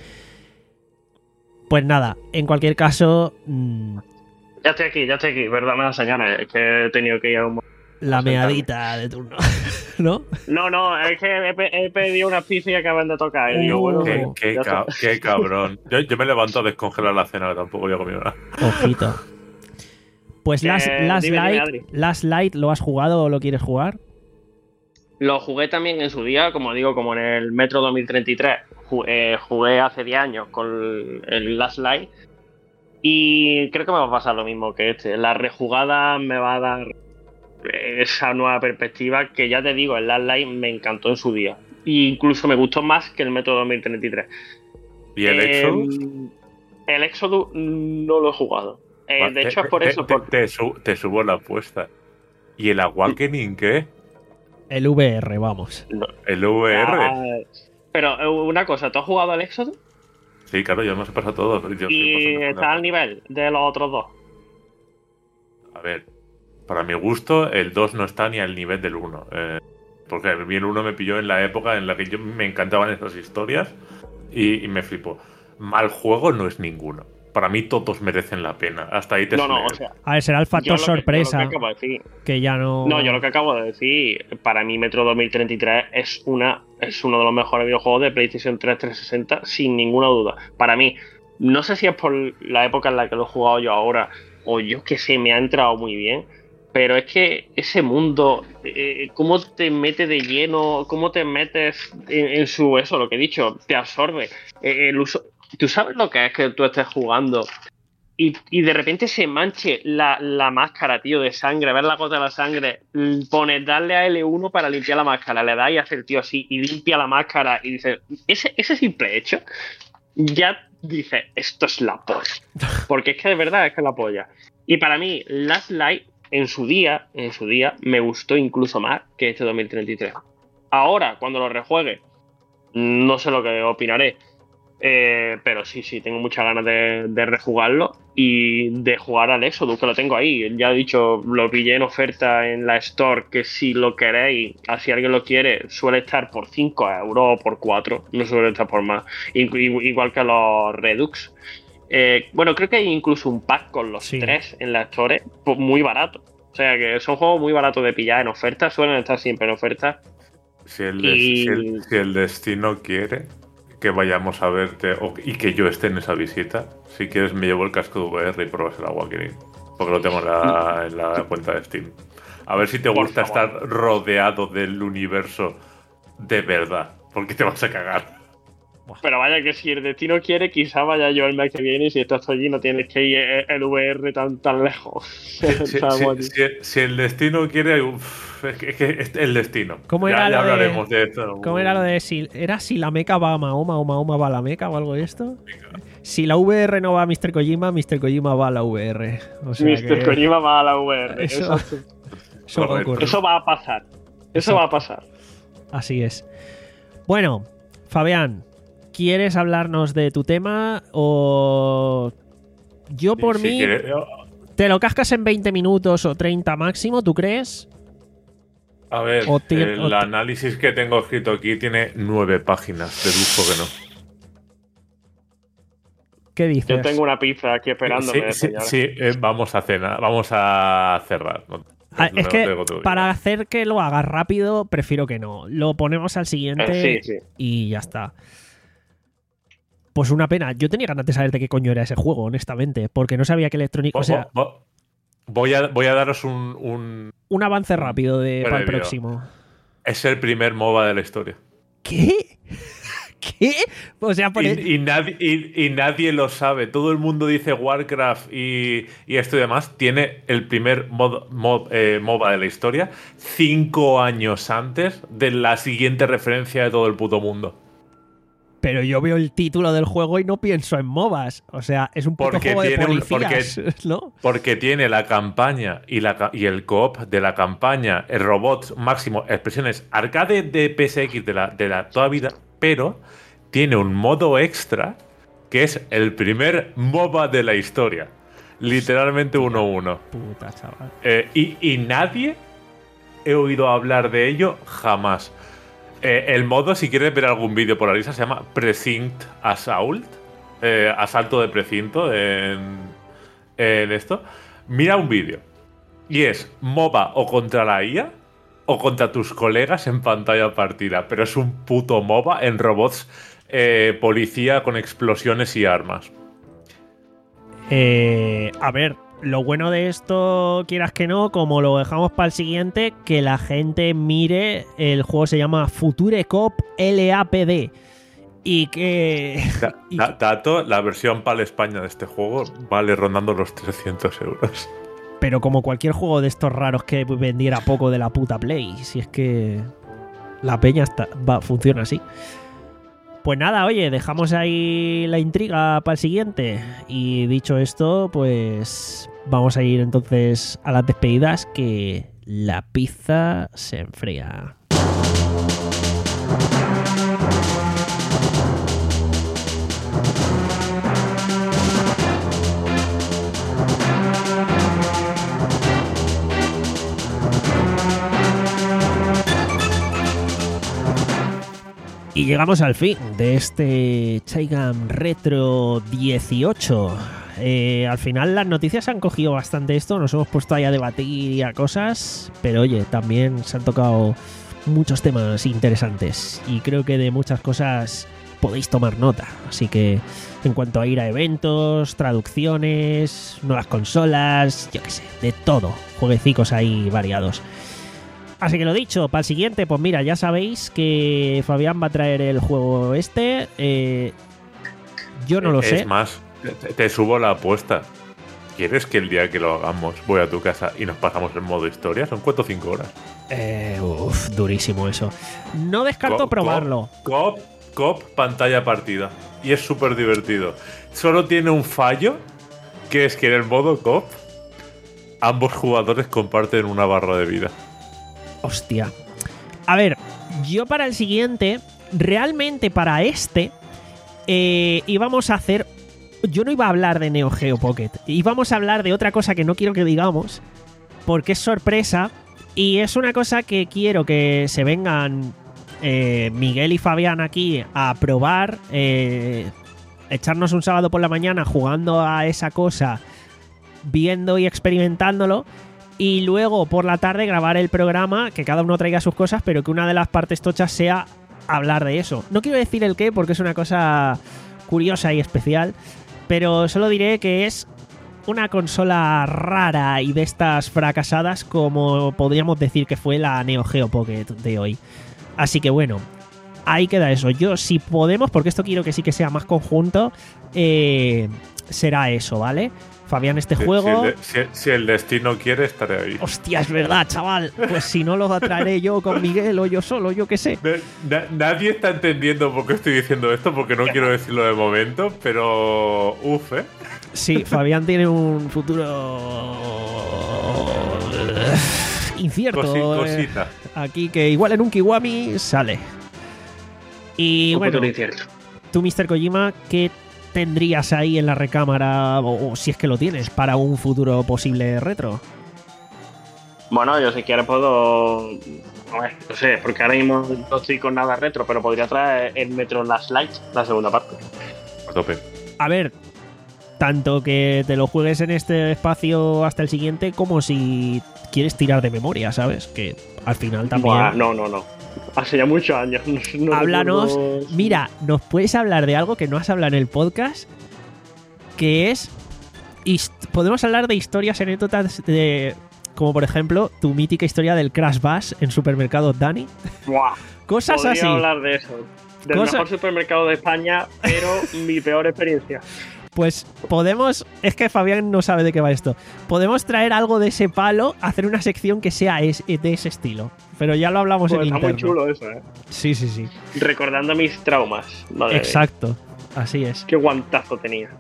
Pues nada, en cualquier caso... Mmm... Ya estoy aquí, ya estoy aquí. Perdón, me da señales. Es que he tenido que ir a un... La a sentarme. meadita de turno, ¿no? No, no, es que he, pe- he pedido una pizza y acaban de tocar. Y digo, bueno, Qué, Oh. qué ya ca- está. qué cabrón. Yo, yo me levanto a descongelar la cena, que tampoco había comido nada. Ojito. Pues Que- Last, Last dime, dime, Light, Adri. Last Light, ¿lo has jugado o lo quieres jugar? Lo jugué también en su día, como digo, como en el Metro dos mil treinta y tres. Ju- eh, jugué hace diez años con el Last Light. Y creo que me va a pasar lo mismo que este. La rejugada me va a dar esa nueva perspectiva que ya te digo, el Last Light me encantó en su día. E incluso me gustó más que el Metro dos mil treinta y tres. ¿Y el Eh, Exodus? El Exodus no lo he jugado. Eh, Va, de te- hecho, es por te- eso. Te, por- te su- te subo la apuesta. ¿Y el Awakening qué? El V R, vamos. no. ¿El V R? Ah, pero eh, una cosa, ¿tú has jugado al Exodus? Sí, claro, yo me he pasado todo. Pero yo estoy Y pasando por está la- al nivel de los otros dos. A ver, para mi gusto, el dos no está ni al nivel del uno. Eh, porque a mí el uno me pilló en la época en la que yo me encantaban esas historias y, y me flipó. Mal juego no es ninguno. Para mí todos merecen la pena. Hasta ahí te No, no, suele- o sea, A ver, será el yo factor lo que- yo lo que sorpresa, acabo de decir- que ya no... No, yo lo que acabo de decir, para mí Metro dos mil treinta y tres es una es uno de los mejores videojuegos de PlayStation tres trescientos sesenta, sin ninguna duda. Para mí, no sé si es por la época en la que lo he jugado yo ahora, o yo que sé, me ha entrado muy bien, pero es que ese mundo, eh, cómo te mete de lleno, cómo te metes en, en su, eso, lo que he dicho, te absorbe. Eh, el uso, ¿tú sabes lo que es que tú estés jugando? Y, y de repente se manche la, la máscara, tío, de sangre, ver la gota de la sangre, l- pones darle a L uno para limpiar la máscara, le das y hace el tío así y limpia la máscara y dices, ese, ese simple hecho, ya dices, esto es la polla. Porque es que de verdad es que es la polla. Y para mí, Last Light, en su día, en su día, me gustó incluso más que este dos mil treinta y tres. Ahora, cuando lo rejuegue, no sé lo que opinaré. Eh, pero sí, sí, tengo muchas ganas de, de rejugarlo y de jugar al Exodus, que lo tengo ahí. Ya he dicho, lo pillé en oferta en la Store, que si lo queréis, si alguien lo quiere, suele estar por cinco euros o por cuatro, no suele estar por más. Igu- Igual que los Redux. Eh, bueno, creo que hay incluso un pack con los Sí. tres en la Store, pues muy barato. O sea que son juegos muy baratos de pillar en oferta, suelen estar siempre en oferta. Si el, des- Y- si el- si el destino quiere que vayamos a verte o- y que yo esté en esa visita, si quieres me llevo el casco de V R y pruebas el Awakening. Porque lo tengo en la, en la cuenta de Steam. A ver si te Por gusta favor. estar rodeado del universo de verdad. Porque te vas a cagar. Pero vaya que si el destino quiere, quizá vaya yo el mes que viene y si estás allí no tienes que ir el V R tan, tan lejos. Si, si- Estamos si- si- si el destino quiere, uf, es que, es que es el destino. ¿Cómo ya, era ya lo de- hablaremos de esto. ¿Cómo era lo de si era si la meca va a Mahoma o Mahoma va a la meca o algo de esto? Si la V R no va a mister Kojima, mister Kojima va a la V R. O sea mister que Kojima va a la V R. Eso- Eso, eso va a Correcto. ocurrir. eso va a pasar. Eso Eso- va a pasar. Así es. Bueno, Fabián, ¿quieres hablarnos de tu tema o yo por Si mí quiere- te lo cascas en veinte minutos o treinta máximo, ¿tú crees? A ver, O ti- el o ti- análisis que tengo escrito aquí tiene nueve páginas. Deduzco que no. ¿Qué dices? Yo tengo una pizza aquí esperándome. Sí, sí, señora. sí, eh, vamos a cenar, vamos a cerrar. No- Ah, no es que tengo todo para bien. hacer que lo hagas rápido, prefiero que no. Lo ponemos al siguiente Eh, sí, sí. y ya está. Pues una pena. Yo tenía ganas de saber de qué coño era ese juego, honestamente, porque no sabía que Electronic... O sea, Vo- vo- voy, a, voy a daros un, un- un avance rápido de, para el Previo. próximo. Es el primer MOBA de la historia. ¿Qué? ¿Qué? O sea, por el- Y, y nadie, y, y nadie lo sabe. Todo el mundo dice Warcraft y, y esto y demás. Tiene el primer mod, mod- eh, MOBA de la historia cinco años antes de la siguiente referencia de todo el puto mundo. Pero yo veo el título del juego y no pienso en MOBAs. O sea, es un puto Porque juego de tiene un- policías, ¿no? Porque tiene la campaña y, la, ca- y el co-op de la campaña, el robot máximo, expresiones arcade de P S X de la, de la toda vida, pero tiene un modo extra que es el primer MOBA de la historia. Literalmente uno uno. Puta, chaval. Eh, y, y nadie he oído hablar de ello jamás. Eh, el modo, si quieres ver algún vídeo por Arisa, se llama Precinct Assault. eh, asalto de precinto en, en esto. Mira un vídeo. Y es MOBA o contra la I A o contra tus colegas en pantalla partida. Pero es un puto MOBA en robots eh, policía con explosiones y armas. Eh, a ver, lo bueno de esto, quieras que no, como lo dejamos para el siguiente, que la gente mire. El juego se llama Future Cop L A P D. Y que... Da, da, dato, la versión PAL España de este juego vale rondando los trescientos euros. Pero como cualquier juego de estos raros que vendiera poco de la puta Play. Si es que la peña está, va, funciona así. Pues nada, oye, dejamos ahí la intriga para el siguiente. Y dicho esto, pues vamos a ir entonces a las despedidas, que la pizza se enfría. Y llegamos al fin de este Chaigam Retro dieciocho. Eh, al final las noticias han cogido bastante esto, nos hemos puesto ahí a debatir y a cosas, pero oye, también se han tocado muchos temas interesantes y creo que de muchas cosas podéis tomar nota. Así que en cuanto a ir a eventos, traducciones, nuevas consolas, yo qué sé, de todo, jueguecicos ahí variados. Así que lo dicho, para el siguiente, pues mira, ya sabéis que Fabián va a traer el juego este. Eh, yo no lo es sé. Es más, te, te subo la apuesta. ¿Quieres que el día que lo hagamos voy a tu casa y nos pasamos en modo historia? Son cuatro o cinco horas. Eh, uf, durísimo eso. No descarto Cop, probarlo. Cop, cop, pantalla partida. Y es súper divertido. Solo tiene un fallo, que es que en el modo cop ambos jugadores comparten una barra de vida. Hostia. A ver, yo para el siguiente, realmente para este, eh, íbamos a hacer... Yo no iba a hablar de Neo Geo Pocket. Íbamos a hablar de otra cosa que no quiero que digamos, porque es sorpresa. Y es una cosa que quiero que se vengan eh, Miguel y Fabián aquí a probar. Eh, echarnos un sábado por la mañana jugando a esa cosa, viendo y experimentándolo. Y luego por la tarde grabar el programa, que cada uno traiga sus cosas, pero que una de las partes tochas sea hablar de eso. No quiero decir el qué, porque es una cosa curiosa y especial, pero solo diré que es una consola rara y de estas fracasadas, como podríamos decir que fue la Neo Geo Pocket de hoy. Así que bueno, ahí queda eso. Yo, si podemos, porque esto quiero que sí que sea más conjunto, eh, será eso, ¿vale? Fabián, este si, juego... Si el, si, si el destino quiere, estaré ahí. Hostia, es verdad, chaval. Pues si no lo traeré yo con Miguel o yo solo, yo qué sé. Na, nadie está entendiendo por qué estoy diciendo esto, porque no quiero decirlo de momento, pero... Uf, ¿eh? Sí, Fabián tiene un futuro... incierto. Cosi, cosita. Eh, aquí, que igual en un Kiwami sale. Y un bueno, futuro incierto. Tú, mister Kojima, ¿qué tendrías ahí en la recámara, o, o si es que lo tienes, para un futuro posible retro? Bueno, yo si quieres puedo... No sé, porque ahora mismo no estoy con nada retro, pero podría traer el Metro Last Light, la segunda parte. A tope. A ver, tanto que te lo juegues en este espacio hasta el siguiente, como si quieres tirar de memoria, ¿sabes? Que al final también... Buah, no, no, no. Hace ya muchos años. No, no Háblanos. recuerdo... Mira, nos puedes hablar de algo que no has hablado en el podcast, que es... Podemos hablar de historias, anécdotas de... Como por ejemplo, tu mítica historia del Crash Bash en Supermercado Dani. Buah. Cosas Podría así. hablar de eso. Del Cosa... mejor supermercado de España, pero mi peor experiencia. Pues podemos... Es que Fabián no sabe de qué va esto. Podemos traer algo de ese palo, hacer una sección que sea es, de ese estilo. Pero ya lo hablamos Pues en está interno. muy chulo eso, ¿eh? Sí, sí, sí. Recordando mis traumas. Madre Exacto. mía. Así es. Qué guantazo tenía.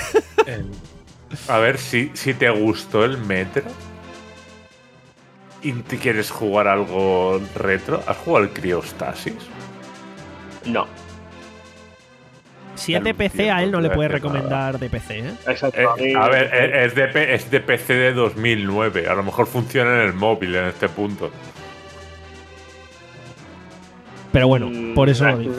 A ver, si, si te gustó el Metro y te quieres jugar algo retro, ¿has jugado al Cryostasis? No. Si es de P C, a él no le puedes recomendar de P C, ¿eh? Exacto. Eh, a ver, es de, P- es de P C de dos mil nueve. A lo mejor funciona en el móvil en este punto. Pero bueno, Mm, por eso eh, lo digo.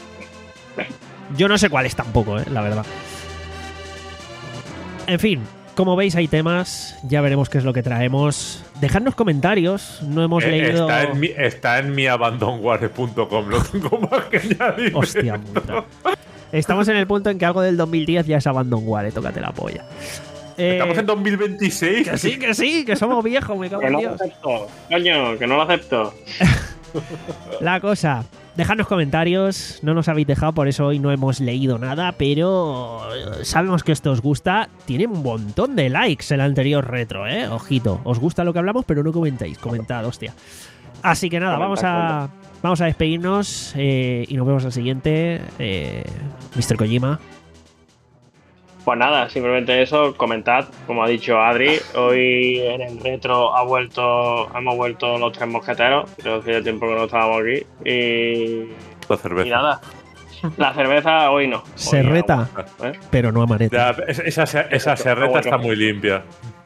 Yo no sé cuál es tampoco, ¿eh? La verdad. En fin, Como veis, hay temas, ya veremos qué es lo que traemos. Dejadnos comentarios, no hemos Eh, leído... Está en mi, está en mi abandonware punto com, lo tengo más que añadir. Hostia puta. Estamos en el punto en que algo del dos mil diez ya es Abandonware, tócate la polla. Eh, Estamos en dos mil veintiséis. Que sí, que sí, que somos viejos, me cago Que en no lo Dios. acepto, coño, que no lo acepto. La cosa, dejadnos comentarios, no nos habéis dejado, por eso hoy no hemos leído nada, pero sabemos que esto os gusta. Tiene un montón de likes el anterior retro, ¿eh? Ojito, os gusta lo que hablamos, pero no comentáis, comentad, hostia. Así que nada, vamos a, vamos a despedirnos eh, y nos vemos al siguiente. Eh, mister Kojima. Pues nada, simplemente eso, comentad, como ha dicho Adri, hoy en el retro ha vuelto, hemos vuelto los tres mosqueteros, creo que hace tiempo que no estábamos aquí, y, La cerveza. y nada, la cerveza hoy no. Hoy Serreta, agua, ¿eh? pero no amareta. Ya, esa, esa, esa serreta está muy limpia.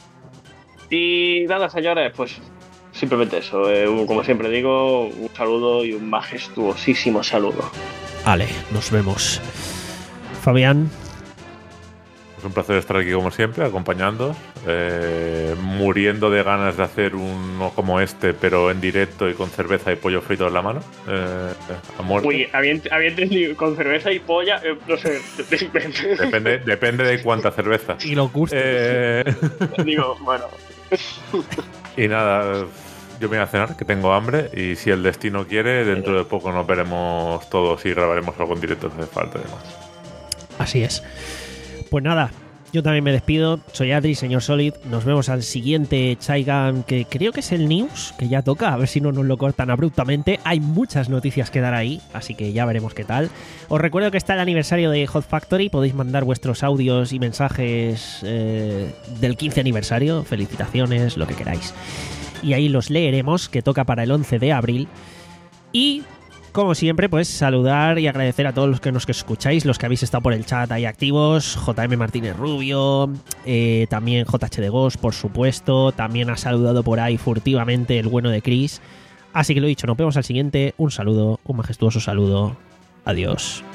Y nada, señores, pues simplemente eso, eh, como siempre digo, un saludo y un majestuosísimo saludo. Vale, nos vemos. Fabián. Es un placer estar aquí como siempre, acompañándoos, eh, muriendo de ganas de hacer uno como este, pero en directo y con cerveza y pollo frito en la mano. Eh, a muerte. Uy, había, ent- había entendido con cerveza y polla, eh, no sé, Depende, depende de cuánta cerveza. Y lo gusta. Eh, digo, bueno. y nada, yo me voy a cenar, que tengo hambre, y si el destino quiere, dentro de poco nos veremos todos y grabaremos algo en directo si hace falta y demás. Así es. Pues nada, yo también me despido. Soy Adri, señor Solid. Nos vemos al siguiente Chaigan, que creo que es el News, que ya toca. A ver si no nos lo cortan abruptamente. Hay muchas noticias que dar ahí, así que ya veremos qué tal. Os recuerdo que está el aniversario de Hot Factory. Podéis mandar vuestros audios y mensajes eh, del quince aniversario. Felicitaciones, lo que queráis. Y ahí los leeremos, que toca para el once de abril. Y... como siempre, pues saludar y agradecer a todos los que nos que escucháis, los que habéis estado por el chat ahí activos, J M Martínez Rubio, eh, también J H de Ghost, por supuesto, también ha saludado por ahí furtivamente el bueno de Chris. Así que lo dicho, nos vemos al siguiente, un saludo, un majestuoso saludo, adiós.